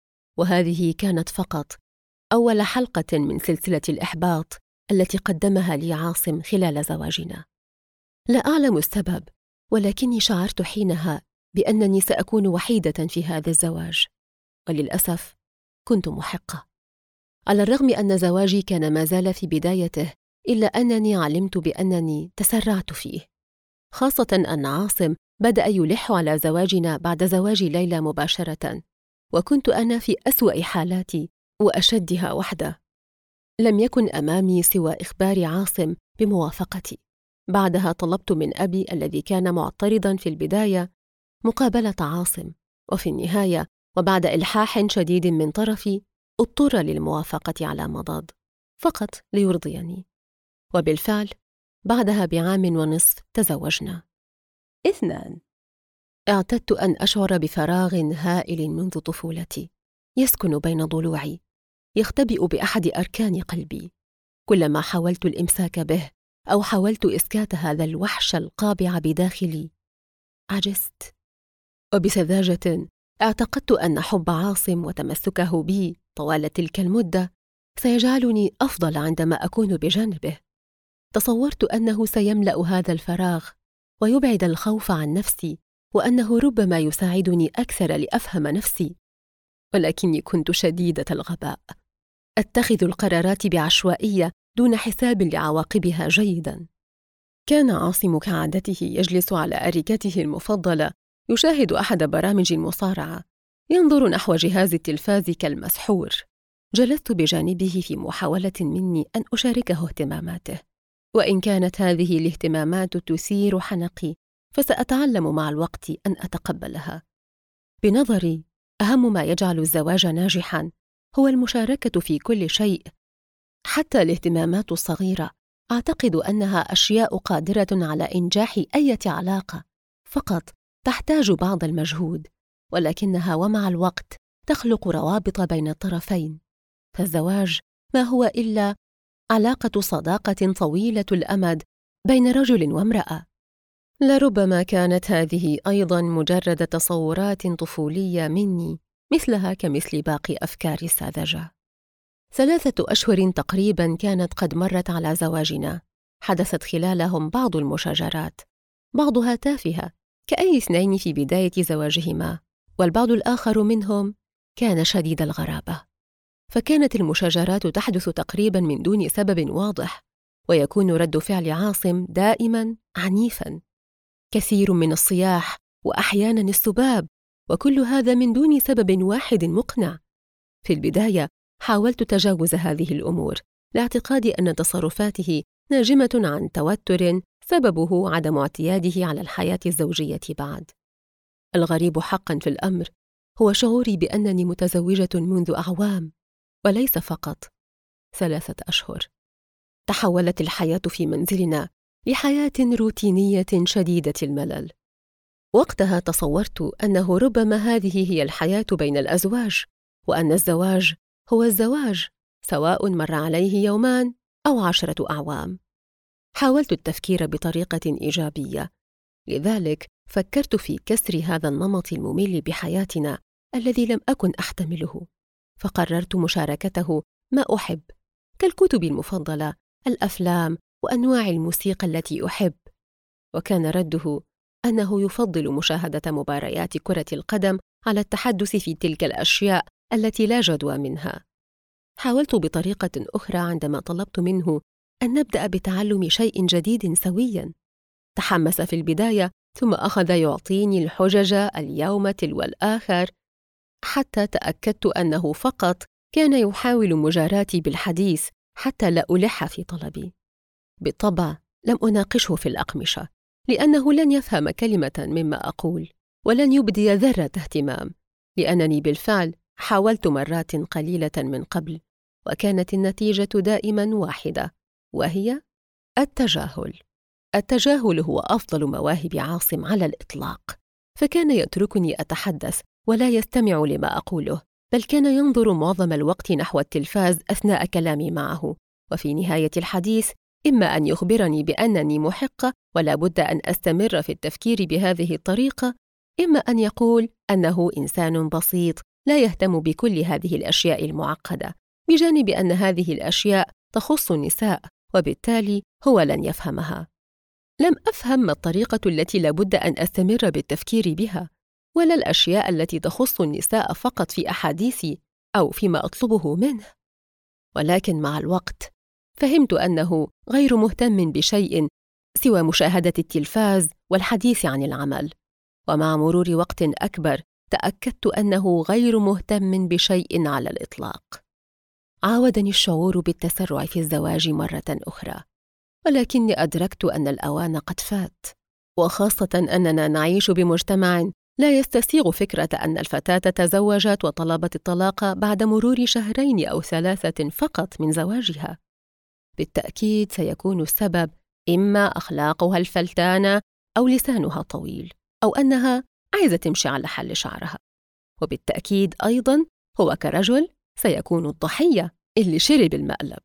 وهذه كانت فقط أول حلقة من سلسلة الإحباط التي قدمها لي عاصم خلال زواجنا. لا أعلم السبب، ولكني شعرت حينها بأنني سأكون وحيدة في هذا الزواج، وللأسف كنت محقة. على الرغم أن زواجي كان ما زال في بدايته، إلا أنني علمت بأنني تسرعت فيه، خاصة أن عاصم بدأ يلح على زواجنا بعد زواج ليلى مباشرة، وكنت أنا في أسوأ حالاتي وأشدها وحدة. لم يكن أمامي سوى إخبار عاصم بموافقتي. بعدها طلبت من أبي الذي كان معترضاً في البداية مقابلة عاصم، وفي النهاية وبعد إلحاح شديد من طرفي اضطر للموافقة على مضض فقط ليرضيني. وبالفعل بعدها بعام ونصف تزوجنا. 2. اعتدت أن أشعر بفراغ هائل منذ طفولتي يسكن بين ضلوعي، يختبئ بأحد أركان قلبي. كلما حاولت الإمساك به أو حاولت إسكات هذا الوحش القابع بداخلي عجزت. وبسذاجة اعتقدت أن حب عاصم وتمسكه بي طوال تلك المدة سيجعلني أفضل عندما أكون بجانبه. تصورت أنه سيملأ هذا الفراغ ويبعد الخوف عن نفسي، وأنه ربما يساعدني أكثر لأفهم نفسي، ولكني كنت شديدة الغباء، أتخذ القرارات بعشوائية دون حساب لعواقبها جيداً. كان عاصم كعادته يجلس على أريكته المفضلة يشاهد أحد برامج المصارعة، ينظر نحو جهاز التلفاز كالمسحور. جلست بجانبه في محاولة مني أن أشاركه اهتماماته، وإن كانت هذه الاهتمامات تثير حنقي فسأتعلم مع الوقت أن أتقبلها. بنظري أهم ما يجعل الزواج ناجحاً هو المشاركة في كل شيء، حتى الاهتمامات الصغيرة. أعتقد أنها أشياء قادرة على إنجاح أي علاقة، فقط تحتاج بعض المجهود، ولكنها ومع الوقت تخلق روابط بين الطرفين. فالزواج ما هو إلا علاقة صداقة طويلة الأمد بين رجل وامرأة. لربما كانت هذه أيضاً مجرد تصورات طفولية مني، مثلها كمثل باقي أفكاري الساذجة. 3 أشهر تقريباً كانت قد مرت على زواجنا، حدثت خلالهم بعض المشاجرات، بعضها تافهة كأي اثنين في بداية زواجهما، والبعض الآخر منهم كان شديد الغرابة. فكانت المشاجرات تحدث تقريباً من دون سبب واضح، ويكون رد فعل عاصم دائماً عنيفاً، كثير من الصياح وأحياناً السباب، وكل هذا من دون سبب واحد مقنع. في البداية حاولت تجاوز هذه الأمور لاعتقادي أن تصرفاته ناجمة عن توتر سببه عدم اعتياده على الحياة الزوجية بعد. الغريب حقاً في الأمر هو شعوري بأنني متزوجة منذ أعوام، وليس فقط 3 أشهر. تحولت الحياة في منزلنا لحياة روتينية شديدة الملل. وقتها تصورت أنه ربما هذه هي الحياة بين الأزواج، وأن الزواج هو الزواج سواء مر عليه يومان أو 10 أعوام. حاولت التفكير بطريقة إيجابية، لذلك فكرت في كسر هذا النمط الممل بحياتنا الذي لم أكن أحتمله، فقررت مشاركته ما أحب كالكتب المفضلة، الأفلام، وأنواع الموسيقى التي أحب. وكان رده أنه يفضل مشاهدة مباريات كرة القدم على التحدث في تلك الأشياء التي لا جدوى منها. حاولت بطريقة أخرى عندما طلبت منه أن نبدأ بتعلم شيء جديد سوياً. تحمس في البداية، ثم أخذ يعطيني الحجج اليوم تلو الآخر، حتى تأكدت أنه فقط كان يحاول مجاراتي بالحديث حتى لا ألح في طلبي. بالطبع لم أناقشه في الأقمشة، لأنه لن يفهم كلمة مما أقول، ولن يبدي ذرة اهتمام، لأنني بالفعل حاولت مرات قليلة من قبل، وكانت النتيجة دائما واحدة، وهي التجاهل. التجاهل هو أفضل مواهب عاصم على الإطلاق، فكان يتركني أتحدث ولا يستمع لما أقوله، بل كان ينظر معظم الوقت نحو التلفاز أثناء كلامي معه، وفي نهاية الحديث إما أن يخبرني بأنني محقة ولا بد أن أستمر في التفكير بهذه الطريقة، إما أن يقول أنه إنسان بسيط لا يهتم بكل هذه الأشياء المعقدة، بجانب أن هذه الأشياء تخص النساء وبالتالي هو لن يفهمها. لم أفهم ما الطريقة التي لابد أن أستمر بالتفكير بها، ولا الأشياء التي تخص النساء فقط في أحاديثي أو فيما أطلبه منه. ولكن مع الوقت فهمت أنه غير مهتم بشيء سوى مشاهدة التلفاز والحديث عن العمل، ومع مرور وقت أكبر تأكدت أنه غير مهتم بشيء على الإطلاق. عاودني الشعور بالتسرع في الزواج مرة أخرى، ولكني أدركت أن الأوان قد فات، وخاصة أننا نعيش بمجتمع لا يستسيغ فكرة أن الفتاة تزوجت وطلبت الطلاق بعد مرور 2 أو 3 فقط من زواجها. بالتأكيد سيكون السبب إما أخلاقها الفلتانة أو لسانها طويل، أو أنها عايزة تمشي على حل شعرها. وبالتأكيد أيضاً هو كرجل سيكون الضحية اللي شرب المقلب.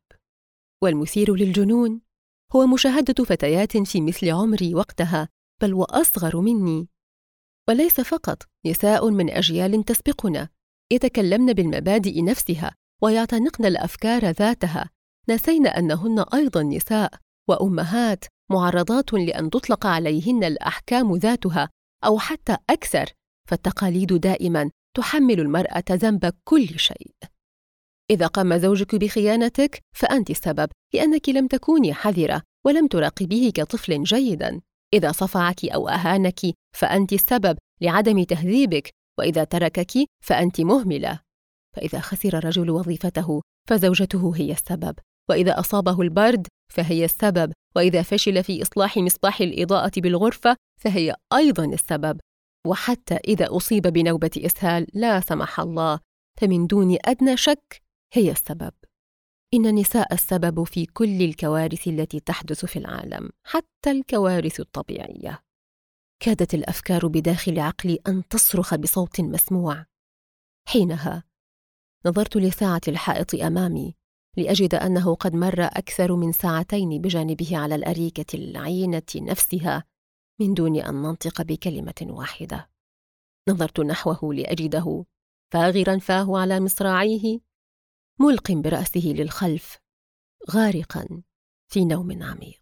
والمثير للجنون هو مشاهدة فتيات في مثل عمري وقتها، بل وأصغر مني، وليس فقط نساء من أجيال تسبقنا، يتكلمن بالمبادئ نفسها ويعتنقن الأفكار ذاتها، نسين أنهن أيضاً نساء وأمهات معرضات لأن تطلق عليهن الأحكام ذاتها أو حتى أكثر، فالتقاليد دائماً تحمل المرأة ذنب كل شيء. إذا قام زوجك بخيانتك فأنت السبب، لأنك لم تكوني حذرة ولم تراقبيه كطفل جيداً. إذا صفعك أو أهانك فأنت السبب لعدم تهذيبك، وإذا تركك فأنت مهملة. فإذا خسر الرجل وظيفته فزوجته هي السبب، وإذا أصابه البرد فهي السبب، وإذا فشل في إصلاح مصباح الإضاءة بالغرفة فهي أيضاً السبب، وحتى إذا أصيب بنوبة إسهال لا سمح الله فمن دون أدنى شك هي السبب. إن النساء السبب في كل الكوارث التي تحدث في العالم، حتى الكوارث الطبيعية. كادت الأفكار بداخل عقلي أن تصرخ بصوت مسموع. حينها نظرت لساعة الحائط أمامي لأجد أنه قد مر أكثر من 2 ساعات بجانبه على الأريكة العينة نفسها من دون أن ننطق بكلمة واحدة. نظرت نحوه لأجده فاغراً فاه على مصراعيه، ملق برأسه للخلف، غارقاً في نوم عميق.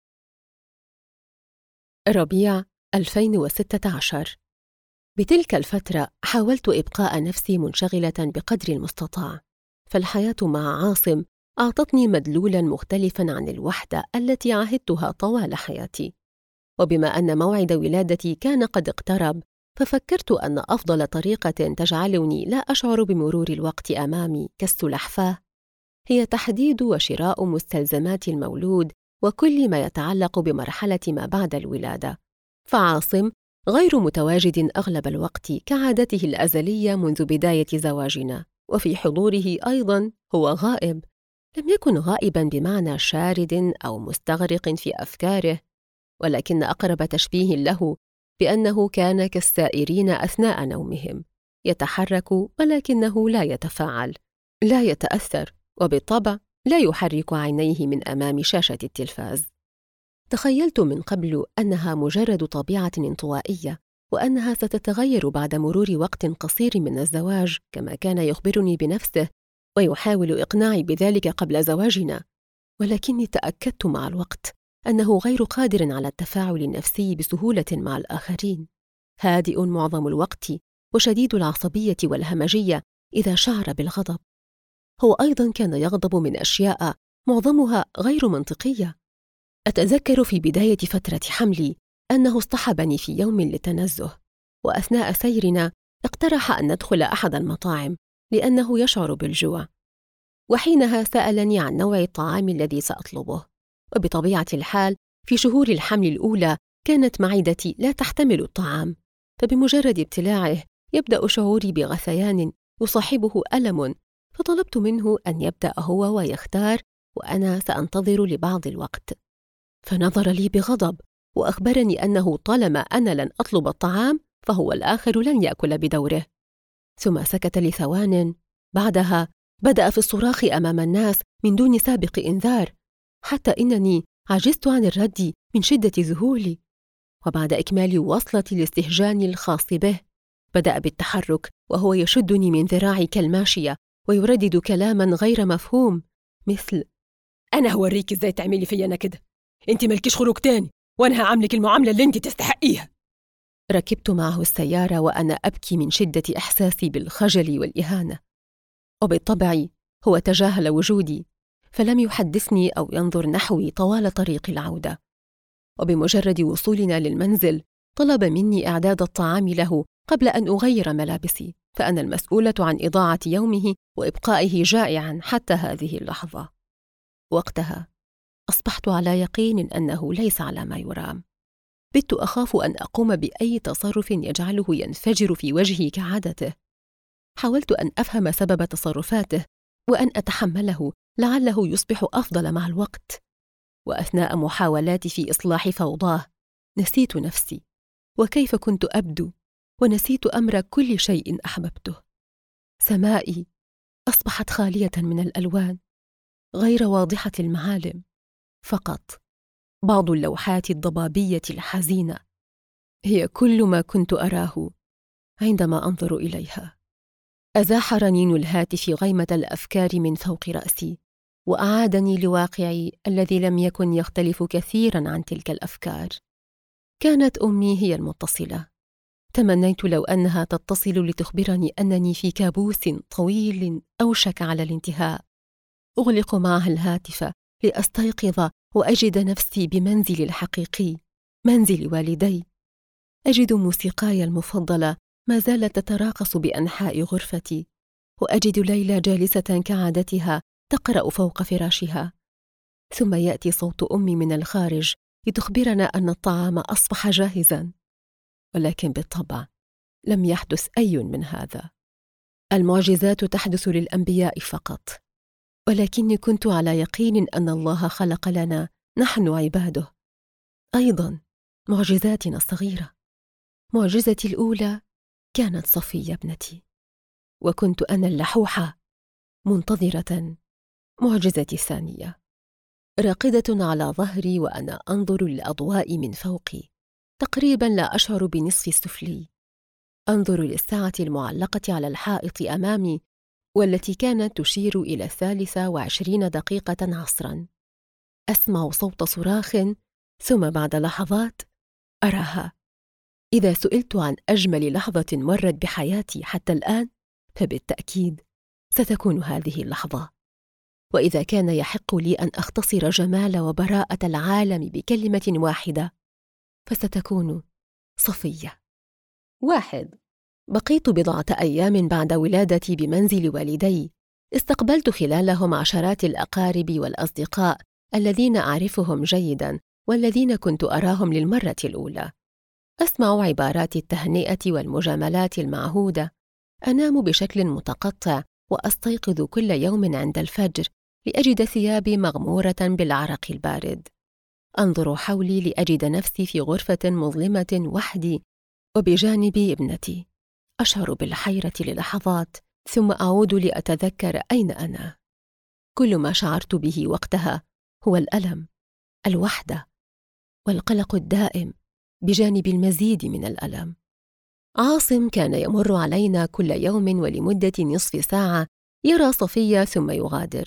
ربيع 2016. بتلك الفترة حاولت إبقاء نفسي منشغلة بقدر المستطاع، فالحياة مع عاصم أعطتني مدلولاً مختلفاً عن الوحدة التي عهدتها طوال حياتي. وبما أن موعد ولادتي كان قد اقترب، ففكرت أن أفضل طريقة تجعلني لا أشعر بمرور الوقت أمامي كالسلحفاة هي تحديد وشراء مستلزمات المولود وكل ما يتعلق بمرحلة ما بعد الولادة. فعاصم غير متواجد أغلب الوقت كعادته الأزلية منذ بداية زواجنا، وفي حضوره أيضاً هو غائب. لم يكن غائباً بمعنى شارد أو مستغرق في أفكاره، ولكن أقرب تشبيه له بأنه كان كالسائرين أثناء نومهم، يتحرك ولكنه لا يتفاعل، لا يتأثر، وبالطبع لا يحرك عينيه من أمام شاشة التلفاز. تخيلت من قبل أنها مجرد طبيعة انطوائية، وأنها ستتغير بعد مرور وقت قصير من الزواج كما كان يخبرني بنفسه ويحاول إقناعي بذلك قبل زواجنا. ولكني تأكدت مع الوقت أنه غير قادر على التفاعل النفسي بسهولة مع الآخرين، هادئ معظم الوقت وشديد العصبية والهمجية إذا شعر بالغضب. هو أيضاً كان يغضب من أشياء معظمها غير منطقية. أتذكر في بداية فترة حملي أنه اصطحبني في يوم للتنزه، وأثناء سيرنا اقترح أن ندخل أحد المطاعم لأنه يشعر بالجوع، وحينها سألني عن نوع الطعام الذي سأطلبه. وبطبيعة الحال في شهور الحمل الأولى كانت معدتي لا تحتمل الطعام، فبمجرد ابتلاعه يبدأ شعوري بغثيان يصاحبه ألم، فطلبت منه أن يبدأ هو ويختار، وأنا سأنتظر لبعض الوقت. فنظر لي بغضب وأخبرني أنه طالما أنا لن أطلب الطعام فهو الآخر لن يأكل بدوره. ثم سكت لثوان، بعدها بدأ في الصراخ أمام الناس من دون سابق إنذار، حتى إنني عجزت عن الرد من شدة ذهولي. وبعد إكمال وصلة الاستهجان الخاص به بدأ بالتحرك وهو يشدني من ذراعي كالماشية ويردد كلاما غير مفهوم مثل: أنا هوريك إزاي تعملي في أنا كده، أنت ملكيش خروج تاني وأنا هعملك المعاملة اللي أنت تستحقيها. ركبت معه السيارة وأنا أبكي من شدة إحساسي بالخجل والإهانة، وبالطبع هو تجاهل وجودي فلم يحدثني أو ينظر نحوي طوال طريق العودة. وبمجرد وصولنا للمنزل طلب مني إعداد الطعام له قبل أن أغير ملابسي، فأنا المسؤولة عن إضاعة يومه وإبقائه جائعاً حتى هذه اللحظة. وقتها أصبحت على يقين أنه ليس على ما يرام. بت أخاف أن أقوم بأي تصرف يجعله ينفجر في وجهي كعادته. حاولت أن أفهم سبب تصرفاته وأن أتحمله لعله يصبح أفضل مع الوقت. وأثناء محاولاتي في إصلاح فوضاه نسيت نفسي وكيف كنت أبدو، ونسيت أمر كل شيء أحببته. سمائي أصبحت خالية من الألوان، غير واضحة المعالم، فقط بعض اللوحات الضبابية الحزينة هي كل ما كنت أراه عندما أنظر إليها. أزاح رنين الهاتف غيمة الأفكار من فوق رأسي وأعادني لواقعي الذي لم يكن يختلف كثيراً عن تلك الأفكار. كانت أمي هي المتصلة. تمنيت لو أنها تتصل لتخبرني أنني في كابوس طويل أوشك على الانتهاء. أغلق معها الهاتف لأستيقظ وأجد نفسي بمنزلي الحقيقي، منزل والدي. أجد موسيقاي المفضلة ما زالت تتراقص بأنحاء غرفتي، وأجد ليلى جالسة كعادتها تقرأ فوق فراشها. ثم يأتي صوت أمي من الخارج لتخبرنا أن الطعام أصبح جاهزاً، ولكن بالطبع لم يحدث أي من هذا. المعجزات تحدث للأنبياء فقط، ولكني كنت على يقين أن الله خلق لنا نحن عباده أيضاً معجزاتنا الصغيرة. معجزتي الأولى كانت صفية ابنتي، وكنت أنا اللحوحة منتظرة معجزتي الثانية، راقدة على ظهري وأنا أنظر للأضواء من فوقي، تقريباً لا أشعر بنصف السفلي. أنظر للساعة المعلقة على الحائط أمامي والتي كانت تشير إلى 23 دقيقة عصراً. أسمع صوت صراخ، ثم بعد لحظات أراها. إذا سئلت عن أجمل لحظة مرت بحياتي حتى الآن فبالتأكيد ستكون هذه اللحظة. وإذا كان يحق لي أن أختصر جمال وبراءة العالم بكلمة واحدة فستكون صفية. 1. بقيت بضعة أيام بعد ولادتي بمنزل والدي. استقبلت خلالهم عشرات الأقارب والأصدقاء الذين أعرفهم جيداً والذين كنت أراهم للمرة الأولى. أسمع عبارات التهنئة والمجاملات المعهودة. أنام بشكل متقطع وأستيقظ كل يوم عند الفجر لأجد ثيابي مغمورة بالعرق البارد. أنظر حولي لأجد نفسي في غرفة مظلمة وحدي وبجانبي ابنتي. أشعر بالحيرة للحظات ثم أعود لأتذكر أين أنا. كل ما شعرت به وقتها هو الألم، الوحدة، والقلق الدائم بجانب المزيد من الألم. عاصم كان يمر علينا كل يوم ولمدة نصف ساعة، يرى صفية ثم يغادر.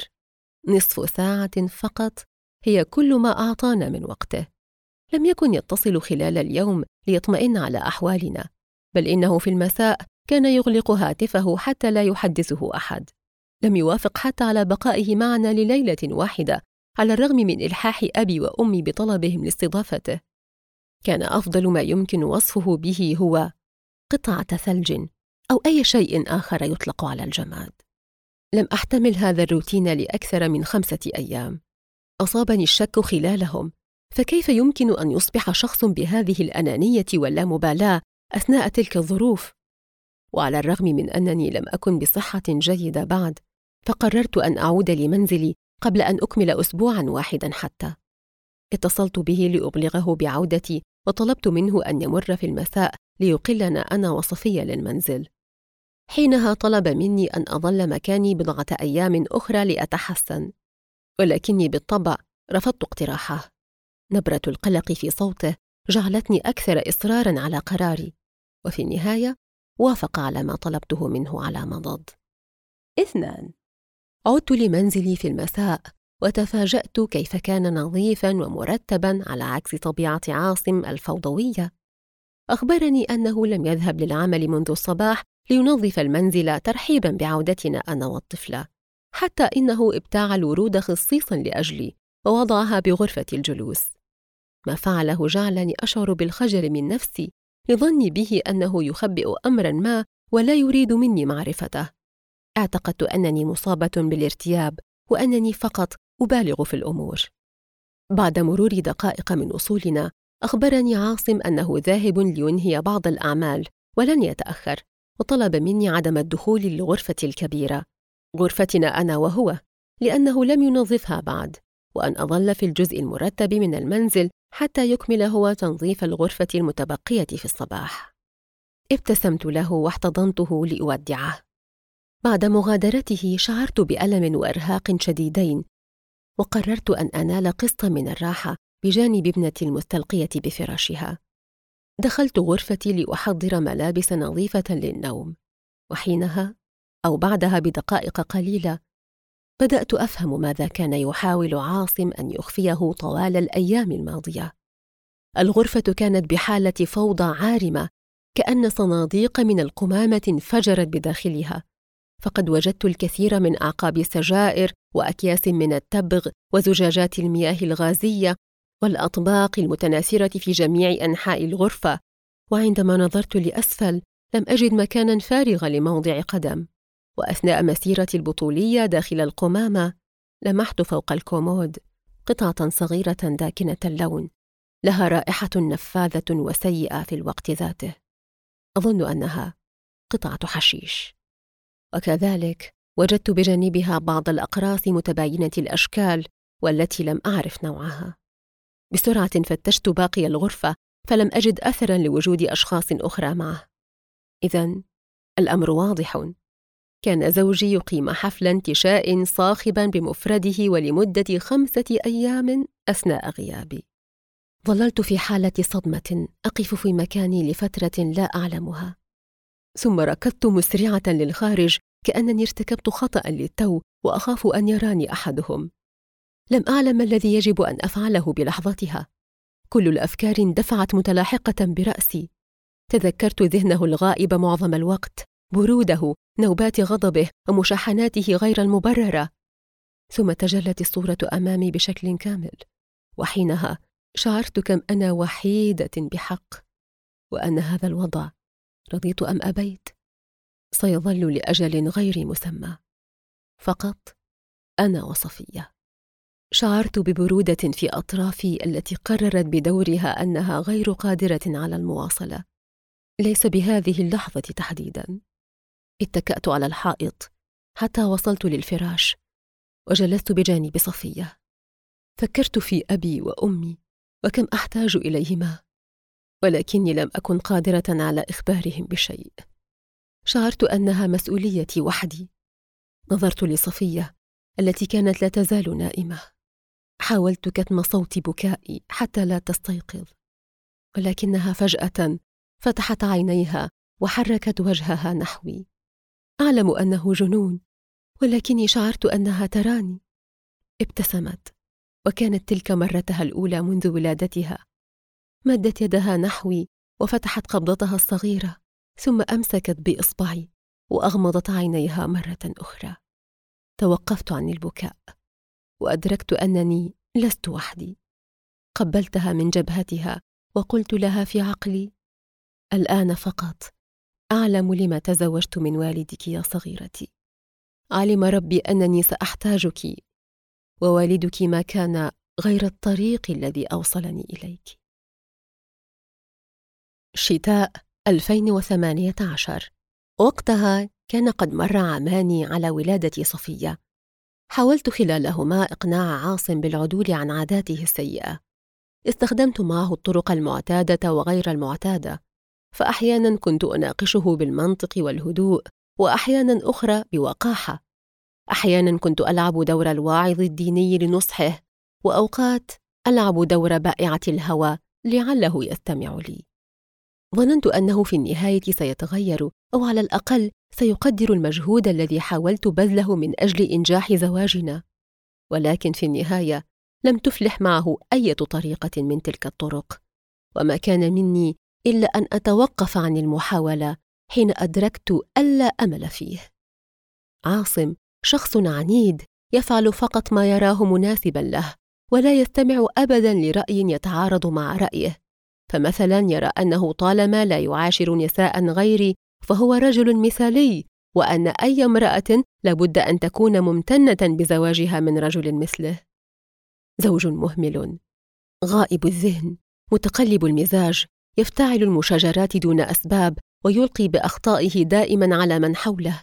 نصف ساعة فقط هي كل ما أعطانا من وقته. لم يكن يتصل خلال اليوم ليطمئن على أحوالنا، بل إنه في المساء كان يغلق هاتفه حتى لا يحدثه أحد. لم يوافق حتى على بقائه معنا لليلة واحدة على الرغم من إلحاح أبي وأمي بطلبهم لاستضافته. كان أفضل ما يمكن وصفه به هو قطعة ثلج أو أي شيء آخر يطلق على الجماد. لم أحتمل هذا الروتين لأكثر من 5 أيام. أصابني الشك خلالهم، فكيف يمكن أن يصبح شخص بهذه الأنانية واللامبالاة أثناء تلك الظروف؟ وعلى الرغم من أنني لم أكن بصحة جيدة بعد، فقررت أن أعود لمنزلي قبل أن أكمل أسبوعاً واحداً حتى. اتصلت به لأبلغه بعودتي وطلبت منه أن يمر في المساء ليقلنا أنا وصفية للمنزل. حينها طلب مني أن أظل مكاني بضعة أيام أخرى لأتحسن، ولكني بالطبع رفضت اقتراحه. نبرة القلق في صوته جعلتني أكثر إصراراً على قراري، وفي النهاية وافق على ما طلبته منه على مضض. 2. عدت لمنزلي في المساء وتفاجأت كيف كان نظيفاً ومرتباً على عكس طبيعة عاصم الفوضوية. أخبرني أنه لم يذهب للعمل منذ الصباح لينظف المنزل ترحيباً بعودتنا أنا والطفلة، حتى إنه ابتاع الورود خصيصاً لأجلي ووضعها بغرفة الجلوس. ما فعله جعلني أشعر بالخجل من نفسي لظني به أنه يخبئ أمراً ما ولا يريد مني معرفته. اعتقدت أنني مصابة بالارتياب وأنني فقط أبالغ في الأمور. بعد مرور دقائق من وصولنا، أخبرني عاصم أنه ذاهب لينهي بعض الأعمال ولن يتأخر، وطلب مني عدم الدخول للغرفة الكبيرة، غرفتنا أنا وهو، لأنه لم ينظفها بعد، وأن أظل في الجزء المرتب من المنزل حتى يكمل هو تنظيف الغرفة المتبقية في الصباح. ابتسمت له واحتضنته لأودعه. بعد مغادرته شعرت بألم وإرهاق شديدين، وقررت أن أنال قسطا من الراحة بجانب ابنتي المستلقية بفراشها. دخلت غرفتي لأحضر ملابس نظيفة للنوم، وحينها أو بعدها بدقائق قليلة بدأت أفهم ماذا كان يحاول عاصم أن يخفيه طوال الأيام الماضية. الغرفة كانت بحالة فوضى عارمة، كأن صناديق من القمامة انفجرت بداخلها، فقد وجدت الكثير من أعقاب السجائر وأكياس من التبغ وزجاجات المياه الغازية والأطباق المتناثرة في جميع أنحاء الغرفة. وعندما نظرت لأسفل لم أجد مكاناً فارغا لموضع قدم. وأثناء مسيرتي البطولية داخل القمامة لمحت فوق الكومود قطعة صغيرة داكنة اللون، لها رائحة نفاذة وسيئة في الوقت ذاته. أظن أنها قطعة حشيش. وكذلك وجدت بجانبها بعض الأقراص متباينة الأشكال والتي لم أعرف نوعها. بسرعة فتشت باقي الغرفة فلم أجد أثراً لوجود أشخاص أخرى معه. إذن الأمر واضح، كان زوجي يقيم حفل انتشاء صاخباً بمفرده ولمدة 5 أيام أثناء غيابي. ظللت في حالة صدمة أقف في مكاني لفترة لا أعلمها، ثم ركضت مسرعة للخارج كأنني ارتكبت خطأ للتو وأخاف أن يراني أحدهم. لم أعلم ما الذي يجب أن أفعله بلحظتها. كل الأفكار اندفعت متلاحقة برأسي. تذكرت ذهنه الغائب معظم الوقت، بروده، نوبات غضبه ومشاحناته غير المبررة. ثم تجلت الصورة أمامي بشكل كامل، وحينها شعرت كم أنا وحيدة بحق، وأن هذا الوضع رضيت أم أبيت، سيظل لأجل غير مسمى، فقط أنا وصفية. شعرت ببرودة في أطرافي التي قررت بدورها أنها غير قادرة على المواصلة، ليس بهذه اللحظة تحديداً. اتكأت على الحائط حتى وصلت للفراش وجلست بجانب صفية. فكرت في أبي وأمي وكم أحتاج إليهما، ولكني لم أكن قادرة على إخبارهم بشيء. شعرت أنها مسؤوليتي وحدي. نظرت لصفية التي كانت لا تزال نائمة. حاولت كتم صوت بكائي حتى لا تستيقظ، ولكنها فجأة فتحت عينيها وحركت وجهها نحوي. أعلم أنه جنون، ولكني شعرت أنها تراني. ابتسمت، وكانت تلك مرتها الأولى منذ ولادتها. مدت يدها نحوي وفتحت قبضتها الصغيرة، ثم أمسكت بإصبعي وأغمضت عينيها مرة أخرى. توقفت عن البكاء وأدركت أنني لست وحدي. قبلتها من جبهتها وقلت لها في عقلي: الآن فقط أعلم لما تزوجت من والدك يا صغيرتي. علم ربي أنني سأحتاجك، ووالدك ما كان غير الطريق الذي أوصلني إليك. شتاء 2018. وقتها كان قد مر عامان على ولادة صفية. حاولت خلالهما إقناع عاصم بالعدول عن عاداته السيئة. استخدمت معه الطرق المعتادة وغير المعتادة، فأحياناً كنت أناقشه بالمنطق والهدوء، وأحياناً أخرى بوقاحة. أحياناً كنت ألعب دور الواعظ الديني لنصحه، وأوقات ألعب دور بائعة الهوى لعله يستمع لي. ظننت أنه في النهاية سيتغير، أو على الأقل سيقدر المجهود الذي حاولت بذله من أجل إنجاح زواجنا، ولكن في النهاية لم تفلح معه أي طريقة من تلك الطرق، وما كان مني إلا أن أتوقف عن المحاولة حين أدركت ألا أمل فيه. عاصم شخص عنيد يفعل فقط ما يراه مناسبا له، ولا يستمع أبدا لرأي يتعارض مع رأيه. فمثلا يرى أنه طالما لا يعاشر نساء غيري فهو رجل مثالي، وأن أي امرأة لابد أن تكون ممتنة بزواجها من رجل مثله. زوج مهمل، غائب الذهن، متقلب المزاج، يفتعل المشاجرات دون أسباب، ويلقي بأخطائه دائما على من حوله.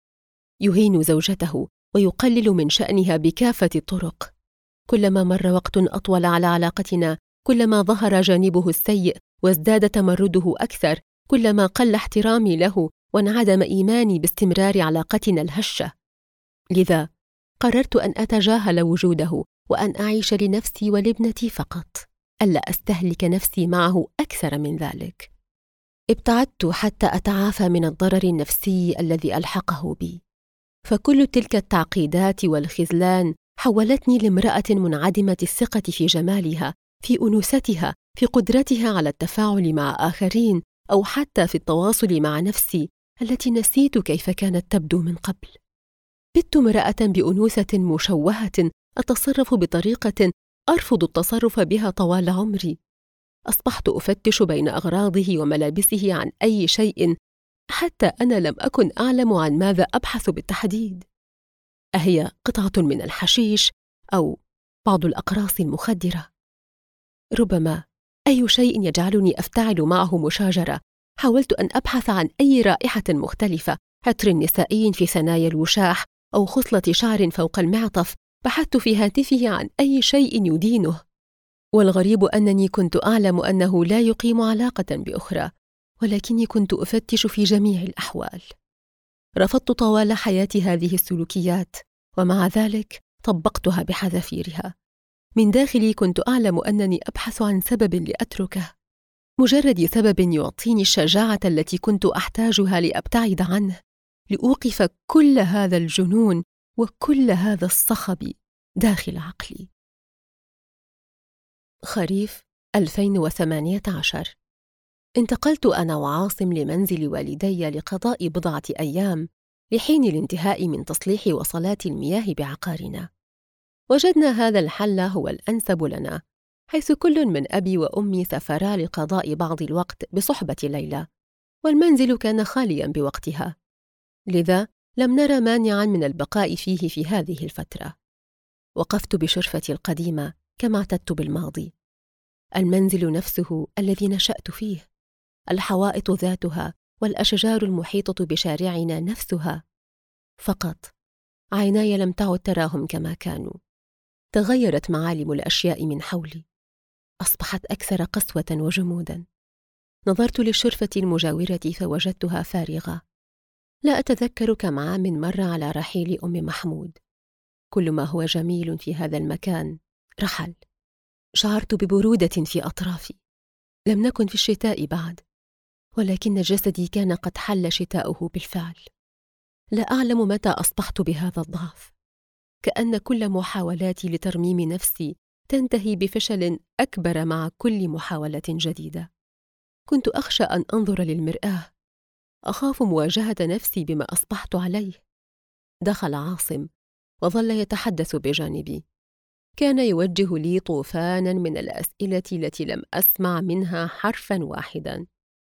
يهين زوجته ويقلل من شأنها بكافة الطرق. كلما مر وقت أطول على علاقتنا، كلما ظهر جانبه السيء وازداد تمرده أكثر، كلما قل احترامي له وانعدم إيماني باستمرار علاقتنا الهشة. لذا قررت أن أتجاهل وجوده، وأن أعيش لنفسي ولابنتي فقط، ألا أستهلك نفسي معه أكثر من ذلك. ابتعدت حتى أتعافى من الضرر النفسي الذي ألحقه بي، فكل تلك التعقيدات والخذلان حولتني لامرأة منعدمة الثقة في جمالها، في أنوثتها، في قدرتها على التفاعل مع آخرين، أو حتى في التواصل مع نفسي التي نسيت كيف كانت تبدو من قبل. بت امرأة بأنوثة مشوهة أتصرف بطريقة أرفض التصرف بها طوال عمري. أصبحت أفتش بين أغراضه وملابسه عن أي شيء، حتى أنا لم أكن أعلم عن ماذا أبحث بالتحديد. أهي قطعة من الحشيش أو بعض الأقراص المخدرة؟ ربما أي شيء يجعلني أفتعل معه مشاجرة. حاولت أن أبحث عن أي رائحة مختلفة، عطر نسائي في ثنايا الوشاح، أو خصلة شعر فوق المعطف. بحثت في هاتفه عن أي شيء يدينه، والغريب أنني كنت أعلم أنه لا يقيم علاقة بأخرى، ولكني كنت أفتش في جميع الأحوال. رفضت طوال حياتي هذه السلوكيات، ومع ذلك طبقتها بحذافيرها. من داخلي كنت أعلم أنني أبحث عن سبب لأتركه، مجرد سبب يعطيني الشجاعة التي كنت أحتاجها لأبتعد عنه، لأوقف كل هذا الجنون وكل هذا الصخب داخل عقلي. خريف 2018. انتقلت أنا وعاصم لمنزل والدي لقضاء بضعة أيام لحين الانتهاء من تصليح وصلات المياه بعقارنا. وجدنا هذا الحل هو الأنسب لنا، حيث كل من أبي وأمي سافرا لقضاء بعض الوقت بصحبة ليلى، والمنزل كان خالياً بوقتها، لذا لم نرى مانعاً من البقاء فيه في هذه الفترة. وقفت بشرفتي القديمة كما اعتدت بالماضي، المنزل نفسه الذي نشأت فيه، الحوائط ذاتها والأشجار المحيطة بشارعنا نفسها، فقط عيناي لم تعد تراهم كما كانوا. تغيرت معالم الأشياء من حولي، أصبحت أكثر قسوة وجموداً. نظرت للشرفة المجاورة فوجدتها فارغة. لا أتذكر كم عام مر على رحيل أم محمود. كل ما هو جميل في هذا المكان رحل. شعرت ببرودة في أطرافي. لم نكن في الشتاء بعد، ولكن جسدي كان قد حل شتاؤه بالفعل. لا أعلم متى أصبحت بهذا الضعف، كأن كل محاولاتي لترميم نفسي تنتهي بفشل أكبر مع كل محاولة جديدة. كنت أخشى أن أنظر للمرآة، أخاف مواجهة نفسي بما أصبحت عليه. دخل عاصم وظل يتحدث بجانبي. كان يوجه لي طوفاناً من الأسئلة التي لم أسمع منها حرفاً واحداً،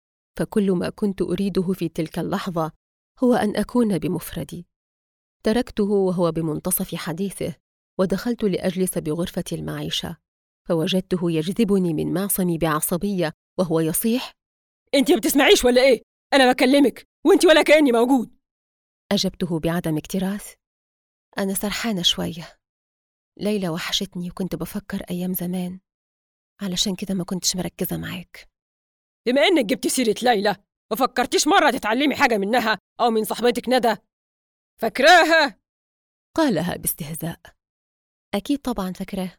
فكل ما كنت أريده في تلك اللحظة هو أن أكون بمفردي. تركته وهو بمنتصف حديثه، ودخلت لأجلس بغرفة المعيشة، فوجدته يجذبني من معصمي بعصبية وهو يصيح: أنت ما بتسمعيش ولا إيه؟ أنا بكلمك وأنت ولا كأني موجود. أجبته بعدم اكتراث: أنا سرحانة شوية، ليلى وحشتني وكنت بفكر أيام زمان، علشان كده ما كنتش مركزة معاك. بما إنك جبتي سيرة ليلى، ما فكرتيش مرة تتعلمي حاجة منها أو من صاحبتك ندى؟ فاكراها؟ قالها باستهزاء. أكيد طبعا فاكراه.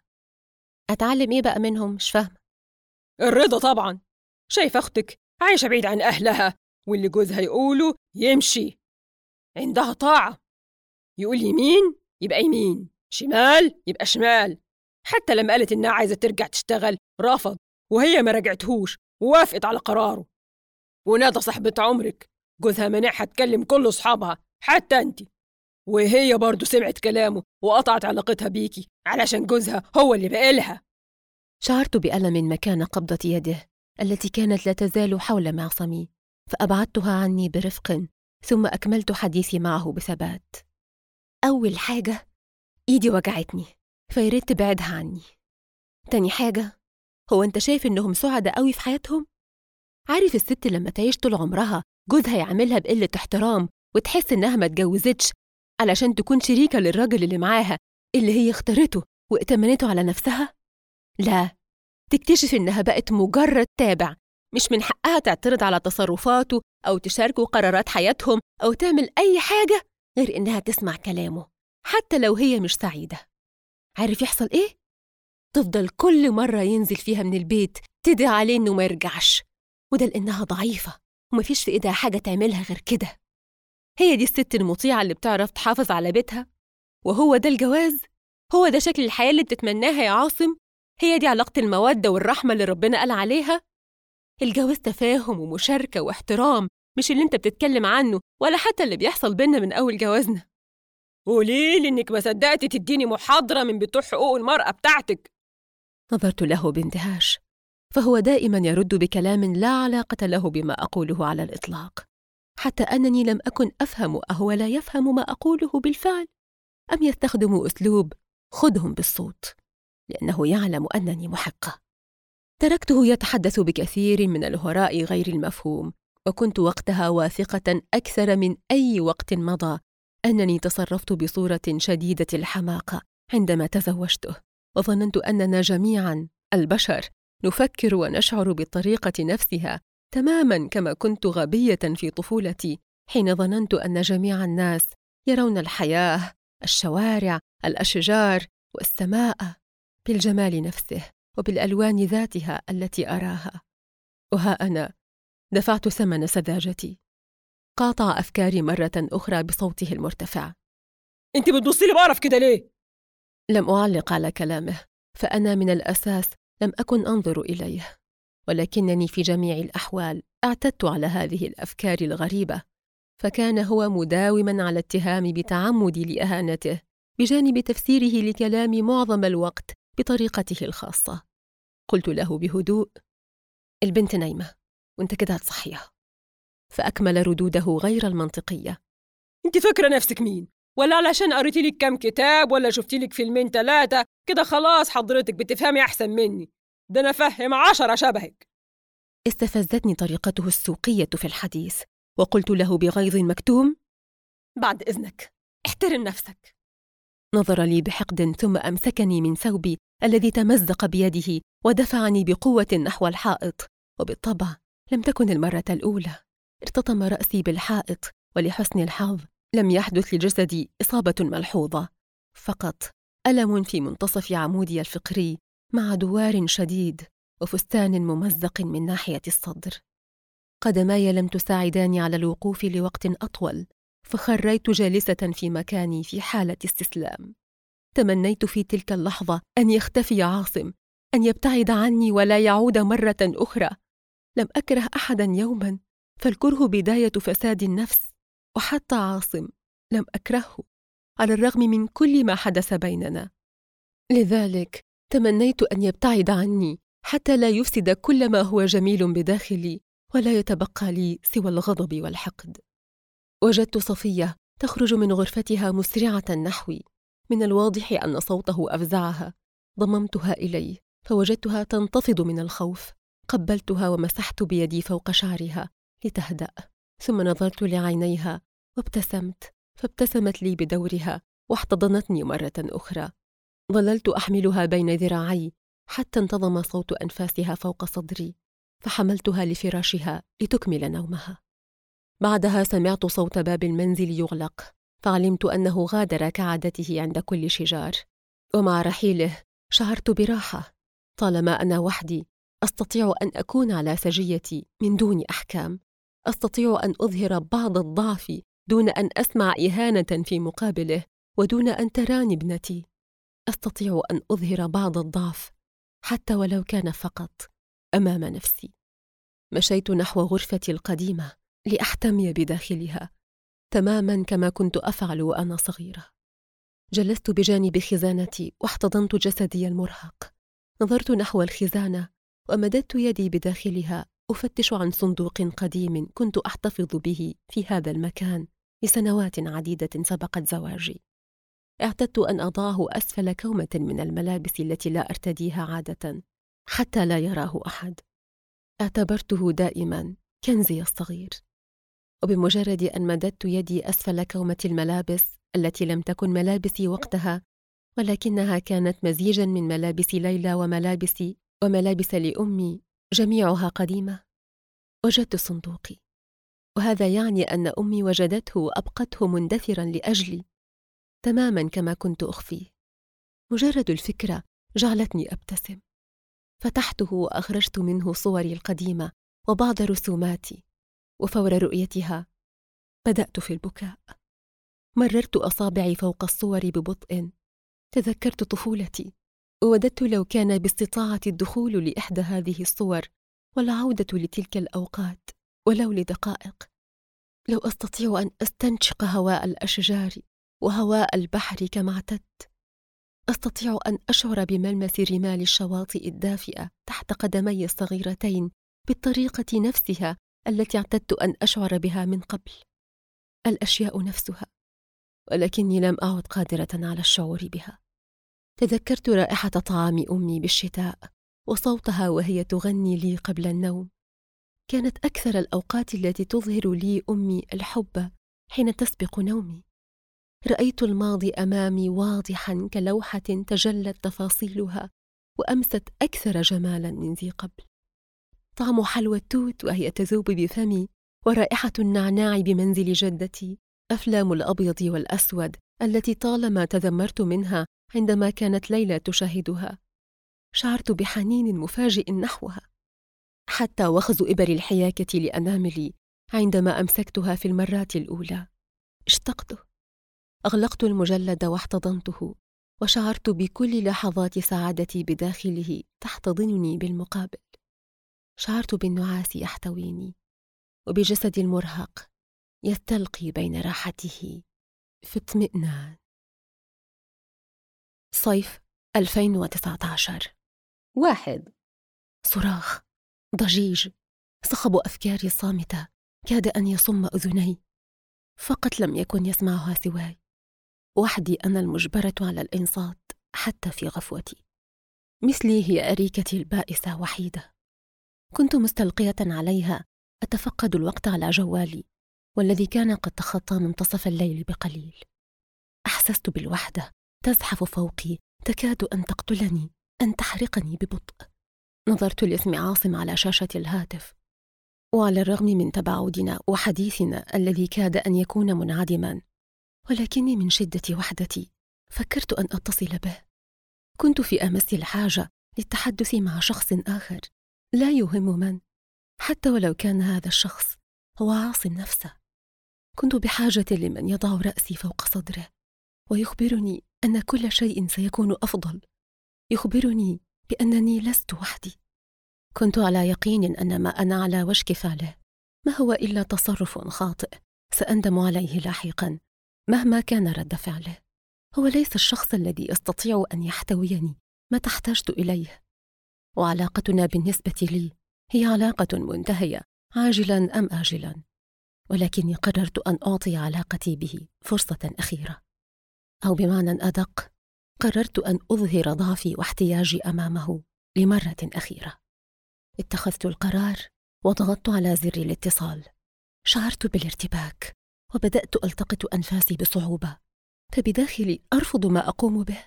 أتعلم إيه بقى منهم؟ مش فاهمة. الرضا طبعا. شايفة أختك عايشة بعيد عن أهلها، واللي جوزها يقوله يمشي، عندها طاعة، يقول يمين يبقى يمين، شمال يبقى شمال. حتى لما قالت إنها عايزة ترجع تشتغل رفض، وهي ما رجعتهوش ووافقت على قراره. وندى صاحبة عمرك جوزها منعها تكلم كل أصحابها حتى أنت، وهي برضو سمعت كلامه وقطعت علاقتها بيكي علشان جوزها هو اللي بقالها. شعرت بألم مكان قبضة يده التي كانت لا تزال حول معصمي، فأبعدتها عني برفق، ثم أكملت حديثي معه بثبات. أول حاجة، إيدي وجعتني، فياريت تبعدها عني. تاني حاجة، هو أنت شايف إنهم سعداء قوي في حياتهم؟ عارف الست لما تعيش طول عمرها جوزها يعملها بقلة احترام وتحس إنها ما اتجوزتش علشان تكون شريكة للراجل اللي معاها اللي هي اختارته وائتمنته على نفسها؟ لا، تكتشف إنها بقت مجرد تابع، مش من حقها تعترض على تصرفاته أو تشاركه قرارات حياتهم أو تعمل أي حاجة غير إنها تسمع كلامه حتى لو هي مش سعيدة. عارف يحصل إيه؟ تفضل كل مرة ينزل فيها من البيت تدعي عليه إنه ما يرجعش، وده لأنها ضعيفة ومفيش في إيدها حاجة تعملها غير كده. هي دي الست المطيعة اللي بتعرف تحافظ على بيتها؟ وهو ده الجواز؟ هو ده شكل الحياة اللي بتتمناها يا عاصم؟ هي دي علاقة المودة والرحمة اللي ربنا قال عليها؟ الجواز تفاهم ومشاركة واحترام، مش اللي انت بتتكلم عنه ولا حتى اللي بيحصل بينا من أول جوازنا. قوليلي إنك ما صدقتي تديني محاضرة من بتوع حقوق المرأة بتاعتك. نظرت له باندهاش، فهو دائما يرد بكلام لا علاقة له بما أقوله على الإطلاق، حتى أنني لم أكن أفهم أهو لا يفهم ما أقوله بالفعل، أم يستخدم أسلوب خذهم بالصوت لأنه يعلم أنني محقة. تركته يتحدث بكثير من الهراء غير المفهوم، وكنت وقتها واثقة أكثر من أي وقت مضى أنني تصرفت بصورة شديدة الحماقة عندما تزوجته، وظننت أننا جميعاً البشر نفكر ونشعر بالطريقة نفسها تماماً كما كنت غبية في طفولتي حين ظننت أن جميع الناس يرون الحياة، الشوارع، الأشجار والسماء بالجمال نفسه وبالألوان ذاتها التي أراها. وها أنا دفعت ثمن سذاجتي. قاطع أفكاري مرة أخرى بصوته المرتفع: أنت بتبصي لي بقرف كده ليه؟ لم أعلق على كلامه، فأنا من الأساس لم أكن أنظر إليه، ولكنني في جميع الأحوال اعتدت على هذه الأفكار الغريبة، فكان هو مداوماً على اتهامي بتعمدي لإهانته بجانب تفسيره لكلامي معظم الوقت بطريقته الخاصة. قلت له بهدوء: البنت نايمة وانت كده هتصحيها. فأكمل ردوده غير المنطقية. انت فاكرة نفسك مين؟ ولا علشان قريتي لك كام كتاب ولا شفتي لك فيلمين 3 كده خلاص حضرتك بتفهمي أحسن مني؟ ده أنا فهم 10 شبهك. استفزتني طريقته السوقية في الحديث، وقلت له بغيظ مكتوم: بعد إذنك احترم نفسك. نظر لي بحقد ثم أمسكني من ثوبي الذي تمزق بيده ودفعني بقوة نحو الحائط، وبالطبع لم تكن المرة الأولى. ارتطم رأسي بالحائط، ولحسن الحظ لم يحدث لجسدي إصابة ملحوظة، فقط ألم في منتصف عمودي الفقري مع دوار شديد وفستان ممزق من ناحية الصدر. قدماي لم تساعداني على الوقوف لوقت أطول، فخريت جالسة في مكاني في حالة استسلام. تمنيت في تلك اللحظة أن يختفي عاصم، أن يبتعد عني ولا يعود مرة أخرى. لم أكره أحدا يوما، فالكره بداية فساد النفس، وحتى عاصم لم أكرهه على الرغم من كل ما حدث بيننا. لذلك تمنيت أن يبتعد عني حتى لا يفسد كل ما هو جميل بداخلي، ولا يتبقى لي سوى الغضب والحقد. وجدت صفية تخرج من غرفتها مسرعة نحوي، من الواضح أن صوته أفزعها. ضممتها إلي فوجدتها تنتفض من الخوف. قبلتها ومسحت بيدي فوق شعرها لتهدأ، ثم نظرت لعينيها وابتسمت، فابتسمت لي بدورها واحتضنتني مرة أخرى. ظللت أحملها بين ذراعي حتى انتظم صوت أنفاسها فوق صدري، فحملتها لفراشها لتكمل نومها. بعدها سمعت صوت باب المنزل يغلق، فعلمت أنه غادر كعادته عند كل شجار. ومع رحيله شعرت براحة، طالما أنا وحدي أستطيع أن أكون على سجيتي من دون أحكام. أستطيع أن أظهر بعض الضعف دون أن أسمع إهانة في مقابله، ودون أن تراني ابنتي. أستطيع أن أظهر بعض الضعف حتى ولو كان فقط أمام نفسي. مشيت نحو غرفتي القديمة لأحتمي بداخلها، تماما كما كنت أفعل وأنا صغيرة. جلست بجانب خزانتي واحتضنت جسدي المرهق. نظرت نحو الخزانة ومددت يدي بداخلها أفتش عن صندوق قديم كنت أحتفظ به في هذا المكان لسنوات عديدة سبقت زواجي. اعتدت أن أضعه أسفل كومة من الملابس التي لا أرتديها عادة حتى لا يراه أحد. اعتبرته دائما كنزي الصغير. وبمجرد أن مددت يدي أسفل كومة الملابس التي لم تكن ملابسي وقتها، ولكنها كانت مزيجا من ملابس ليلى وملابسي وملابس لأمي جميعها قديمة، وجدت صندوقي. وهذا يعني أن أمي وجدته وأبقته مندثرا لأجلي، تماما كما كنت أخفيه. مجرد الفكرة جعلتني أبتسم. فتحته وأخرجت منه صوري القديمة وبعض رسوماتي، وفور رؤيتها بدأت في البكاء. مررت أصابعي فوق الصور ببطء. تذكرت طفولتي، ووددت لو كان باستطاعة الدخول لإحدى هذه الصور والعودة لتلك الأوقات ولو لدقائق. لو أستطيع أن أستنشق هواء الأشجار وهواء البحر كما اعتدت. أستطيع أن أشعر بملمس رمال الشواطئ الدافئة تحت قدمي الصغيرتين بالطريقة نفسها التي اعتدت أن أشعر بها من قبل. الأشياء نفسها، ولكني لم أعد قادرة على الشعور بها. تذكرت رائحة طعام أمي بالشتاء وصوتها وهي تغني لي قبل النوم. كانت أكثر الأوقات التي تظهر لي أمي الحب حين تسبق نومي. رأيت الماضي أمامي واضحا كلوحة تجلت تفاصيلها وأمست أكثر جمالا من ذي قبل. طعم حلوى التوت وهي تذوب بفمي، ورائحة النعناع بمنزل جدتي، أفلام الأبيض والأسود التي طالما تذمرت منها عندما كانت ليلى تشاهدها. شعرت بحنين مفاجئ نحوها، حتى وخز إبر الحياكة لأناملي عندما أمسكتها في المرات الأولى اشتقته. أغلقت المجلد واحتضنته، وشعرت بكل لحظات سعادتي بداخله تحتضنني بالمقابل. شعرت بالنعاس يحتويني، وبجسدي المرهق يستلقي بين راحته في اطمئنان. صيف 2019. 1. صراخ، ضجيج، صخب أفكاري الصامتة كاد أن يصم أذني، فقط لم يكن يسمعها سواي. وحدي أنا المجبرة على الإنصات حتى في غفوتي. مثلي هي أريكتي البائسة وحيدة. كنت مستلقية عليها أتفقد الوقت على جوالي، والذي كان قد تخطى منتصف الليل بقليل. أحسست بالوحدة تزحف فوقي، تكاد أن تقتلني، أن تحرقني ببطء. نظرت لاسم عاصم على شاشة الهاتف، وعلى الرغم من تباعدنا وحديثنا الذي كاد أن يكون منعدما، ولكني من شدة وحدتي فكرت أن أتصل به. كنت في أمس الحاجة للتحدث مع شخص آخر، لا يهم من، حتى ولو كان هذا الشخص هو عاصم نفسه. كنت بحاجة لمن يضع رأسي فوق صدره ويخبرني أن كل شيء سيكون أفضل، يخبرني بأنني لست وحدي. كنت على يقين أن ما أنا على وشك فعله ما هو إلا تصرف خاطئ سأندم عليه لاحقا مهما كان رد فعله. هو ليس الشخص الذي يستطيع أن يحتويني متى احتجت إليه، وعلاقتنا بالنسبة لي هي علاقة منتهية عاجلا أم آجلا، ولكني قررت أن أعطي علاقتي به فرصة أخيرة، أو بمعنى أدق قررت أن أظهر ضعفي واحتياجي أمامه لمرة أخيرة. اتخذت القرار وضغطت على زر الاتصال. شعرت بالارتباك وبدأت ألتقط أنفاسي بصعوبة، فبداخلي أرفض ما أقوم به.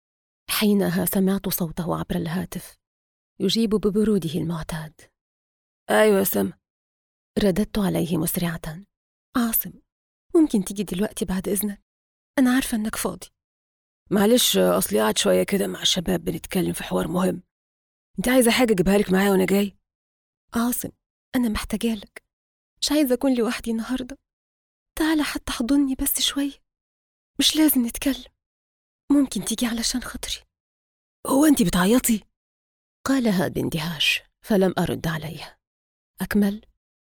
حينها سمعت صوته عبر الهاتف يجيب ببروده المعتاد. أيوة سم. رددت عليه مسرعة. عاصم، ممكن تيجي دلوقتي بعد إذنك؟ أنا عارفة أنك فاضي. معلش، أصلي قاعد شوية كده مع الشباب بنتكلم في حوار مهم. أنت عايزة حاجة أجيبها لك معايا وأنا جاي؟ عاصم، أنا محتاجة لك، مش عايزة أكون لوحدي النهاردة. تعال حتى حضني بس شوية، مش لازم نتكلم، ممكن تيجي علشان خاطري. هو أنت بتعيطي؟ قالها باندهاش، فلم أرد عليه. أكمل.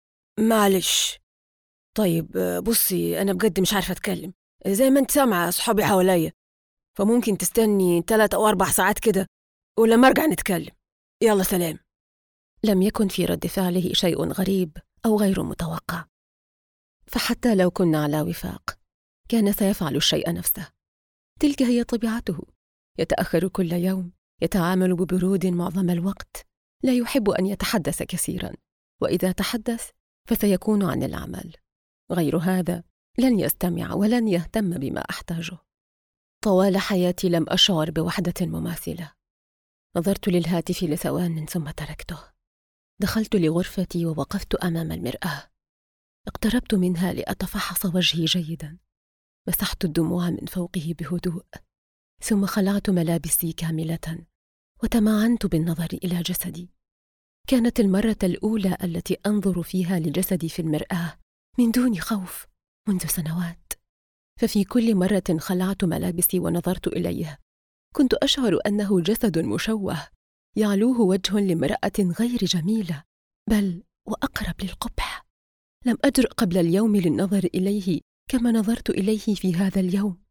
معلش. طيب بصي، أنا بجد مش عارفة أتكلم، زي ما أنت سامعة أصحابي حواليا، فممكن تستني 3 أو 4 ساعات كده ولما أرجع نتكلم. يلا سلام. لم يكن في رد فعله شيء غريب أو غير متوقع، فحتى لو كنا على وفاق كان سيفعل الشيء نفسه. تلك هي طبيعته، يتأخر كل يوم، يتعامل ببرود معظم الوقت، لا يحب أن يتحدث كثيرا، وإذا تحدث فسيكون عن العمل. غير هذا لن يستمع ولن يهتم بما أحتاجه. طوال حياتي لم أشعر بوحدة مماثلة. نظرت للهاتف لثوان ثم تركته. دخلت لغرفتي ووقفت أمام المرآة. اقتربت منها لأتفحص وجهي جيدا. مسحت الدموع من فوقه بهدوء، ثم خلعت ملابسي كاملة وتمعنت بالنظر إلى جسدي. كانت المرة الأولى التي أنظر فيها لجسدي في المرآة من دون خوف منذ سنوات. ففي كل مرة خلعت ملابسي ونظرت إليه كنت أشعر أنه جسد مشوه يعلوه وجه لامرأة غير جميلة، بل وأقرب للقبح. لم أجرؤ قبل اليوم للنظر إليه كما نظرت إليه في هذا اليوم،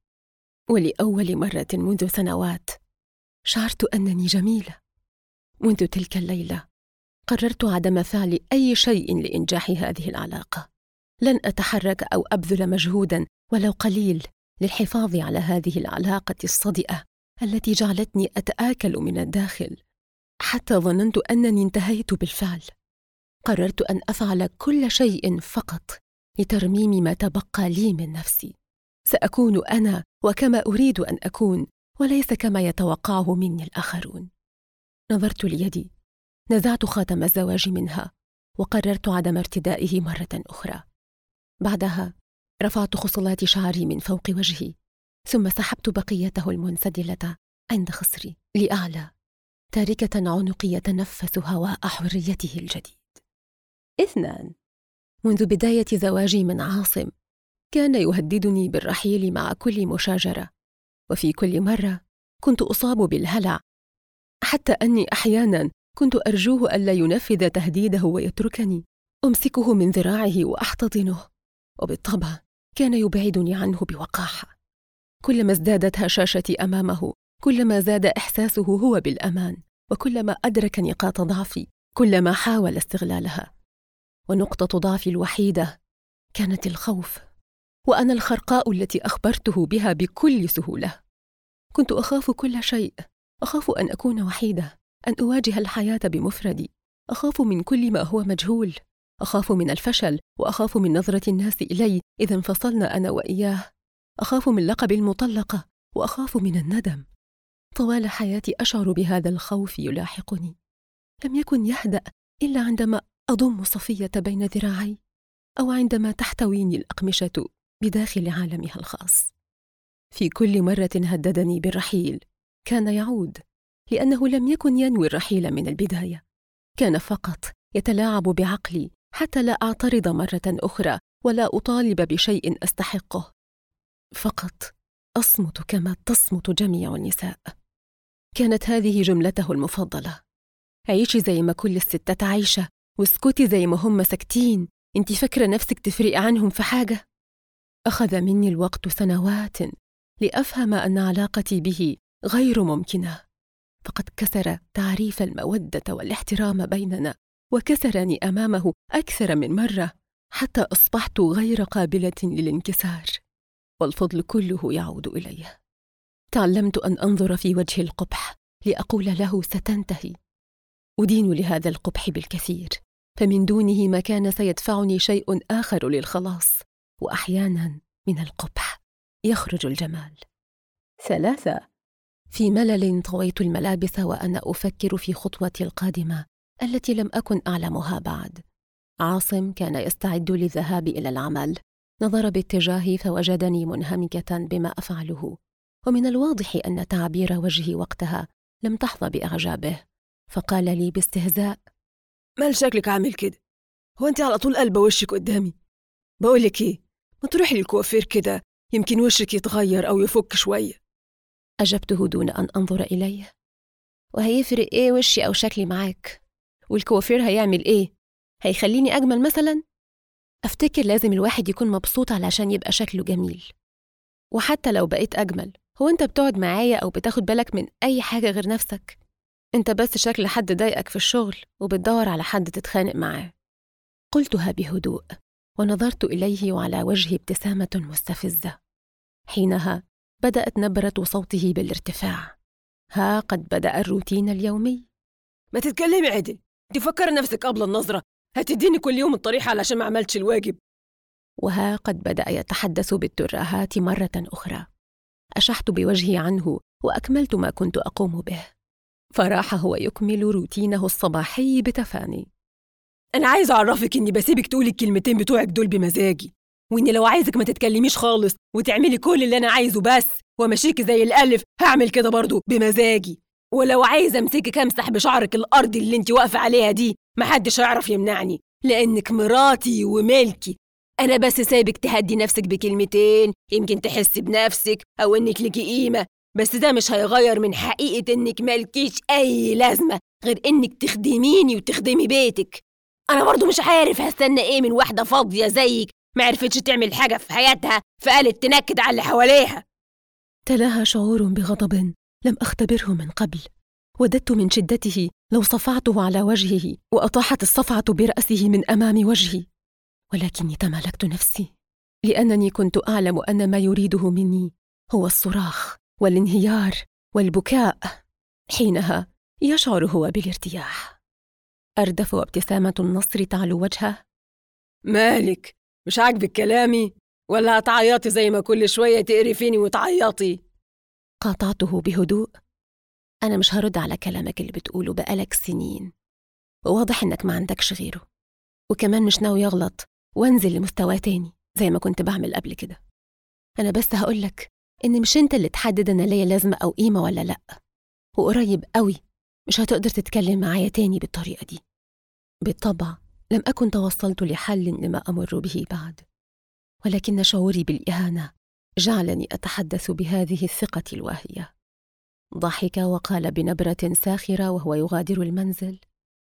ولأول مرة منذ سنوات شعرت أنني جميلة. منذ تلك الليلة قررت عدم فعل أي شيء لإنجاح هذه العلاقة. لن أتحرك أو أبذل مجهوداً ولو قليل للحفاظ على هذه العلاقة الصدئة التي جعلتني أتآكل من الداخل، حتى ظننت أنني انتهيت بالفعل. قررت أن أفعل كل شيء فقط لترميم ما تبقى لي من نفسي. سأكون أنا وكما أريد أن أكون، وليس كما يتوقعه مني الآخرون. نظرت ليدي، نزعت خاتم الزواج منها وقررت عدم ارتدائه مرة أخرى. بعدها رفعت خصلات شعري من فوق وجهي، ثم سحبت بقيته المنسدلة عند خصري لأعلى، تاركة عنقي يتنفس هواء حريته الجديد. 2. منذ بداية زواجي من عاصم كان يهددني بالرحيل مع كل مشاجرة، وفي كل مرة كنت أصاب بالهلع، حتى أني أحياناً كنت أرجوه ألا ينفذ تهديده ويتركني. أمسكه من ذراعه وأحتضنه، وبالطبع كان يبعدني عنه بوقاحة. كلما ازدادت هشاشتي أمامه كلما زاد إحساسه هو بالأمان، وكلما أدرك نقاط ضعفي كلما حاول استغلالها. ونقطة ضعفي الوحيدة كانت الخوف، وأنا الخرقاء التي أخبرته بها بكل سهولة. كنت أخاف كل شيء، أخاف أن أكون وحيدة، أن أواجه الحياة بمفردي، أخاف من كل ما هو مجهول، أخاف من الفشل، وأخاف من نظرة الناس إلي إذا انفصلنا أنا وإياه، أخاف من لقب المطلقة، وأخاف من الندم. طوال حياتي أشعر بهذا الخوف يلاحقني. لم يكن يهدأ إلا عندما أضم صفية بين ذراعي، أو عندما تحتويني الأقمشة بداخل عالمها الخاص. في كل مرة هددني بالرحيل كان يعود، لأنه لم يكن ينوي الرحيل من البداية، كان فقط يتلاعب بعقلي حتى لا أعترض مرة أخرى ولا أطالب بشيء أستحقه. فقط أصمت كما تصمت جميع النساء. كانت هذه جملته المفضلة: عيشي زي ما كل الستات عايشة، واسكتي زي ما هم ساكتين، انتي فاكرة نفسك تفرقي عنهم في حاجة؟ أخذ مني الوقت سنوات لأفهم أن علاقتي به غير ممكنة، فقد كسر تعريف المودة والاحترام بيننا، وكسرني أمامه أكثر من مرة حتى أصبحت غير قابلة للانكسار، والفضل كله يعود إليه. تعلمت أن أنظر في وجه القبح لأقول له ستنتهي. أدين لهذا القبح بالكثير، فمن دونه ما كان سيدفعني شيء آخر للخلاص، وأحياناً من القبح يخرج الجمال. 3. في ملل طويت الملابس وأنا أفكر في خطوتي القادمة التي لم أكن أعلمها بعد. عاصم كان يستعد للذهاب إلى العمل، نظر باتجاهي فوجدني منهمكة بما أفعله، ومن الواضح أن تعبير وجهي وقتها لم تحظى بإعجابه، فقال لي باستهزاء: مال شكلك عامل كده؟ هو أنت على طول قلبة وشك قدامي؟ بقولك إيه، ما تروحي للكوافير كده، يمكن وشك يتغير أو يفك شوية. أجبته دون أن أنظر إليه: وهيفرق إيه وشي أو شكلي معاك؟ والكوافير هيعمل إيه؟ هيخليني أجمل مثلاً؟ أفتكر لازم الواحد يكون مبسوط علشان يبقى شكله جميل. وحتى لو بقيت أجمل، هو أنت بتقعد معايا أو بتاخد بالك من أي حاجة غير نفسك؟ أنت بس شكل حد ضايقك في الشغل وبتدور على حد تتخانق معاه. قلتها بهدوء، ونظرت إليه وعلى وجهي ابتسامة مستفزة. حينها بدأت نبرة صوته بالارتفاع: ها قد بدأ الروتين اليومي. ما تتكلمي عدل، انت فكر نفسك قبل النظرة، هتديني كل يوم الطريحة علشان ما عملتش الواجب. وها قد بدأ يتحدث بالترهات مرة أخرى. أشحت بوجهي عنه وأكملت ما كنت أقوم به، فراح هو يكمل روتينه الصباحي بتفاني. أنا عايز أعرفك إني بسيبك تقولي الكلمتين بتوعك دول بمزاجي، وإني لو عايزك ما تتكلميش خالص وتعملي كل اللي أنا عايزه بس ومشيكي زي الألف، هعمل كده برضو بمزاجي. ولو عايزة أمسكك أمسح بشعرك الأرض اللي أنت واقفة عليها دي، محدش هيعرف يمنعني، لأنك مراتي وملكي. أنا بس سايبك تهدي نفسك بكلمتين، يمكن تحسي بنفسك أو إنك ليكي قيمة، بس ده مش هيغير من حقيقة إنك مالكيش أي لازمة غير إنك تخدميني وتخدمي بيتك. أنا برضو مش عارف هستنى إيه من واحدة فاضية زيك ما عرفتش تعمل حاجة في حياتها فقالت تنكد على اللي حواليها. تلاها شعور بغضب لم أختبره من قبل. وددت من شدته لو صفعته على وجهه وأطاحت الصفعة برأسه من أمام وجهي، ولكني تمالكت نفسي، لأنني كنت أعلم أن ما يريده مني هو الصراخ والانهيار والبكاء. حينها يشعر هو بالارتياح. أردف وابتسامة النصر تعلو وجهه. مالك، مش عاجبك كلامي ولا هتعيطي زي ما كل شوية تقرفيني وتعيطي؟ قاطعته بهدوء. أنا مش هرد على كلامك اللي بتقوله بقالك سنين، وواضح إنك ما عندكش غيره، وكمان مش ناوي يغلط وانزل لمستوى تاني زي ما كنت بعمل قبل كده. أنا بس هقولك إن مش أنت اللي تحدد أنا ليا لازمة أو قيمة ولا لأ، وقريب قوي مش هتقدر تتكلم معايا تاني بالطريقة دي. بالطبع لم أكن توصلت لحل لما أمر به بعد، ولكن شعوري بالإهانة جعلني أتحدث بهذه الثقة الواهية. ضحك وقال بنبرة ساخرة وهو يغادر المنزل: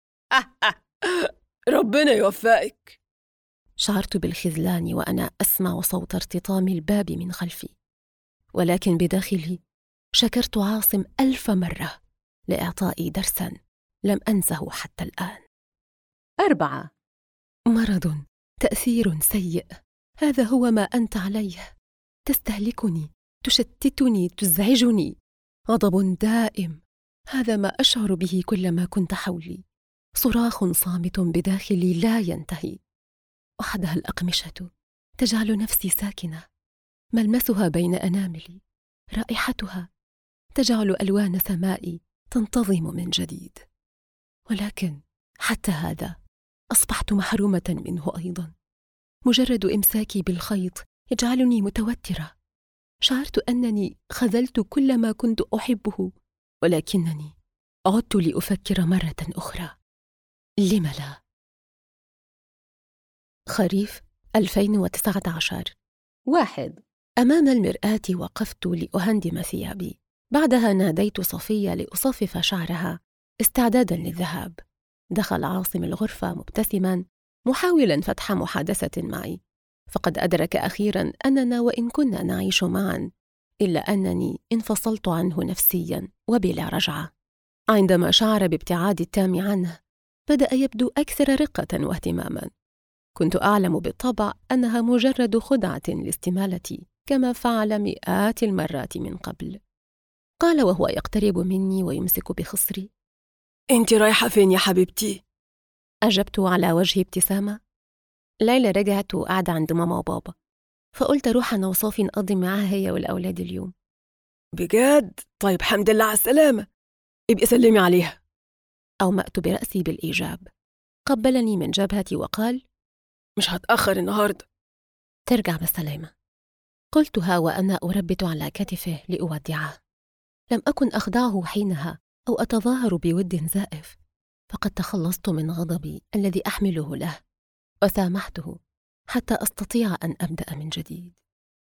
ربنا يوفقك. شعرت بالخذلان وأنا أسمع صوت ارتطام الباب من خلفي، ولكن بداخلي شكرت عاصم 1000 مرة لإعطائي درساً لم أنسه حتى الآن. 4. مرض، تأثير سيء، هذا هو ما أنت عليه. تستهلكني، تشتتني، تزعجني. غضب دائم، هذا ما أشعر به كلما كنت حولي. صراخ صامت بداخلي لا ينتهي. وحدها الأقمشة تجعل نفسي ساكنة، ملمسها بين أناملي، رائحتها تجعل ألوان سمائي تنتظم من جديد. ولكن حتى هذا أصبحت محرومة منه أيضا. مجرد إمساكي بالخيط يجعلني متوترة. شعرت أنني خذلت كل ما كنت أحبه، ولكنني عدت لأفكر مرة أخرى: لم لا؟ خريف 2019. 1. أمام المرآة وقفت لأهندم ثيابي. بعدها ناديت صفية لأصفف شعرها استعدادا للذهاب. دخل عاصم الغرفة مبتسما، محاولا فتح محادثة معي، فقد أدرك أخيرا أننا وإن كنا نعيش معا إلا أنني انفصلت عنه نفسيا وبلا رجعة. عندما شعر بابتعادي التام عنه بدأ يبدو أكثر رقة واهتماما. كنت أعلم بالطبع أنها مجرد خدعة لاستمالتي كما فعل مئات المرات من قبل. قال وهو يقترب مني ويمسك بخصري: أنت رايحة فين يا حبيبتي؟ أجبت على وجه ابتسامة: ليلى رجعت وقاعدة عند ماما وبابا، فقلت أروح أنا وصافي نقضي معاها هي والأولاد اليوم. بجد؟ طيب حمد لله على السلامة، ابقي سلمي عليها. أومأت برأسي بالإيجاب. قبلني من جبهتي وقال: مش هتأخر النهاردة. ترجع بالسلامة، قلتها وأنا أربت على كتفه لأودعه. لم أكن أخدعه حينها أو أتظاهر بود زائف، فقد تخلصت من غضبي الذي أحمله له وسامحته حتى أستطيع أن أبدأ من جديد.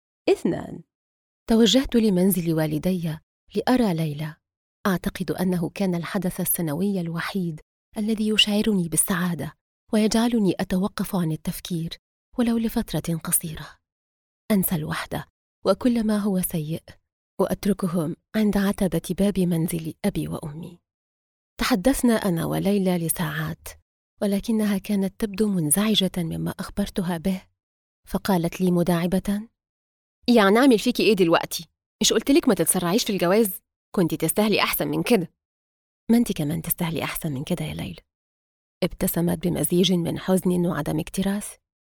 2. توجهت لمنزل والدي لأرى ليلى. أعتقد أنه كان الحدث السنوي الوحيد الذي يشعرني بالسعادة ويجعلني أتوقف عن التفكير ولو لفترة قصيرة. أنسى الوحدة وكل ما هو سيء وأتركهم عند عتبة باب منزل أبي وأمي. تحدثنا أنا وليلى لساعات، ولكنها كانت تبدو منزعجة مما أخبرتها به، فقالت لي مداعبة: يعني أعمل فيكي إيه دلوقتي؟ مش قلتلك ما تتسرعيش في الجواز؟ كنتي تستاهلي أحسن من كده. ما أنت كمان تستاهلي أحسن من كده يا ليلى. ابتسمت بمزيج من حزن وعدم اكتراث.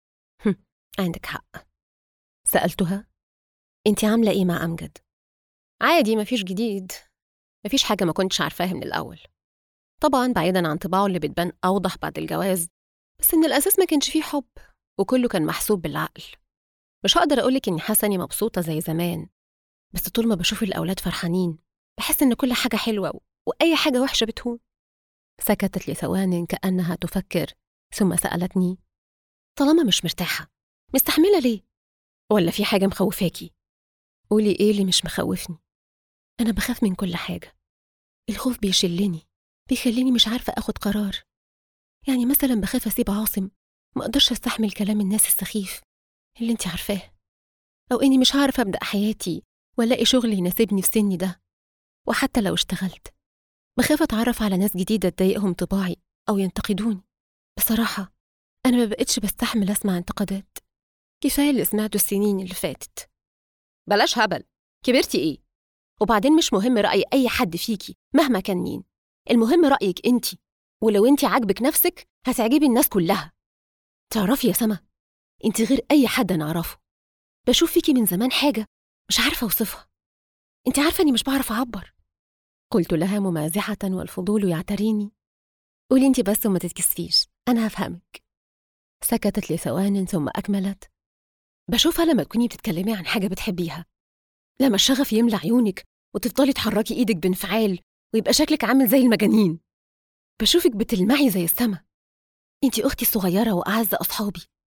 عندك حق. سألتها: أنت عاملة إيه مع أمجد؟ عادي، مفيش جديد، مفيش حاجة ما كنتش عارفاها من الأول. طبعاً بعيداً عن طباعه اللي بتبان أوضح بعد الجواز، بس إن الأساس ما كانش فيه حب وكله كان محسوب بالعقل. مش هقدر أقولك إني حاسة إني مبسوطة زي زمان، بس طول ما بشوف الأولاد فرحانين بحس إن كل حاجة حلوة وأي حاجة وحشة بتهون. سكتت لثوان كأنها تفكر، ثم سألتني: طالما مش مرتاحة مستحملة ليه؟ ولا في حاجة مخوفاكي؟ قولي إيه اللي مش مخوفني؟ أنا بخاف من كل حاجة. الخوف بيشلني، بيخليني مش عارفة أخد قرار. يعني مثلا بخاف أسيب عاصم، ما أقدرش أستحمل كلام الناس السخيف اللي انتي عارفاه، أو إني مش عارفة أبدأ حياتي وألاقي شغل يناسبني في سني ده. وحتى لو اشتغلت بخاف أتعرف على ناس جديدة تضايقهم طباعي أو ينتقدوني. بصراحة أنا ما بقتش بستحمل أسمع انتقادات، كفاية اللي سمعته السنين اللي فاتت. بلاش هبل، كبرتي إيه؟ وبعدين مش مهم رأي أي حد فيكي مهما كان مين، المهم رأيك انتي، ولو انتي عاجبك نفسك هتعجبي الناس كلها. تعرفي يا سما، انتي غير أي حد أنا أعرفه. بشوف فيكي من زمان حاجة مش عارفة أوصفها. انتي عارفة إني مش بعرف أعبر. قلت لها ممازحة والفضول يعتريني: قولي انتي بس وما تتكسفيش، أنا هفهمك. سكتت لثوان ثم أكملت: بشوفها لما تكوني بتتكلمي عن حاجة بتحبيها، لما الشغف يملى عيونك وتفضلي تحركي إيدك بانفعال ويبقى شكلك عامل زي المجانين. بشوفك بتلمعي زي السما. انتي أختي الصغيرة وأعز أصحابي،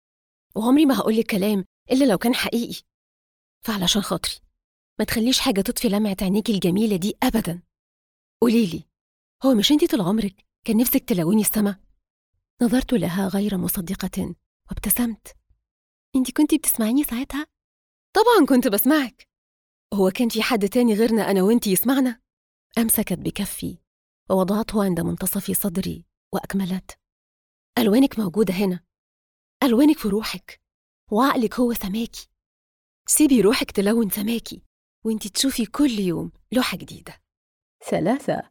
وعمري ما هقولك كلام إلا لو كان حقيقي. فعلشان خاطري ما تخليش حاجة تطفي لمعة عينيكي الجميلة دي أبداً. قوليلي، هو مش انتي طول عمرك كان نفسك تلوني السما؟ نظرت لها غير مصدقة وابتسمت. انتي كنتي بتسمعيني ساعتها؟ طبعاً كنت بسمعك. هو كان في حد تاني غيرنا أنا وانتي يسمعنا؟ أمسكت بكفي ووضعته عند منتصف صدري وأكملت: ألوانك موجودة هنا، ألوانك في روحك، وعقلك هو سماكي. سيبي روحك تلون سماكي وانتي تشوفي كل يوم لوحة جديدة. 3.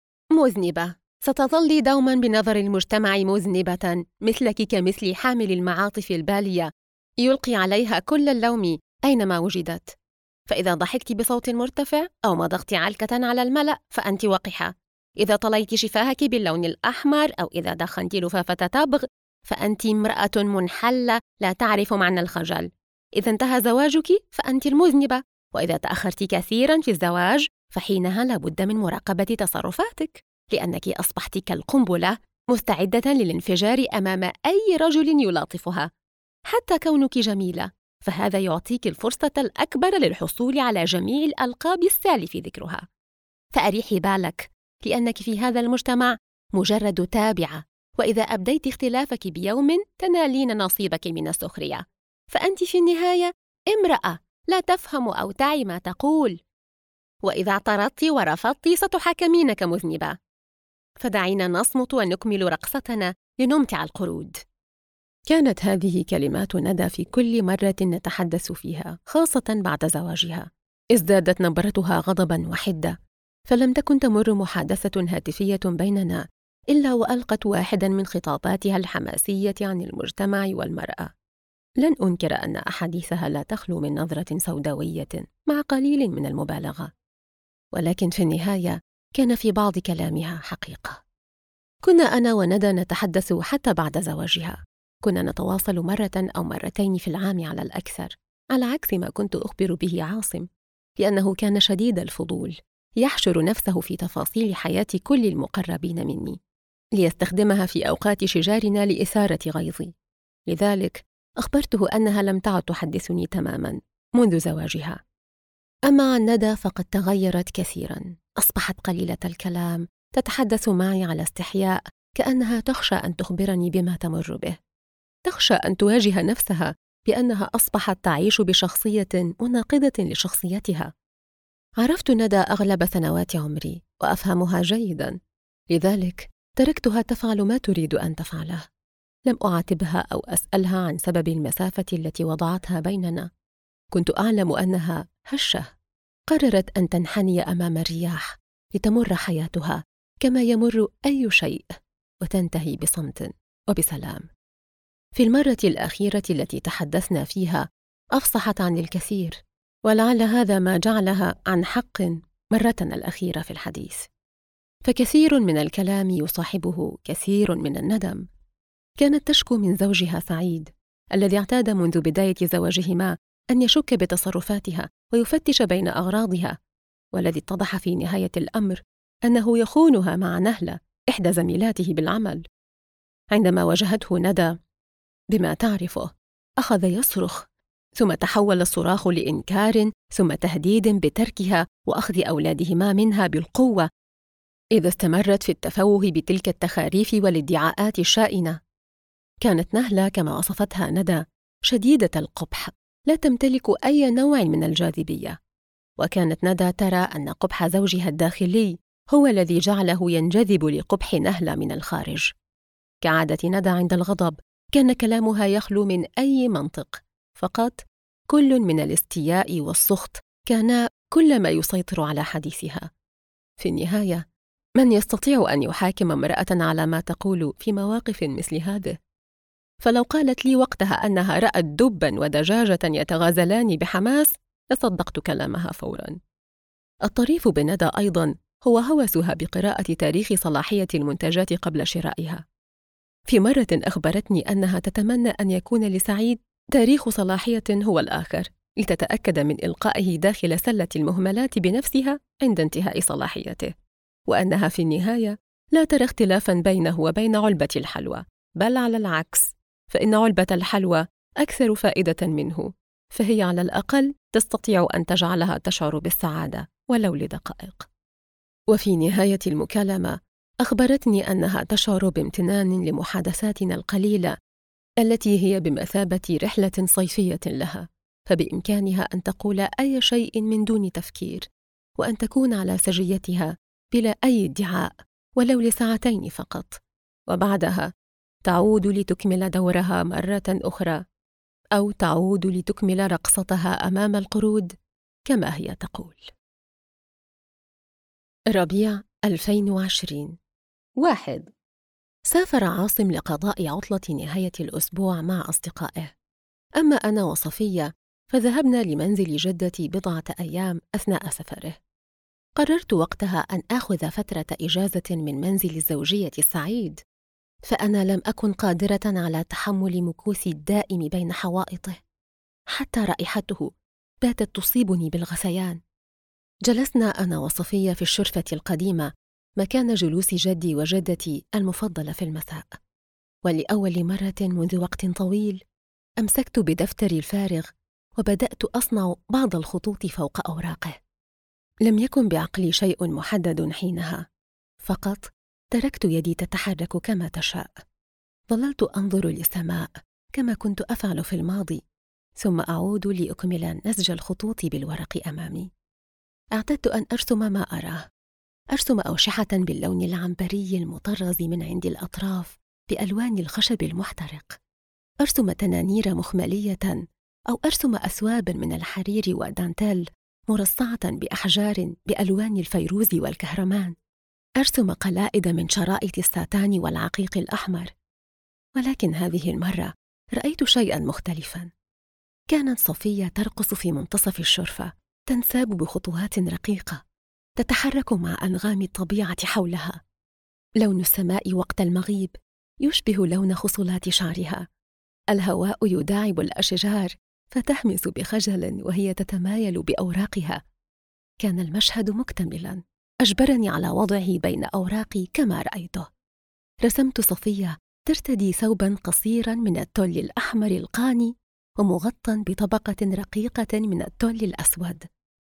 مذنبة. ستظلي دوما بنظر المجتمع مذنبة، مثلك كمثل حامل المعاطف البالية يلقي عليها كل اللوم أينما وجدت. فإذا ضحكت بصوت مرتفع أو مضغت علكة على الملأ فأنت وقحة. إذا طليت شفاهك باللون الأحمر أو إذا دخنت لفافة تبغ فأنت امرأة منحلة لا تعرف معنى الخجل. إذا انتهى زواجك فأنت المذنبة، وإذا تأخرت كثيرا في الزواج فحينها لابد من مراقبة تصرفاتك، لأنك أصبحت كالقنبلة مستعدة للانفجار أمام أي رجل يلاطفها. حتى كونك جميلة فهذا يعطيك الفرصة الأكبر للحصول على جميع الألقاب السالف ذكرها. فأريحي بالك، لأنك في هذا المجتمع مجرد تابعة، وإذا أبديت اختلافك بيوم تنالين نصيبك من السخرية. فأنت في النهاية امرأة لا تفهم أو تعي ما تقول، وإذا اعترضت ورفضت ستحاكمين كمذنبة. فدعينا نصمت ونكمل رقصتنا لنمتع القرود. كانت هذه كلمات ندى في كل مرة نتحدث فيها، خاصة بعد زواجها. ازدادت نبرتها غضباً وحدة، فلم تكن تمر محادثة هاتفية بيننا إلا وألقت واحداً من خطاباتها الحماسية عن المجتمع والمرأة. لن أنكر أن أحاديثها لا تخلو من نظرة سوداوية مع قليل من المبالغة، ولكن في النهاية كان في بعض كلامها حقيقة. كنا أنا وندى نتحدث حتى بعد زواجها، كنا نتواصل مرة أو مرتين في العام على الأكثر، على عكس ما كنت أخبر به عاصم، لأنه كان شديد الفضول، يحشر نفسه في تفاصيل حياة كل المقربين مني ليستخدمها في أوقات شجارنا لإثارة غيظي. لذلك أخبرته أنها لم تعد تحدثني تماماً منذ زواجها. أما عن ندى فقد تغيرت كثيراً، أصبحت قليلة الكلام، تتحدث معي على استحياء، كأنها تخشى أن تخبرني بما تمر به، تخشى أن تواجه نفسها بأنها أصبحت تعيش بشخصية مناقضة لشخصيتها. عرفت ندى أغلب سنوات عمري وأفهمها جيداً، لذلك تركتها تفعل ما تريد أن تفعله. لم أعاتبها أو أسألها عن سبب المسافة التي وضعتها بيننا. كنت أعلم أنها هشة، قررت أن تنحني أمام الرياح لتمر حياتها كما يمر أي شيء، وتنتهي بصمت وبسلام. في المرة الأخيرة التي تحدثنا فيها أفصحت عن الكثير، ولعل هذا ما جعلها عن حق مرتنا الأخيرة في الحديث. فكثير من الكلام يصاحبه كثير من الندم. كانت تشكو من زوجها سعيد الذي اعتاد منذ بداية زواجهما أن يشك بتصرفاتها ويفتش بين أغراضها، والذي اتضح في نهاية الأمر أنه يخونها مع نهلة إحدى زميلاته بالعمل. عندما واجهته ندى بما تعرفه أخذ يصرخ، ثم تحول الصراخ لإنكار، ثم تهديد بتركها وأخذ أولادهما منها بالقوة، إذا استمرت في التفوه بتلك التخاريف والادعاءات الشائنة. كانت نهلة كما وصفتها ندى شديدة القبح، لا تمتلك أي نوع من الجاذبية، وكانت ندى ترى أن قبح زوجها الداخلي هو الذي جعله ينجذب لقبح نهلة من الخارج. كعادة ندى عند الغضب كان كلامها يخلو من أي منطق، فقط كل من الاستياء والسخط كان كل ما يسيطر على حديثها. في النهاية من يستطيع أن يحاكم امرأة على ما تقول في مواقف مثل هذه؟ فلو قالت لي وقتها أنها رأت دباً ودجاجة يتغازلان بحماس لصدقت كلامها فوراً. الطريف بندى أيضاً هو هوسها بقراءة تاريخ صلاحية المنتجات قبل شرائها. في مرة أخبرتني أنها تتمنى أن يكون لسعيد تاريخ صلاحية هو الآخر، لتتأكد من إلقائه داخل سلة المهملات بنفسها عند انتهاء صلاحيته، وأنها في النهاية لا ترى اختلافاً بينه وبين علبة الحلوى، بل على العكس، فإن علبة الحلوى أكثر فائدة منه، فهي على الأقل تستطيع أن تجعلها تشعر بالسعادة ولو لدقائق. وفي نهاية المكالمة أخبرتني أنها تشعر بامتنان لمحادثاتنا القليلة التي هي بمثابة رحلة صيفية لها، فبإمكانها أن تقول أي شيء من دون تفكير، وأن تكون على سجيتها بلا أي ادعاء ولو لساعتين فقط، وبعدها تعود لتكمل دورها مرة أخرى، أو تعود لتكمل رقصتها أمام القرود كما هي تقول. ربيع 2020. 1. سافر عاصم لقضاء عطلة نهاية الأسبوع مع أصدقائه، أما أنا وصفية فذهبنا لمنزل جدتي بضعة أيام أثناء سفره. قررت وقتها أن آخذ فترة إجازة من منزل الزوجية السعيد، فأنا لم أكن قادرة على تحمل مكوثي الدائم بين حوائطه، حتى رائحته باتت تصيبني بالغثيان. جلسنا أنا وصفية في الشرفة القديمة مكان جلوس جدي وجدتي المفضل في المساء، ولأول مرة منذ وقت طويل أمسكت بدفتري الفارغ وبدأت أصنع بعض الخطوط فوق أوراقه. لم يكن بعقلي شيء محدد حينها، فقط تركت يدي تتحرك كما تشاء. ظللت أنظر للسماء كما كنت أفعل في الماضي، ثم أعود لأكمل نسج الخطوط بالورق أمامي. اعتدت أن أرسم ما أراه، أرسم أوشحة باللون العنبري المطرز من عند الأطراف بألوان الخشب المحترق، أرسم تنانير مخملية، أو أرسم أثوابا من الحرير ودانتيل مرصعة بأحجار بألوان الفيروز والكهرمان، أرسم قلائد من شرائط الساتان والعقيق الأحمر. ولكن هذه المرة رأيت شيئا مختلفا. كانت صفية ترقص في منتصف الشرفة، تنساب بخطوات رقيقة، تتحرك مع أنغام الطبيعة حولها. لون السماء وقت المغيب يشبه لون خصلات شعرها، الهواء يداعب الأشجار فتهمس بخجل وهي تتمايل بأوراقها. كان المشهد مكتملا، أجبرني على وضعه بين أوراقي كما رأيته. رسمت صفية ترتدي ثوبا قصيرا من التل الأحمر القاني ومغطى بطبقة رقيقة من التل الأسود،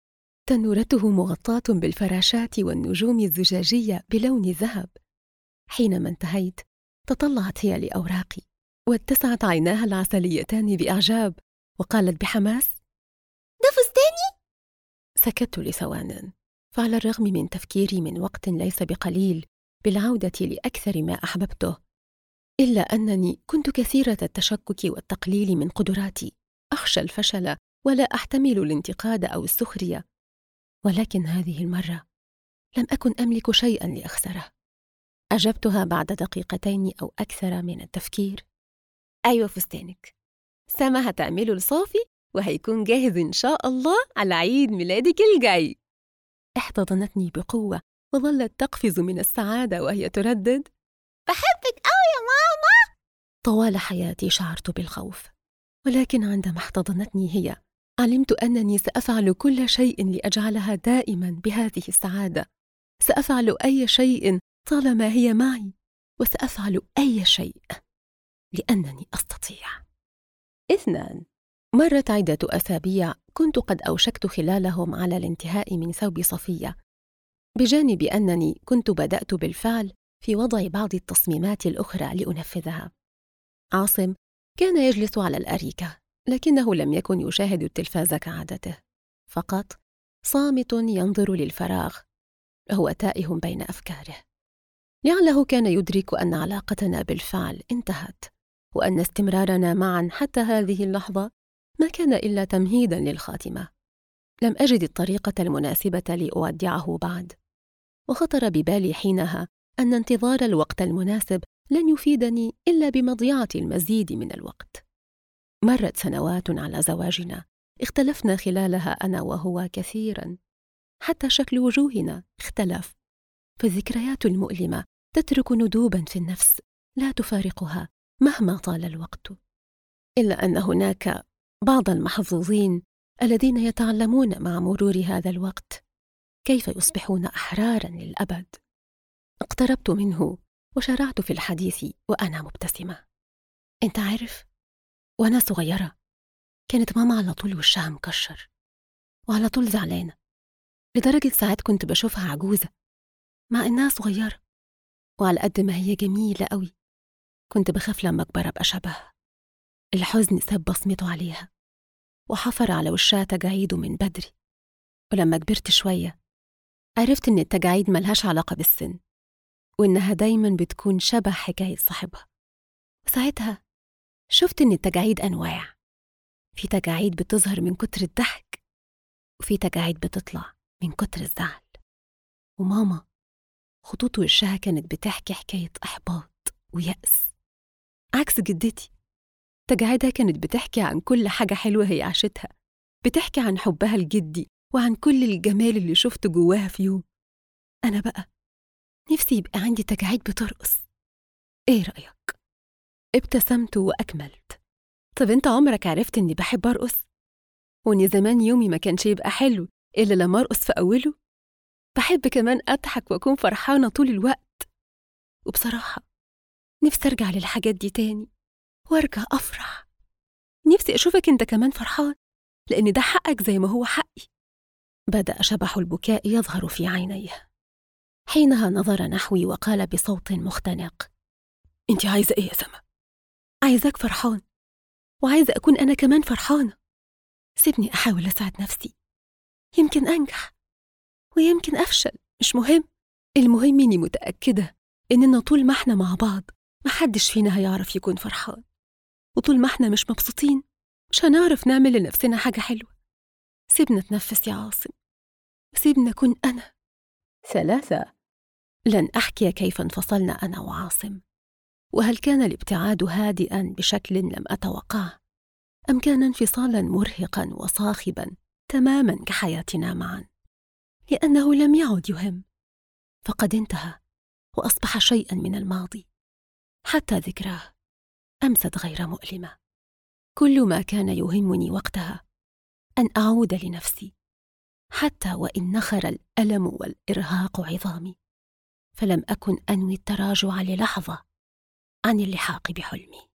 تنورته مغطاة بالفراشات والنجوم الزجاجية بلون الذهب. حينما انتهيت تطلعت هي لأوراقي واتسعت عيناها العسليتان بإعجاب وقالت بحماس: ده فستاني؟ سكت لثوان، فعلى الرغم من تفكيري من وقت ليس بقليل بالعودة لأكثر ما أحببته، إلا أنني كنت كثيرة التشكك والتقليل من قدراتي، أخشى الفشل ولا أحتمل الانتقاد أو السخرية. ولكن هذه المرة لم أكن أملك شيئا لأخسره. أجبتها بعد دقيقتين أو أكثر من التفكير: أيوة فستانك، سما هتعمله لصافي وهيكون جاهز إن شاء الله على عيد ميلادك الجاي. احتضنتني بقوة وظلت تقفز من السعادة وهي تردد: بحبك أوي يا ماما. طوال حياتي شعرت بالخوف، ولكن عندما احتضنتني هي علمت أنني سأفعل كل شيء لأجعلها دائما بهذه السعادة. سأفعل أي شيء طالما هي معي، وسأفعل أي شيء لأنني أستطيع. 2. مرت عدة أسابيع كنت قد أوشكت خلالهم على الانتهاء من ثوب صفية، بجانب أنني كنت بدأت بالفعل في وضع بعض التصميمات الأخرى لأنفذها. عاصم كان يجلس على الأريكة، لكنه لم يكن يشاهد التلفاز كعادته، فقط صامت ينظر للفراغ، هو تائه بين أفكاره. لعله كان يدرك أن علاقتنا بالفعل انتهت، وأن استمرارنا معا حتى هذه اللحظة ما كان إلا تمهيدا للخاتمة. لم أجد الطريقة المناسبة لأودعه بعد، وخطر ببالي حينها أن انتظار الوقت المناسب لن يفيدني إلا بمضيعة المزيد من الوقت. مرت سنوات على زواجنا، اختلفنا خلالها أنا وهو كثيرا، حتى شكل وجوهنا اختلف، فالذكريات المؤلمة تترك ندوبا في النفس لا تفارقها مهما طال الوقت. إلا أن هناك بعض المحظوظين الذين يتعلمون مع مرور هذا الوقت كيف يصبحون أحرارا للأبد. اقتربت منه وشرعت في الحديث وأنا مبتسمة: أنت عارف، وأنا صغيرة كانت ماما على طول وشها مكشر وعلى طول زعلانة، لدرجة ساعات كنت بشوفها عجوزة مع إنها صغيرة، وعلى قد ما هي جميلة قوي كنت بخاف لما أكبر أبقى شبهها. الحزن ساب بصمته عليها وحفر على وشها تجاعيد من بدري، ولما كبرت شوية عرفت إن التجاعيد ملهاش علاقة بالسن، وإنها دايما بتكون شبه حكاية صاحبها. ساعتها شفت إن التجاعيد أنواع، في تجاعيد بتظهر من كتر الضحك، وفي تجاعيد بتطلع من كتر الزعل. وماما خطوط وشها كانت بتحكي حكاية إحباط ويأس، عكس جدتي تجاعيدها كانت بتحكي عن كل حاجة حلوة هي عاشتها، بتحكي عن حبها لجدي وعن كل الجمال اللي شفته جواها في يوم. أنا بقى نفسي يبقى عندي تجاعيد بترقص. إيه رأيك؟ ابتسمت وأكملت. طب أنت عمرك عرفت إني بحب أرقص؟ وإن زمان يومي ما كانش يبقى حلو إلا لما أرقص في أوله؟ بحب كمان أضحك وأكون فرحانة طول الوقت. وبصراحة نفسي أرجع للحاجات دي تاني وأرجع أفرح. نفسي أشوفك أنت كمان فرحان، لأن ده حقك زي ما هو حقي. بدأ شبح البكاء يظهر في عينيه. حينها نظر نحوي وقال بصوت مختنق: أنت عايزة إيه يا سما؟ عايزاك فرحان، وعايزة أكون أنا كمان فرحانة. سيبني أحاول أساعد نفسي، يمكن أنجح ويمكن أفشل، مش مهم. المهم إني متأكدة إننا طول ما إحنا مع بعض محدش فينا هيعرف يكون فرحان، وطول ما إحنا مش مبسوطين مش هنعرف نعمل لنفسنا حاجة حلوة. سيبنا نتنفس يا عاصم، وسيبنا أكون أنا. 3. لن أحكي كيف انفصلنا أنا وعاصم، وهل كان الابتعاد هادئا بشكل لم أتوقعه، أم كان انفصالا مرهقا وصاخبا تماما كحياتنا معا، لأنه لم يعد يهم، فقد انتهى وأصبح شيئا من الماضي. حتى ذكراه أمست غير مؤلمة. كل ما كان يهمني وقتها أن أعود لنفسي، حتى وإن نخر الألم والإرهاق عظامي، فلم أكن أنوي التراجع للحظة عن اللحاق بحلمي.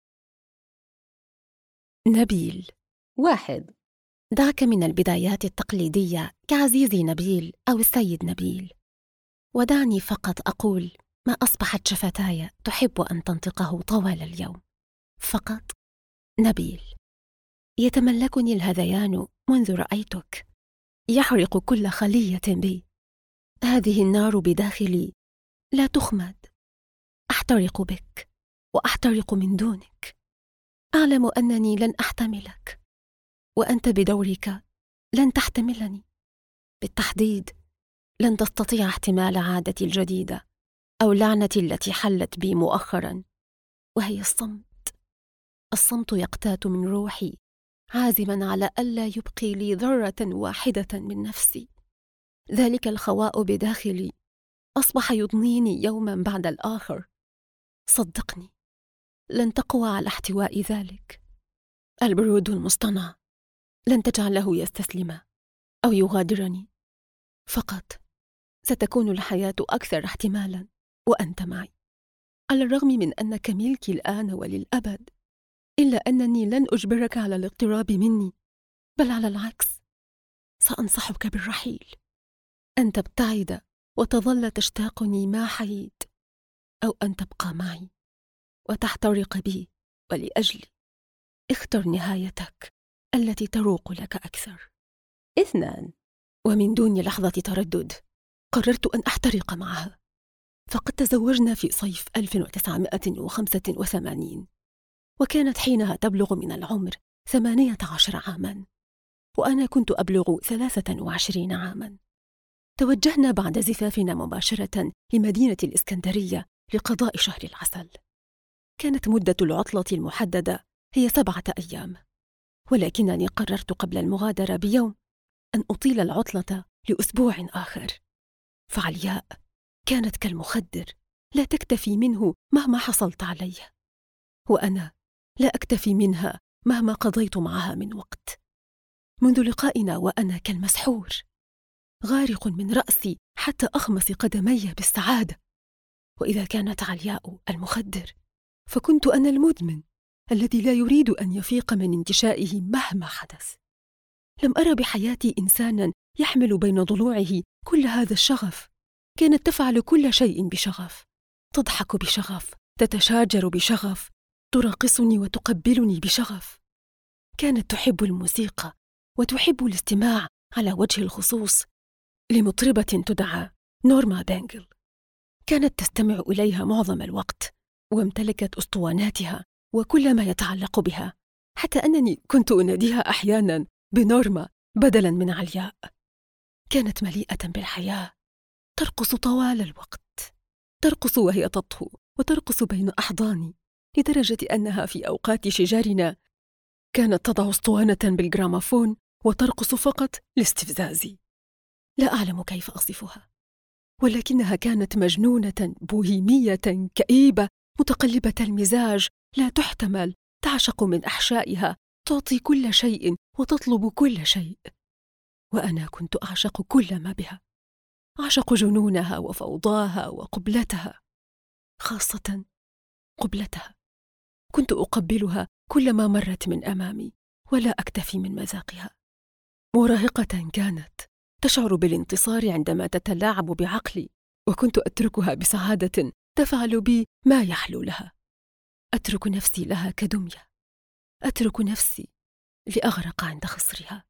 نبيل. 1. دعك من البدايات التقليدية كعزيزي نبيل أو السيد نبيل، ودعني فقط أقول ما أصبحت شفتاي تحب أن تنطقه طوال اليوم، فقط نبيل. يتملكني الهذيان منذ رأيتك، يحرق كل خلية بي. هذه النار بداخلي لا تخمد، أحترق بك وأحترق من دونك. أعلم أنني لن أحتملك، وأنت بدورك لن تحتملني. بالتحديد لن تستطيع احتمال عادتي الجديدة أو لعنتي التي حلت بي مؤخرا، وهي الصمت. الصمت يقتات من روحي، عازما على ألا يبقي لي ذرة واحدة من نفسي. ذلك الخواء بداخلي أصبح يضنيني يوما بعد الآخر. صدقني لن تقوى على احتواء ذلك. البرود المصطنع لن تجعله يستسلم أو يغادرني، فقط ستكون الحياة أكثر احتمالا وأنت معي. على الرغم من أنك ملكي الآن وللأبد، إلا أنني لن أجبرك على الاقتراب مني، بل على العكس، سأنصحك بالرحيل، أن تبتعد وتظل تشتاقني ما حييت، أو أن تبقى معي وتحترق بي ولأجلي. اختر نهايتك التي تروق لك أكثر. 2. ومن دون لحظة تردد قررت أن أحترق معها، فقد تزوجنا في صيف 1985، وكانت حينها تبلغ من العمر 18 عاما، وأنا كنت أبلغ 23 عاما. توجهنا بعد زفافنا مباشرة لمدينة الإسكندرية لقضاء شهر العسل. كانت مدة العطلة المحددة هي 7 أيام، ولكنني قررت قبل المغادرة بيوم أن أطيل العطلة لأسبوع آخر. فعلياء كانت كالمخدر، لا تكتفي منه مهما حصلت عليه، وأنا لا أكتفي منها مهما قضيت معها من وقت. منذ لقائنا وأنا كالمسحور، غارق من رأسي حتى أخمص قدمي بالسعادة. وإذا كانت علياء المخدر، فكنت أنا المدمن الذي لا يريد أن يفيق من انتشائه مهما حدث. لم أرى بحياتي إنسانا يحمل بين ضلوعه كل هذا الشغف. كانت تفعل كل شيء بشغف، تضحك بشغف، تتشاجر بشغف، تراقصني وتقبلني بشغف. كانت تحب الموسيقى وتحب الاستماع على وجه الخصوص لمطربة تدعى نورما بانجل. كانت تستمع إليها معظم الوقت، وامتلكت أسطواناتها وكل ما يتعلق بها، حتى أنني كنت أناديها أحياناً بنورما بدلاً من علياء. كانت مليئة بالحياة، ترقص طوال الوقت، ترقص وهي تطهو وترقص بين أحضاني، لدرجة أنها في أوقات شجارنا كانت تضع اسطوانة بالجرامافون وترقص فقط لاستفزازي. لا أعلم كيف أصفها، ولكنها كانت مجنونة بوهيمية كئيبة متقلبة المزاج، لا تحتمل، تعشق من أحشائها، تعطي كل شيء وتطلب كل شيء. وأنا كنت أعشق كل ما بها، أعشق جنونها وفوضاها وقبلتها، خاصة قبلتها. كنت أقبلها كلما مرت من أمامي ولا أكتفي من مذاقها. مراهقة كانت، تشعر بالانتصار عندما تتلاعب بعقلي، وكنت أتركها بسعادة تفعل بي ما يحلو لها. أترك نفسي لها كدمية، أترك نفسي لأغرق عند خصرها.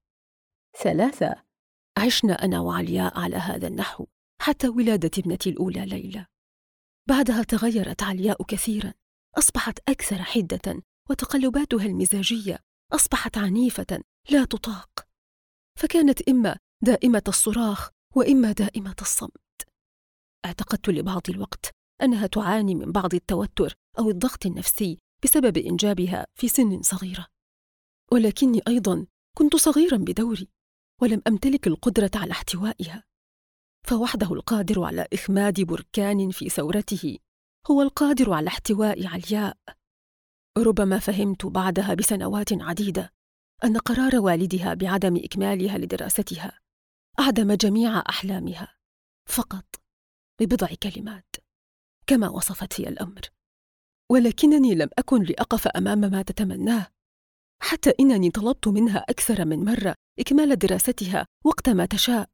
3. عشنا أنا وعلياء على هذا النحو حتى ولادة ابنتي الأولى ليلى. بعدها تغيرت علياء كثيرا، أصبحت أكثر حدة، وتقلباتها المزاجية أصبحت عنيفة لا تطاق، فكانت إما دائمة الصراخ وإما دائمة الصمت. اعتقدت لبعض الوقت أنها تعاني من بعض التوتر أو الضغط النفسي بسبب إنجابها في سن صغيرة، ولكني أيضا كنت صغيرا بدوري، ولم أمتلك القدرة على احتوائها. فوحده القادر على إخماد بركان في ثورته هو القادر على احتواء علياء. ربما فهمت بعدها بسنوات عديدة أن قرار والدها بعدم إكمالها لدراستها أعدم جميع أحلامها فقط ببضع كلمات، كما وصفت هي الأمر. ولكنني لم أكن لأقف أمام ما تتمناه، حتى إنني طلبت منها أكثر من مرة إكمال دراستها وقت ما تشاء،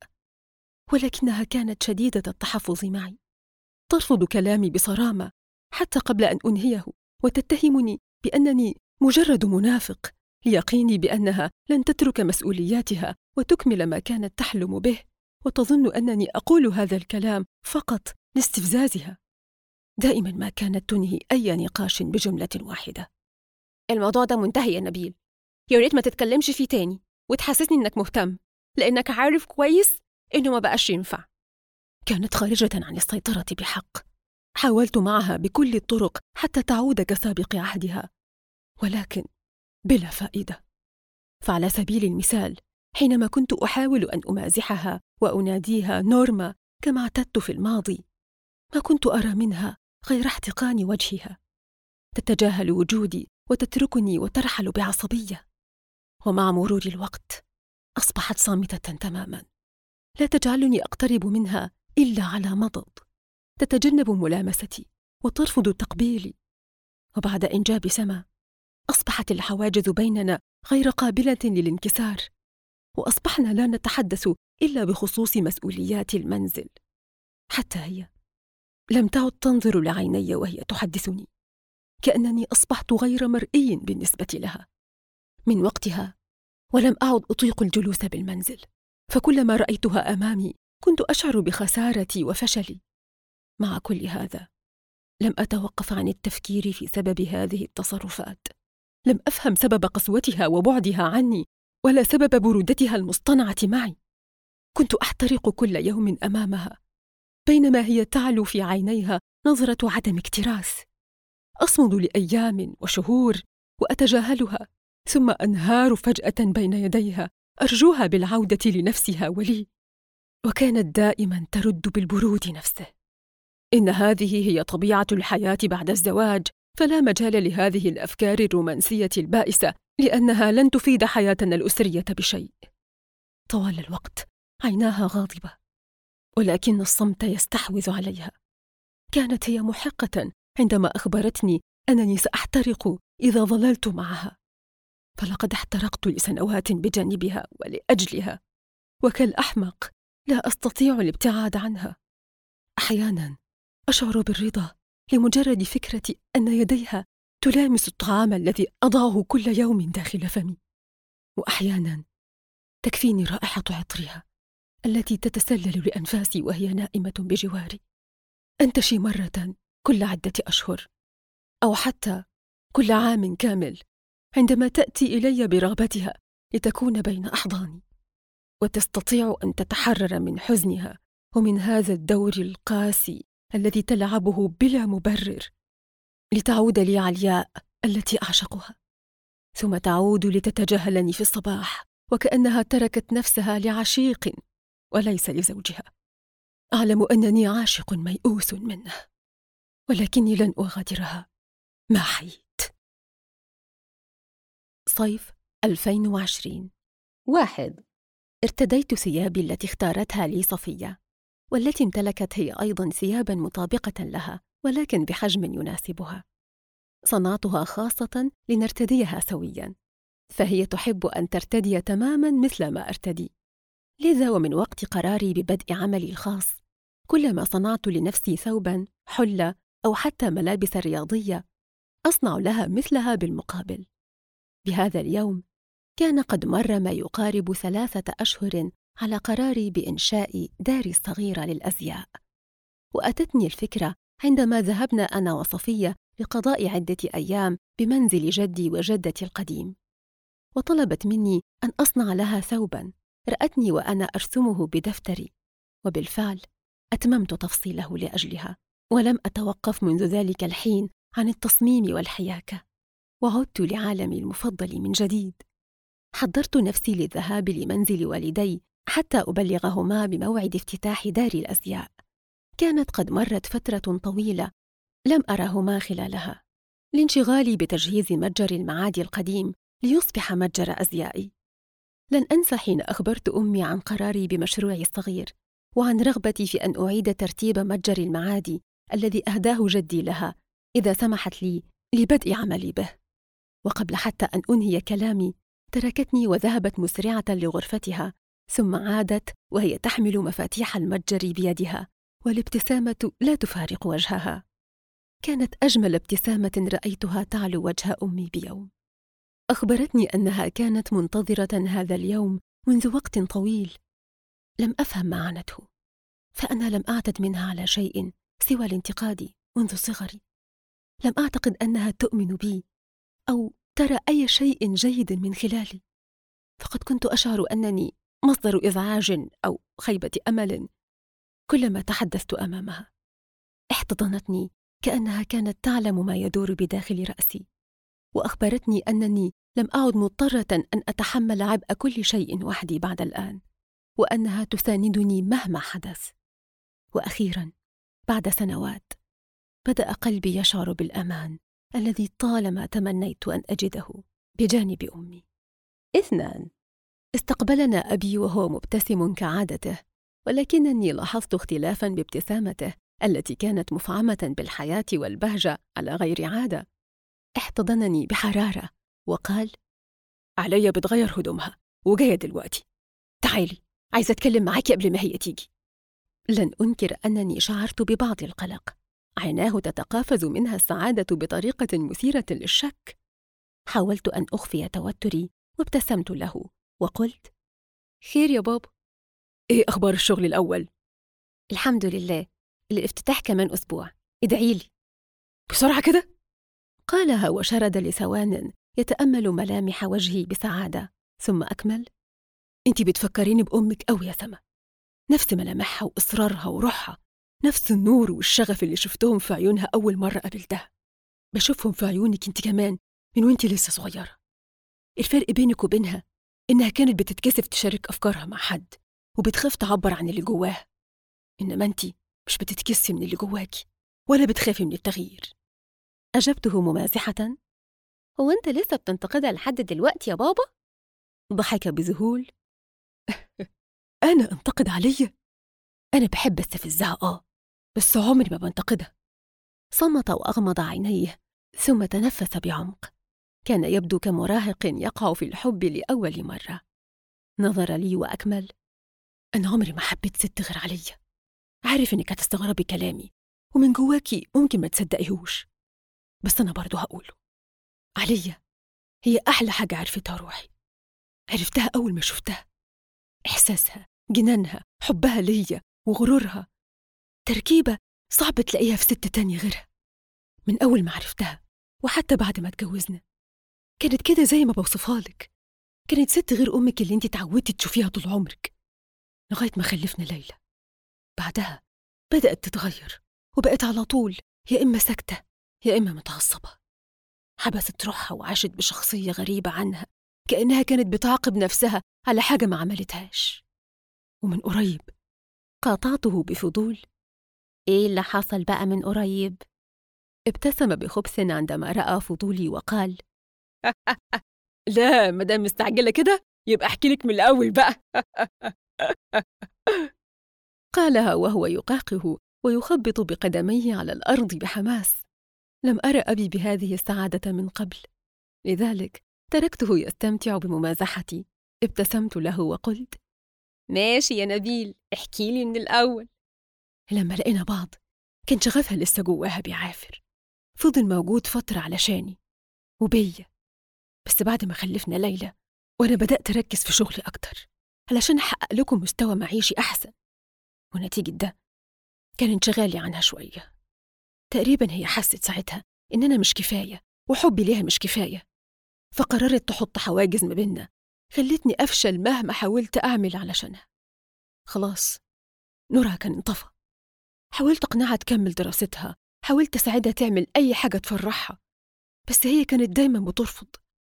ولكنها كانت شديدة التحفظ معي، ترفض كلامي بصرامة حتى قبل أن أنهيه، وتتهمني بأنني مجرد منافق، ليقيني بأنها لن تترك مسؤولياتها وتكمل ما كانت تحلم به، وتظن أنني أقول هذا الكلام فقط لاستفزازها. دائما ما كانت تنهي أي نقاش بجملة واحدة: الموضوع ده منتهي يا نبيل، يا ريت ما تتكلمش فيه تاني وتحسسني إنك مهتم، لأنك عارف كويس إنه ما بقاش ينفع. كانت خارجة عن السيطرة بحق. حاولت معها بكل الطرق حتى تعود كسابق عهدها، ولكن بلا فائدة. فعلى سبيل المثال، حينما كنت أحاول أن أمازحها وأناديها نورما كما اعتدت في الماضي، ما كنت أرى منها غير احتقان وجهها، تتجاهل وجودي وتتركني وترحل بعصبية. ومع مرور الوقت أصبحت صامتة تماما، لا تجعلني أقترب منها إلا على مضض، تتجنب ملامستي وترفض تقبيلي. وبعد إنجاب سما أصبحت الحواجز بيننا غير قابلة للانكسار، وأصبحنا لا نتحدث إلا بخصوص مسؤوليات المنزل. حتى هي لم تعد تنظر لعيني وهي تحدثني، كأنني أصبحت غير مرئي بالنسبة لها. من وقتها ولم أعد أطيق الجلوس بالمنزل، فكلما رأيتها أمامي كنت أشعر بخسارتي وفشلي. مع كل هذا لم أتوقف عن التفكير في سبب هذه التصرفات. لم أفهم سبب قسوتها وبعدها عني، ولا سبب برودتها المصطنعة معي. كنت أحترق كل يوم أمامها، بينما هي تعلو في عينيها نظرة عدم اكتراث. أصمد لأيام وشهور وأتجاهلها، ثم أنهار فجأة بين يديها أرجوها بالعودة لنفسها ولي، وكانت دائما ترد بالبرود نفسه: إن هذه هي طبيعة الحياة بعد الزواج، فلا مجال لهذه الأفكار الرومانسية البائسة، لأنها لن تفيد حياتنا الأسرية بشيء. طوال الوقت عيناها غاضبة، ولكن الصمت يستحوذ عليها. كانت هي محقة عندما أخبرتني أنني سأحترق إذا ظللت معها، فلقد احترقت لسنوات بجانبها ولأجلها، وكالأحمق لا أستطيع الابتعاد عنها. أحيانا أشعر بالرضا لمجرد فكرة أن يديها تلامس الطعام الذي أضعه كل يوم داخل فمي، وأحيانا تكفيني رائحة عطرها التي تتسلل لأنفاسي وهي نائمة بجواري. أنتشي مرة كل عدة أشهر، أو حتى كل عام كامل عندما تأتي إلي برغبتها لتكون بين أحضاني، وتستطيع أن تتحرر من حزنها ومن هذا الدور القاسي الذي تلعبه بلا مبرر، لتعود لي علياء التي أعشقها، ثم تعود لتتجاهلني في الصباح وكأنها تركت نفسها لعشيق وليس لزوجها. أعلم أنني عاشق ميؤوس منه، ولكني لن أغادرها ما حييت. صيف 2020. 1. ارتديت ثيابي التي اختارتها لي صفية، والتي امتلكت هي أيضاً ثياباً مطابقة لها ولكن بحجم يناسبها. صنعتها خاصة لنرتديها سوياً، فهي تحب أن ترتدي تماماً مثل ما أرتدي. لذا ومن وقت قراري ببدء عملي الخاص، كلما صنعت لنفسي ثوباً، حلة أو حتى ملابس رياضية، أصنع لها مثلها بالمقابل. بهذا اليوم كان قد مر ما يقارب 3 أشهر على قراري بإنشاء داري الصغيرة للأزياء، وأتتني الفكرة عندما ذهبنا أنا وصفية لقضاء عدة أيام بمنزل جدي وجدتي القديم، وطلبت مني أن أصنع لها ثوباً. رأتني وأنا أرسمه بدفتري، وبالفعل أتممت تفصيله لأجلها، ولم أتوقف منذ ذلك الحين عن التصميم والحياكة، وعدت لعالمي المفضل من جديد. حضرت نفسي للذهاب لمنزل والدي حتى أبلغهما بموعد افتتاح دار الأزياء. كانت قد مرت فترة طويلة لم أرهما خلالها، لانشغالي بتجهيز متجر المعادي القديم ليصبح متجر أزيائي. لن أنسى حين أخبرت أمي عن قراري بمشروعي الصغير، وعن رغبتي في أن أعيد ترتيب متجر المعادي الذي أهداه جدي لها إذا سمحت لي لبدء عملي به. وقبل حتى أن أنهي كلامي تركتني وذهبت مسرعة لغرفتها، ثم عادت وهي تحمل مفاتيح المتجر بيدها، والابتسامة لا تفارق وجهها. كانت أجمل ابتسامة رأيتها تعلو وجه أمي بيوم. أخبرتني أنها كانت منتظرة هذا اليوم منذ وقت طويل. لم أفهم ما عنته، فأنا لم أعتد منها على شيء سوى الانتقاد منذ صغري. لم أعتقد أنها تؤمن بي أو ترى أي شيء جيد من خلالي، فقد كنت أشعر أنني مصدر إزعاج أو خيبة أمل كلما تحدثت أمامها. احتضنتني كأنها كانت تعلم ما يدور بداخل رأسي، وأخبرتني أنني لم أعد مضطرة أن أتحمل عبء كل شيء وحدي بعد الآن، وأنها تساندني مهما حدث. وأخيراً بعد سنوات بدأ قلبي يشعر بالأمان الذي طالما تمنيت أن أجده بجانب أمي. 2. استقبلنا أبي وهو مبتسم كعادته، ولكنني لاحظت اختلافاً بابتسامته التي كانت مفعمة بالحياة والبهجة على غير عادة. احتضنني بحرارة وقال: عليا بتغير هدومها وجاية دلوقتي، تعالي عايزة أتكلم معاكي قبل ما هي تيجي. لن أنكر أنني شعرت ببعض القلق، عيناه تتقافز منها السعادة بطريقة مثيرة للشك. حاولت أن أخفي توتري وابتسمت له وقلت: خير يا بابا. إيه أخبار الشغل الأول؟ الحمد لله، الافتتاح كمان أسبوع، ادعيلي. بسرعة كده؟ قالها وشرد لثوان يتأمل ملامح وجهي بسعادة، ثم أكمل: أنتي بتفكريني بأمك أوي يا سما، نفس ملامحها وإصرارها وروحها، نفس النور والشغف اللي شفتهم في عيونها أول مرة قابلتها، بشوفهم في عيونك أنت كمان من وأنت لسه صغيرة. الفرق بينك وبينها إنها كانت بتتكسف تشارك أفكارها مع حد وبتخاف تعبر عن اللي جواها، إنما أنت مش بتتكسي من اللي جواكي ولا بتخافي من التغيير. أجبته ممازحة: هو أنت لسه بتنتقدها لحد دلوقتي يا بابا؟ ضحك بذهول: أنا أنتقد عليا؟ أنا بحب أستفزها بس عمري ما بنتقدها. صمت وأغمض عينيه ثم تنفس بعمق، كان يبدو كمراهق يقع في الحب لأول مرة. نظر لي وأكمل: أنا عمري ما حبيت ست غير عليا، عارف إنك هتستغربي كلامي ومن جواكي ممكن ما تصدقيهوش، بس أنا برضو هقوله. عليا هي أحلى حاجة عرفتها روحي، عرفتها أول ما شفتها. إحساسها، جنانها، حبها ليا وغرورها، تركيبة صعب تلاقيها في ست تانية غيرها. من أول ما عرفتها وحتى بعد ما اتجوزنا كانت كده زي ما بوصفها لك. كانت ست غير أمك اللي انت تعودتي تشوفيها طول عمرك، لغاية ما خلفنا ليلى. بعدها بدأت تتغير وبقت على طول يا إما ساكتة يا إما متعصبة. حبست روحها وعاشت بشخصية غريبة عنها، كأنها كانت بتعاقب نفسها على حاجة ما عملتهاش. ومن قريب قاطعته بفضول: إيه اللي حصل بقى من قريب؟ ابتسم بخبث عندما رأى فضولي وقال: لا، مدام مستعجلة كده يبقى أحكي لك من الأول بقى. قالها وهو يقهقه ويخبط بقدميه على الأرض بحماس. لم أرى أبي بهذه السعادة من قبل، لذلك تركته يستمتع بممازحتي. ابتسمت له وقلت: ماشي يا نبيل، احكي لي من الأول. لما لقينا بعض كان شغفها لسه جواها بيعافر. فضل موجود فترة علشاني وبيا، بس بعد ما خلفنا ليلى وأنا بدأت أركز في شغلي أكتر علشان أحقق لكم مستوى معيشي أحسن، ونتيجة ده كان انشغالي عنها شوية. تقريبا هي حست ساعتها إن أنا مش كفاية وحبي ليها مش كفاية، فقررت تحط حواجز ما بيننا خلتني أفشل مهما حاولت أعمل علشانها. خلاص نورها كان انطفى. حاولت أقنعها تكمل دراستها، حاولت أساعدها تعمل أي حاجة تفرحها، بس هي كانت دايما بترفض.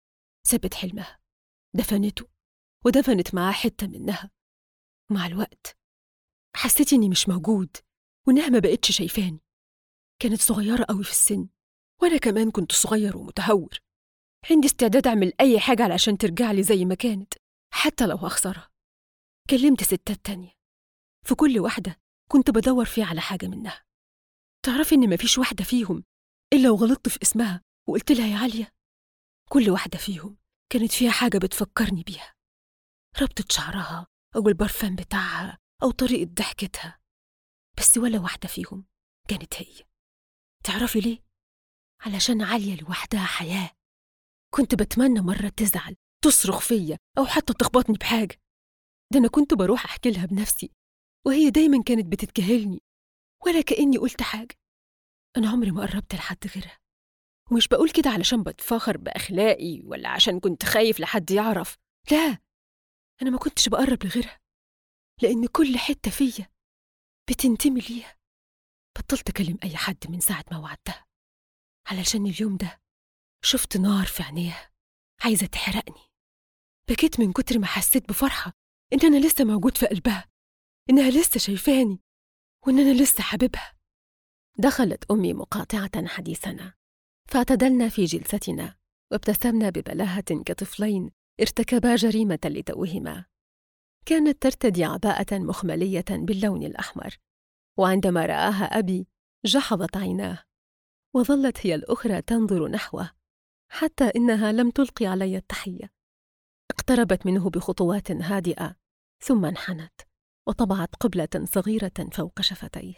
سابت حلمها، دفنته ودفنت معاه حتة منها. مع الوقت حسيت إني مش موجود وإنها ما بقتش شايفاني. كانت صغيرة قوي في السن، وأنا كمان كنت صغير ومتهور. عندي استعداد أعمل أي حاجة علشان ترجع لي زي ما كانت، حتى لو هخسرها. كلمت ستات تانية، في كل واحدة كنت بدور فيها على حاجة منها. تعرفي إن مفيش واحدة فيهم إلا وغلطت في اسمها وقلت لها يا عالية. كل واحدة فيهم كانت فيها حاجة بتفكرني بيها، ربطة شعرها أو البرفان بتاعها أو طريقة ضحكتها، بس ولا واحدة فيهم كانت هي. تعرفي ليه؟ علشان عالية لوحدها حياة. كنت بتمنى مرة تزعل، تصرخ فيا أو حتى تخبطني بحاجة. ده أنا كنت بروح أحكي لها بنفسي وهي دايما كانت بتتجاهلني ولا كأني قلت حاجة. أنا عمري ما قربت لحد غيرها، ومش بقول كده علشان بتفاخر بأخلاقي ولا عشان كنت خايف لحد يعرف. لا، أنا ما كنتش بقرب لغيرها لأن كل حتة فيا بتنتمي ليها. بطلت أكلم أي حد من ساعة ما وعدتها، علشان اليوم ده شفت نار في عينيها عايزة تحرقني. بكيت من كتر ما حسيت بفرحة إن أنا لسه موجود في قلبها، إنها لسه شايفاني وإن أنا لسه حبيبها. دخلت أمي مقاطعة حديثنا، فاعتدلنا في جلستنا وابتسمنا ببلاهة كطفلين ارتكبا جريمة لتوهما. كانت ترتدي عباءة مخملية باللون الأحمر، وعندما رآها أبي جحظت عيناه، وظلت هي الأخرى تنظر نحوه حتى إنها لم تلقي علي التحية. اقتربت منه بخطوات هادئة ثم انحنت وطبعت قبلة صغيرة فوق شفتيه.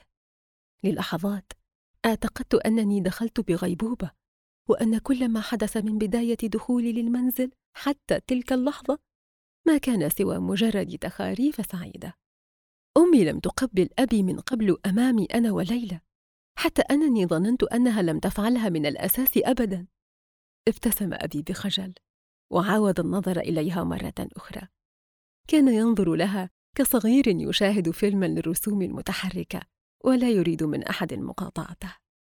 للحظات اعتقدت أنني دخلت بغيبوبة، وأن كل ما حدث من بداية دخولي للمنزل حتى تلك اللحظة ما كان سوى مجرد تخاريف سعيدة. أمي لم تقبل أبي من قبل أمامي أنا وليلى، حتى أنني ظننت أنها لم تفعلها من الأساس أبداً. ابتسم أبي بخجل وعاود النظر إليها مرة أخرى. كان ينظر لها كصغير يشاهد فيلماً للرسوم المتحركة ولا يريد من أحد مقاطعته.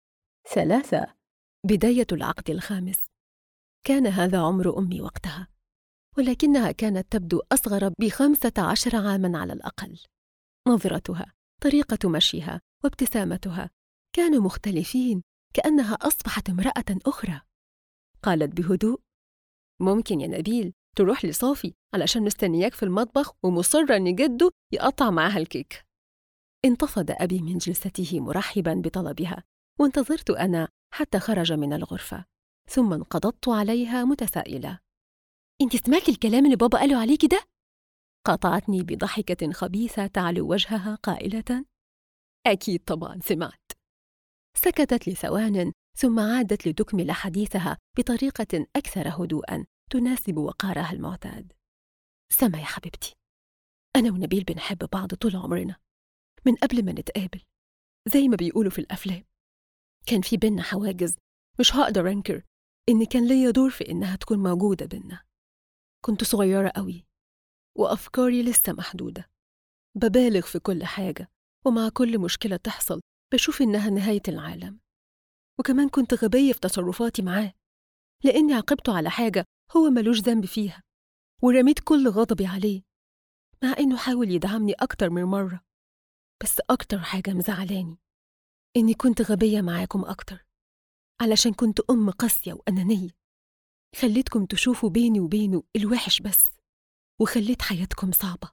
3. بداية العقد الخامس. كان هذا عمر أمي وقتها، ولكنها كانت تبدو أصغر ب15 عاماً على الأقل. نظرتها، طريقة مشيها، وابتسامتها كانوا مختلفين، كأنها أصبحت امرأة أخرى. قالت بهدوء: ممكن يا نبيل تروح لصافي علشان مستنياك في المطبخ ومصرة إن جده يقطع معاها الكيك. انتفض أبي من جلسته مرحباً بطلبها، وانتظرت أنا حتى خرج من الغرفة، ثم انقضضت عليها متسائلة: انت سمعتي الكلام اللي بابا قاله عليكي ده؟ قاطعتني بضحكة خبيثة تعلو وجهها قائلة: أكيد طبعاً سمعت. سكتت لثوان ثم عادت لتكمل حديثها بطريقة أكثر هدوءاً تناسب وقارها المعتاد. سما يا حبيبتي، أنا ونبيل بنحب بعض طول عمرنا من قبل ما نتقابل، زي ما بيقولوا في الأفلام. كان في بيننا حواجز مش هقدر أنكر إن كان ليا دور في إنها تكون موجودة بينا. كنت صغيرة قوي وأفكاري لسه محدودة، ببالغ في كل حاجة، ومع كل مشكلة تحصل بشوف إنها نهاية العالم. وكمان كنت غبية في تصرفاتي معاه، لأني عاقبته على حاجة هو ملوش ذنب فيها، ورميت كل غضبي عليه، مع إنه حاول يدعمني أكتر من مرة. بس أكتر حاجة مزعلاني إني كنت غبية معاكم أكتر، علشان كنت أم قاسية وأنانية، خليتكم تشوفوا بيني وبينه الوحش بس، وخليت حياتكم صعبة.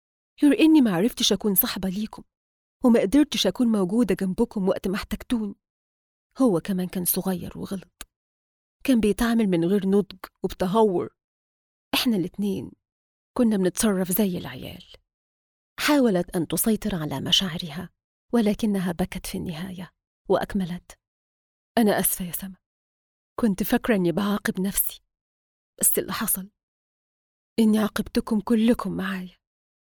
إني ما عرفتش أكون صاحبة ليكم، وما قدرتش أكون موجودة جنبكم وقت ما احتجتوني. هو كمان كان صغير وغلط، كان بيتعامل من غير نضج وبتهور. إحنا الاتنين كنا بنتصرف زي العيال. حاولت أن تسيطر على مشاعرها، ولكنها بكت في النهاية وأكملت: أنا أسفة يا سما، كنت فاكرة أني بعاقب نفسي، بس اللي حصل إني عاقبتكم كلكم معايا،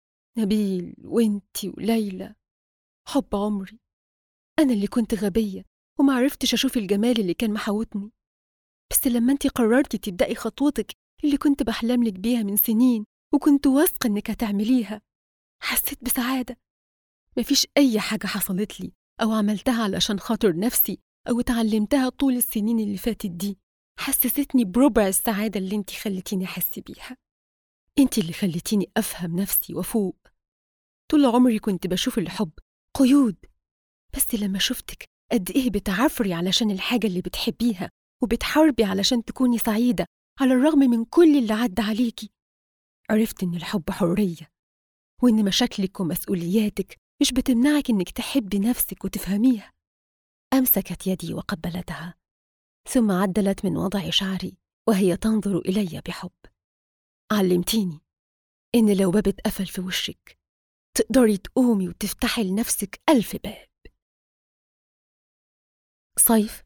نبيل وإنتي وليلى، حب عمري. أنا اللي كنت غبية ومعرفتش أشوف الجمال اللي كان محاوطني. بس لما أنتي قررتي تبدأي خطوتك اللي كنت بحلملك بيها من سنين، وكنت واثقة إنك هتعمليها، حسيت بسعادة. مفيش أي حاجة حصلت لي أو عملتها علشان خاطر نفسي أو اتعلمتها طول السنين اللي فاتت دي حسستني بربع السعادة اللي انتي خلتيني أحس بيها. انتي اللي خلتيني أفهم نفسي وفوق. طول عمري كنت بشوف الحب قيود، بس لما شفتك قد إيه بتعافري علشان الحاجة اللي بتحبيها، وبتحاربي علشان تكوني سعيدة على الرغم من كل اللي عدى عليكي، عرفت إن الحب حرية، وإن مشاكلك ومسؤولياتك مش بتمنعك إنك تحبي نفسك وتفهميها. أمسكت يدي وقبلتها، ثم عدلت من وضع شعري وهي تنظر إلي بحب. علمتيني إن لو باب اتقفل في وشك تقدري تقومي وتفتحي لنفسك 1000 باب. صيف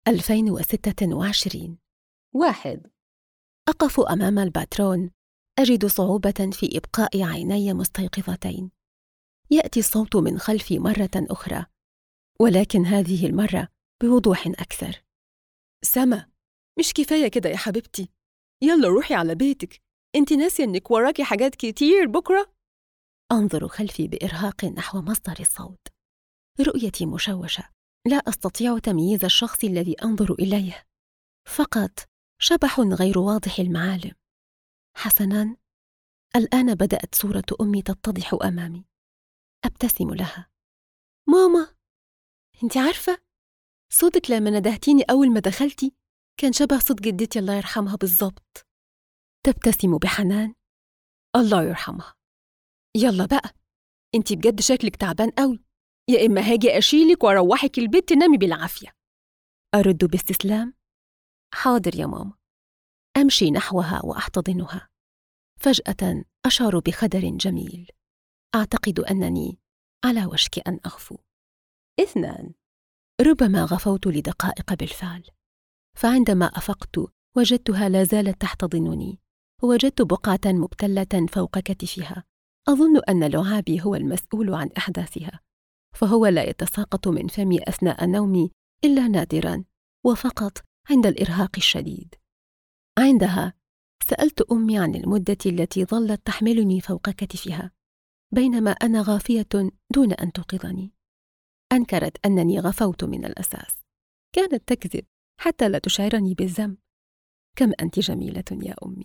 2026. 1. أقف أمام الباترون، أجد صعوبة في إبقاء عيني مستيقظتين. يأتي الصوت من خلفي مرة أخرى، ولكن هذه المرة بوضوح أكثر: سما، مش كفاية كده يا حبيبتي، يلا روحي على بيتك، انت ناسية انك وراكي حاجات كتير بكرة. أنظر خلفي بإرهاق نحو مصدر الصوت. رؤيتي مشوشة، لا أستطيع تمييز الشخص الذي أنظر إليه، فقط شبح غير واضح المعالم. حسناً، الآن بدأت صورة أمي تتضح أمامي. أبتسم لها: ماما، انت عارفة صوتك لما ندهتيني أول ما دخلتي كان شبه صوت جدتي الله يرحمها بالضبط. تبتسم بحنان: الله يرحمها. يلا بقى، انت بجد شكلك تعبان قوي، يا إما هاجي أشيلك وأروحك البيت تنامي بالعافية. أرد باستسلام: حاضر يا ماما. أمشي نحوها وأحتضنها. فجأة أشعر بخدر جميل، أعتقد أنني على وشك أن أغفو. 2. ربما غفوت لدقائق بالفعل، فعندما أفقت وجدتها لا زالت تحتضنني، ووجدت بقعة مبتلة فوق كتفها. أظن أن لعابي هو المسؤول عن أحداثها، فهو لا يتساقط من فمي أثناء نومي إلا نادراً، وفقط عند الإرهاق الشديد. عندها سألت أمي عن المدة التي ظلت تحملني فوق كتفها بينما أنا غافية دون أن توقظني. أنكرت أنني غفوت من الأساس، كانت تكذب حتى لا تشعرني بالذنب. كم أنت جميلة يا أمي.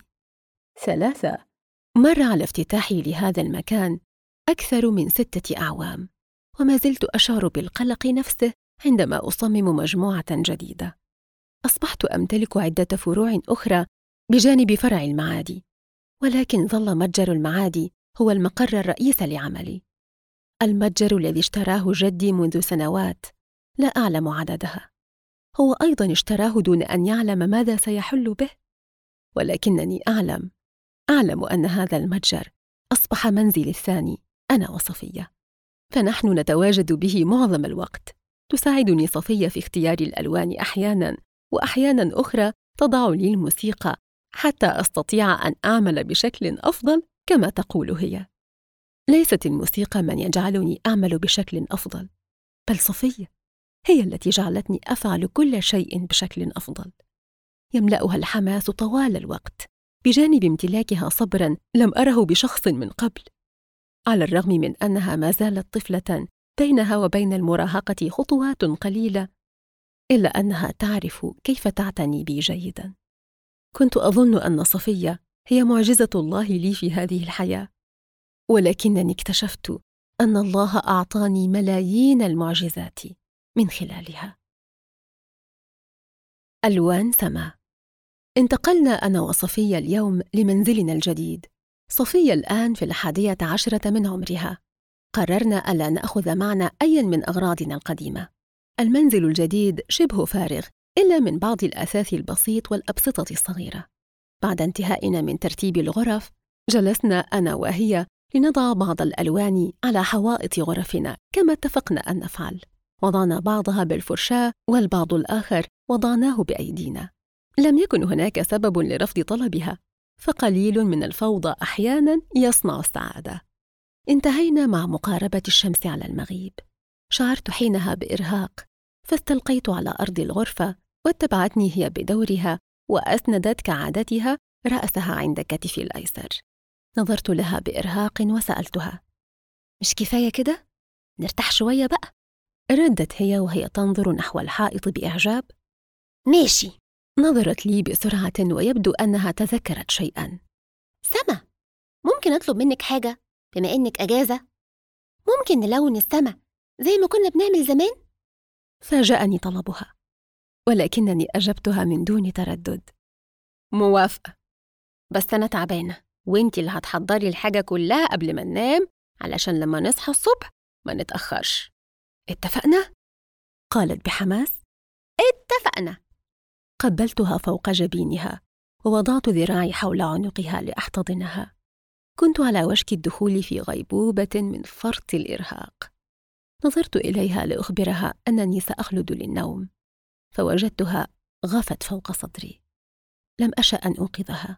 3. مر على افتتاحي لهذا المكان أكثر من 6 أعوام، وما زلت أشعر بالقلق نفسه عندما أصمم مجموعة جديدة. أصبحت أمتلك عدة فروع أخرى بجانب فرع المعادي، ولكن ظل متجر المعادي هو المقر الرئيس لعملي. المتجر الذي اشتراه جدي منذ سنوات لا أعلم عددها، هو أيضا اشتراه دون أن يعلم ماذا سيحل به، ولكنني أعلم أن هذا المتجر أصبح منزلي الثاني أنا وصفية، فنحن نتواجد به معظم الوقت. تساعدني صفية في اختيار الألوان أحيانا، وأحيانا أخرى تضع لي الموسيقى حتى أستطيع أن أعمل بشكل أفضل كما تقول هي. ليست الموسيقى من يجعلني أعمل بشكل أفضل، بل صفية. هي التي جعلتني أفعل كل شيء بشكل أفضل. يملأها الحماس طوال الوقت، بجانب امتلاكها صبراً لم أره بشخص من قبل. على الرغم من أنها ما زالت طفلة بينها وبين المراهقة خطوات قليلة، إلا أنها تعرف كيف تعتني بي جيداً. كنت أظن أن صفية هي معجزة الله لي في هذه الحياة، ولكنني اكتشفت أن الله أعطاني ملايين المعجزات من خلالها. ألوان سما. انتقلنا أنا وصفية اليوم لمنزلنا الجديد. صفية الآن في 11 من عمرها. قررنا ألا نأخذ معنا أي من أغراضنا القديمة. المنزل الجديد شبه فارغ إلا من بعض الأثاث البسيط والأبسطة الصغيرة. بعد انتهائنا من ترتيب الغرف، جلسنا أنا وهي لنضع بعض الألوان على حوائط غرفنا كما اتفقنا أن نفعل. وضعنا بعضها بالفرشاة والبعض الآخر وضعناه بأيدينا. لم يكن هناك سبب لرفض طلبها، فقليل من الفوضى أحياناً يصنع السعادة. انتهينا مع مقاربة الشمس على المغيب. شعرت حينها بإرهاق، فاستلقيت على أرض الغرفة، واتبعتني هي بدورها وأسندت كعادتها رأسها عند كتفي الأيسر. نظرت لها بإرهاق وسألتها: مش كفاية كده؟ نرتاح شوية بقى؟ ردت هي وهي تنظر نحو الحائط بإعجاب: ماشي. نظرت لي بسرعة ويبدو أنها تذكرت شيئاً. سما، ممكن أطلب منك حاجة بما إنك أجازة؟ ممكن نلون السما زي ما كنا بنعمل زمان؟ فاجأني طلبها، ولكنني أجبتها من دون تردد: موافقة، بس أنا تعبانة، وإنتي اللي هتحضري الحاجة كلها قبل ما ننام علشان لما نصحى الصبح ما نتأخرش. اتفقنا؟ قالت بحماس. اتفقنا. قبلتها فوق جبينها ووضعت ذراعي حول عنقها لأحتضنها. كنت على وشك الدخول في غيبوبة من فرط الإرهاق. نظرت إليها لأخبرها أنني سأخلد للنوم، فوجدتها غفت فوق صدري. لم أشأ أن أنقذها،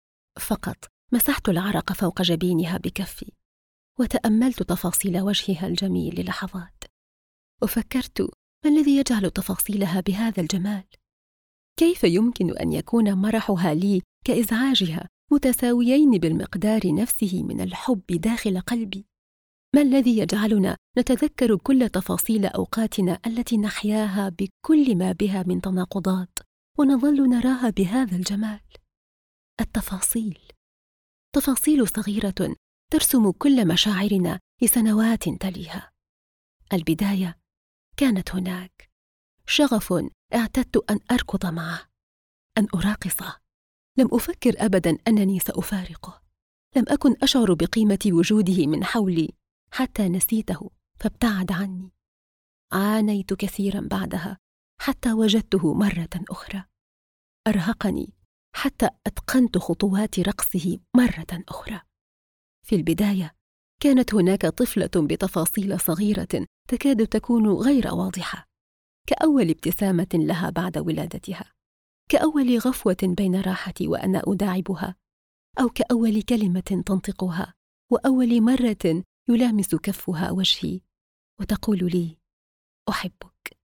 فقط مسحت العرق فوق جبينها بكفي، وتأملت تفاصيل وجهها الجميل للحظات، وفكرت: ما الذي يجعل تفاصيلها بهذا الجمال؟ كيف يمكن أن يكون مرحها لي كإزعاجها متساويين بالمقدار نفسه من الحب داخل قلبي؟ ما الذي يجعلنا نتذكر كل تفاصيل أوقاتنا التي نحياها بكل ما بها من تناقضات ونظل نراها بهذا الجمال؟ التفاصيل، تفاصيل صغيرة ترسم كل مشاعرنا لسنوات تليها. البداية كانت هناك، شغف اعتدت أن أركض معه، أن أراقصه. لم أفكر أبداً أنني سأفارقه. لم أكن أشعر بقيمة وجوده من حولي حتى نسيته فابتعد عني. عانيت كثيراً بعدها حتى وجدته مرة أخرى. أرهقني حتى أتقنت خطوات رقصه مرة أخرى. في البداية كانت هناك طفلة بتفاصيل صغيرة تكاد تكون غير واضحة، كأول ابتسامة لها بعد ولادتها، كأول غفوة بين راحتي وأنا أداعبها، أو كأول كلمة تنطقها، وأول مرة يلامس كفها وجهي وتقول لي: أحبك.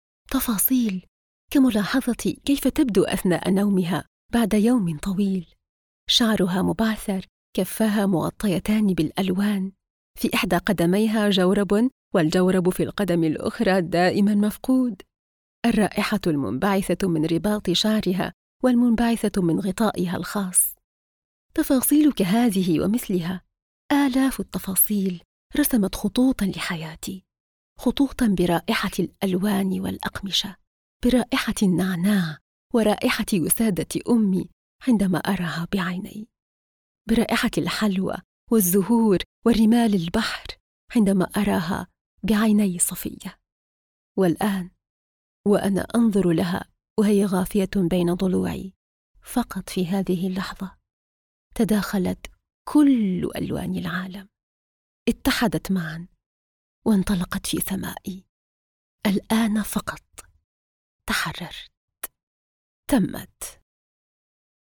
تفاصيل كملاحظة كيف تبدو أثناء نومها بعد يوم طويل. شعرها مبعثر، كفاها مغطيتان بالألوان، في إحدى قدميها جورب، والجورب في القدم الأخرى دائما مفقود. الرائحة المنبعثة من رباط شعرها والمنبعثة من غطائها الخاص. تفاصيل كهذه ومثلها، آلاف التفاصيل رسمت خطوطا لحياتي، خطوطا برائحة الألوان والأقمشة، برائحة النعناع ورائحة وسادة أمي عندما أراها بعيني، برائحة الحلوى والزهور ورمال البحر عندما أراها بعيني صفية. والآن وأنا أنظر لها وهي غافية بين ضلوعي، فقط في هذه اللحظة تداخلت كل ألوان العالم، اتحدت معا وانطلقت في سمائي. الآن فقط تحررت. تمت.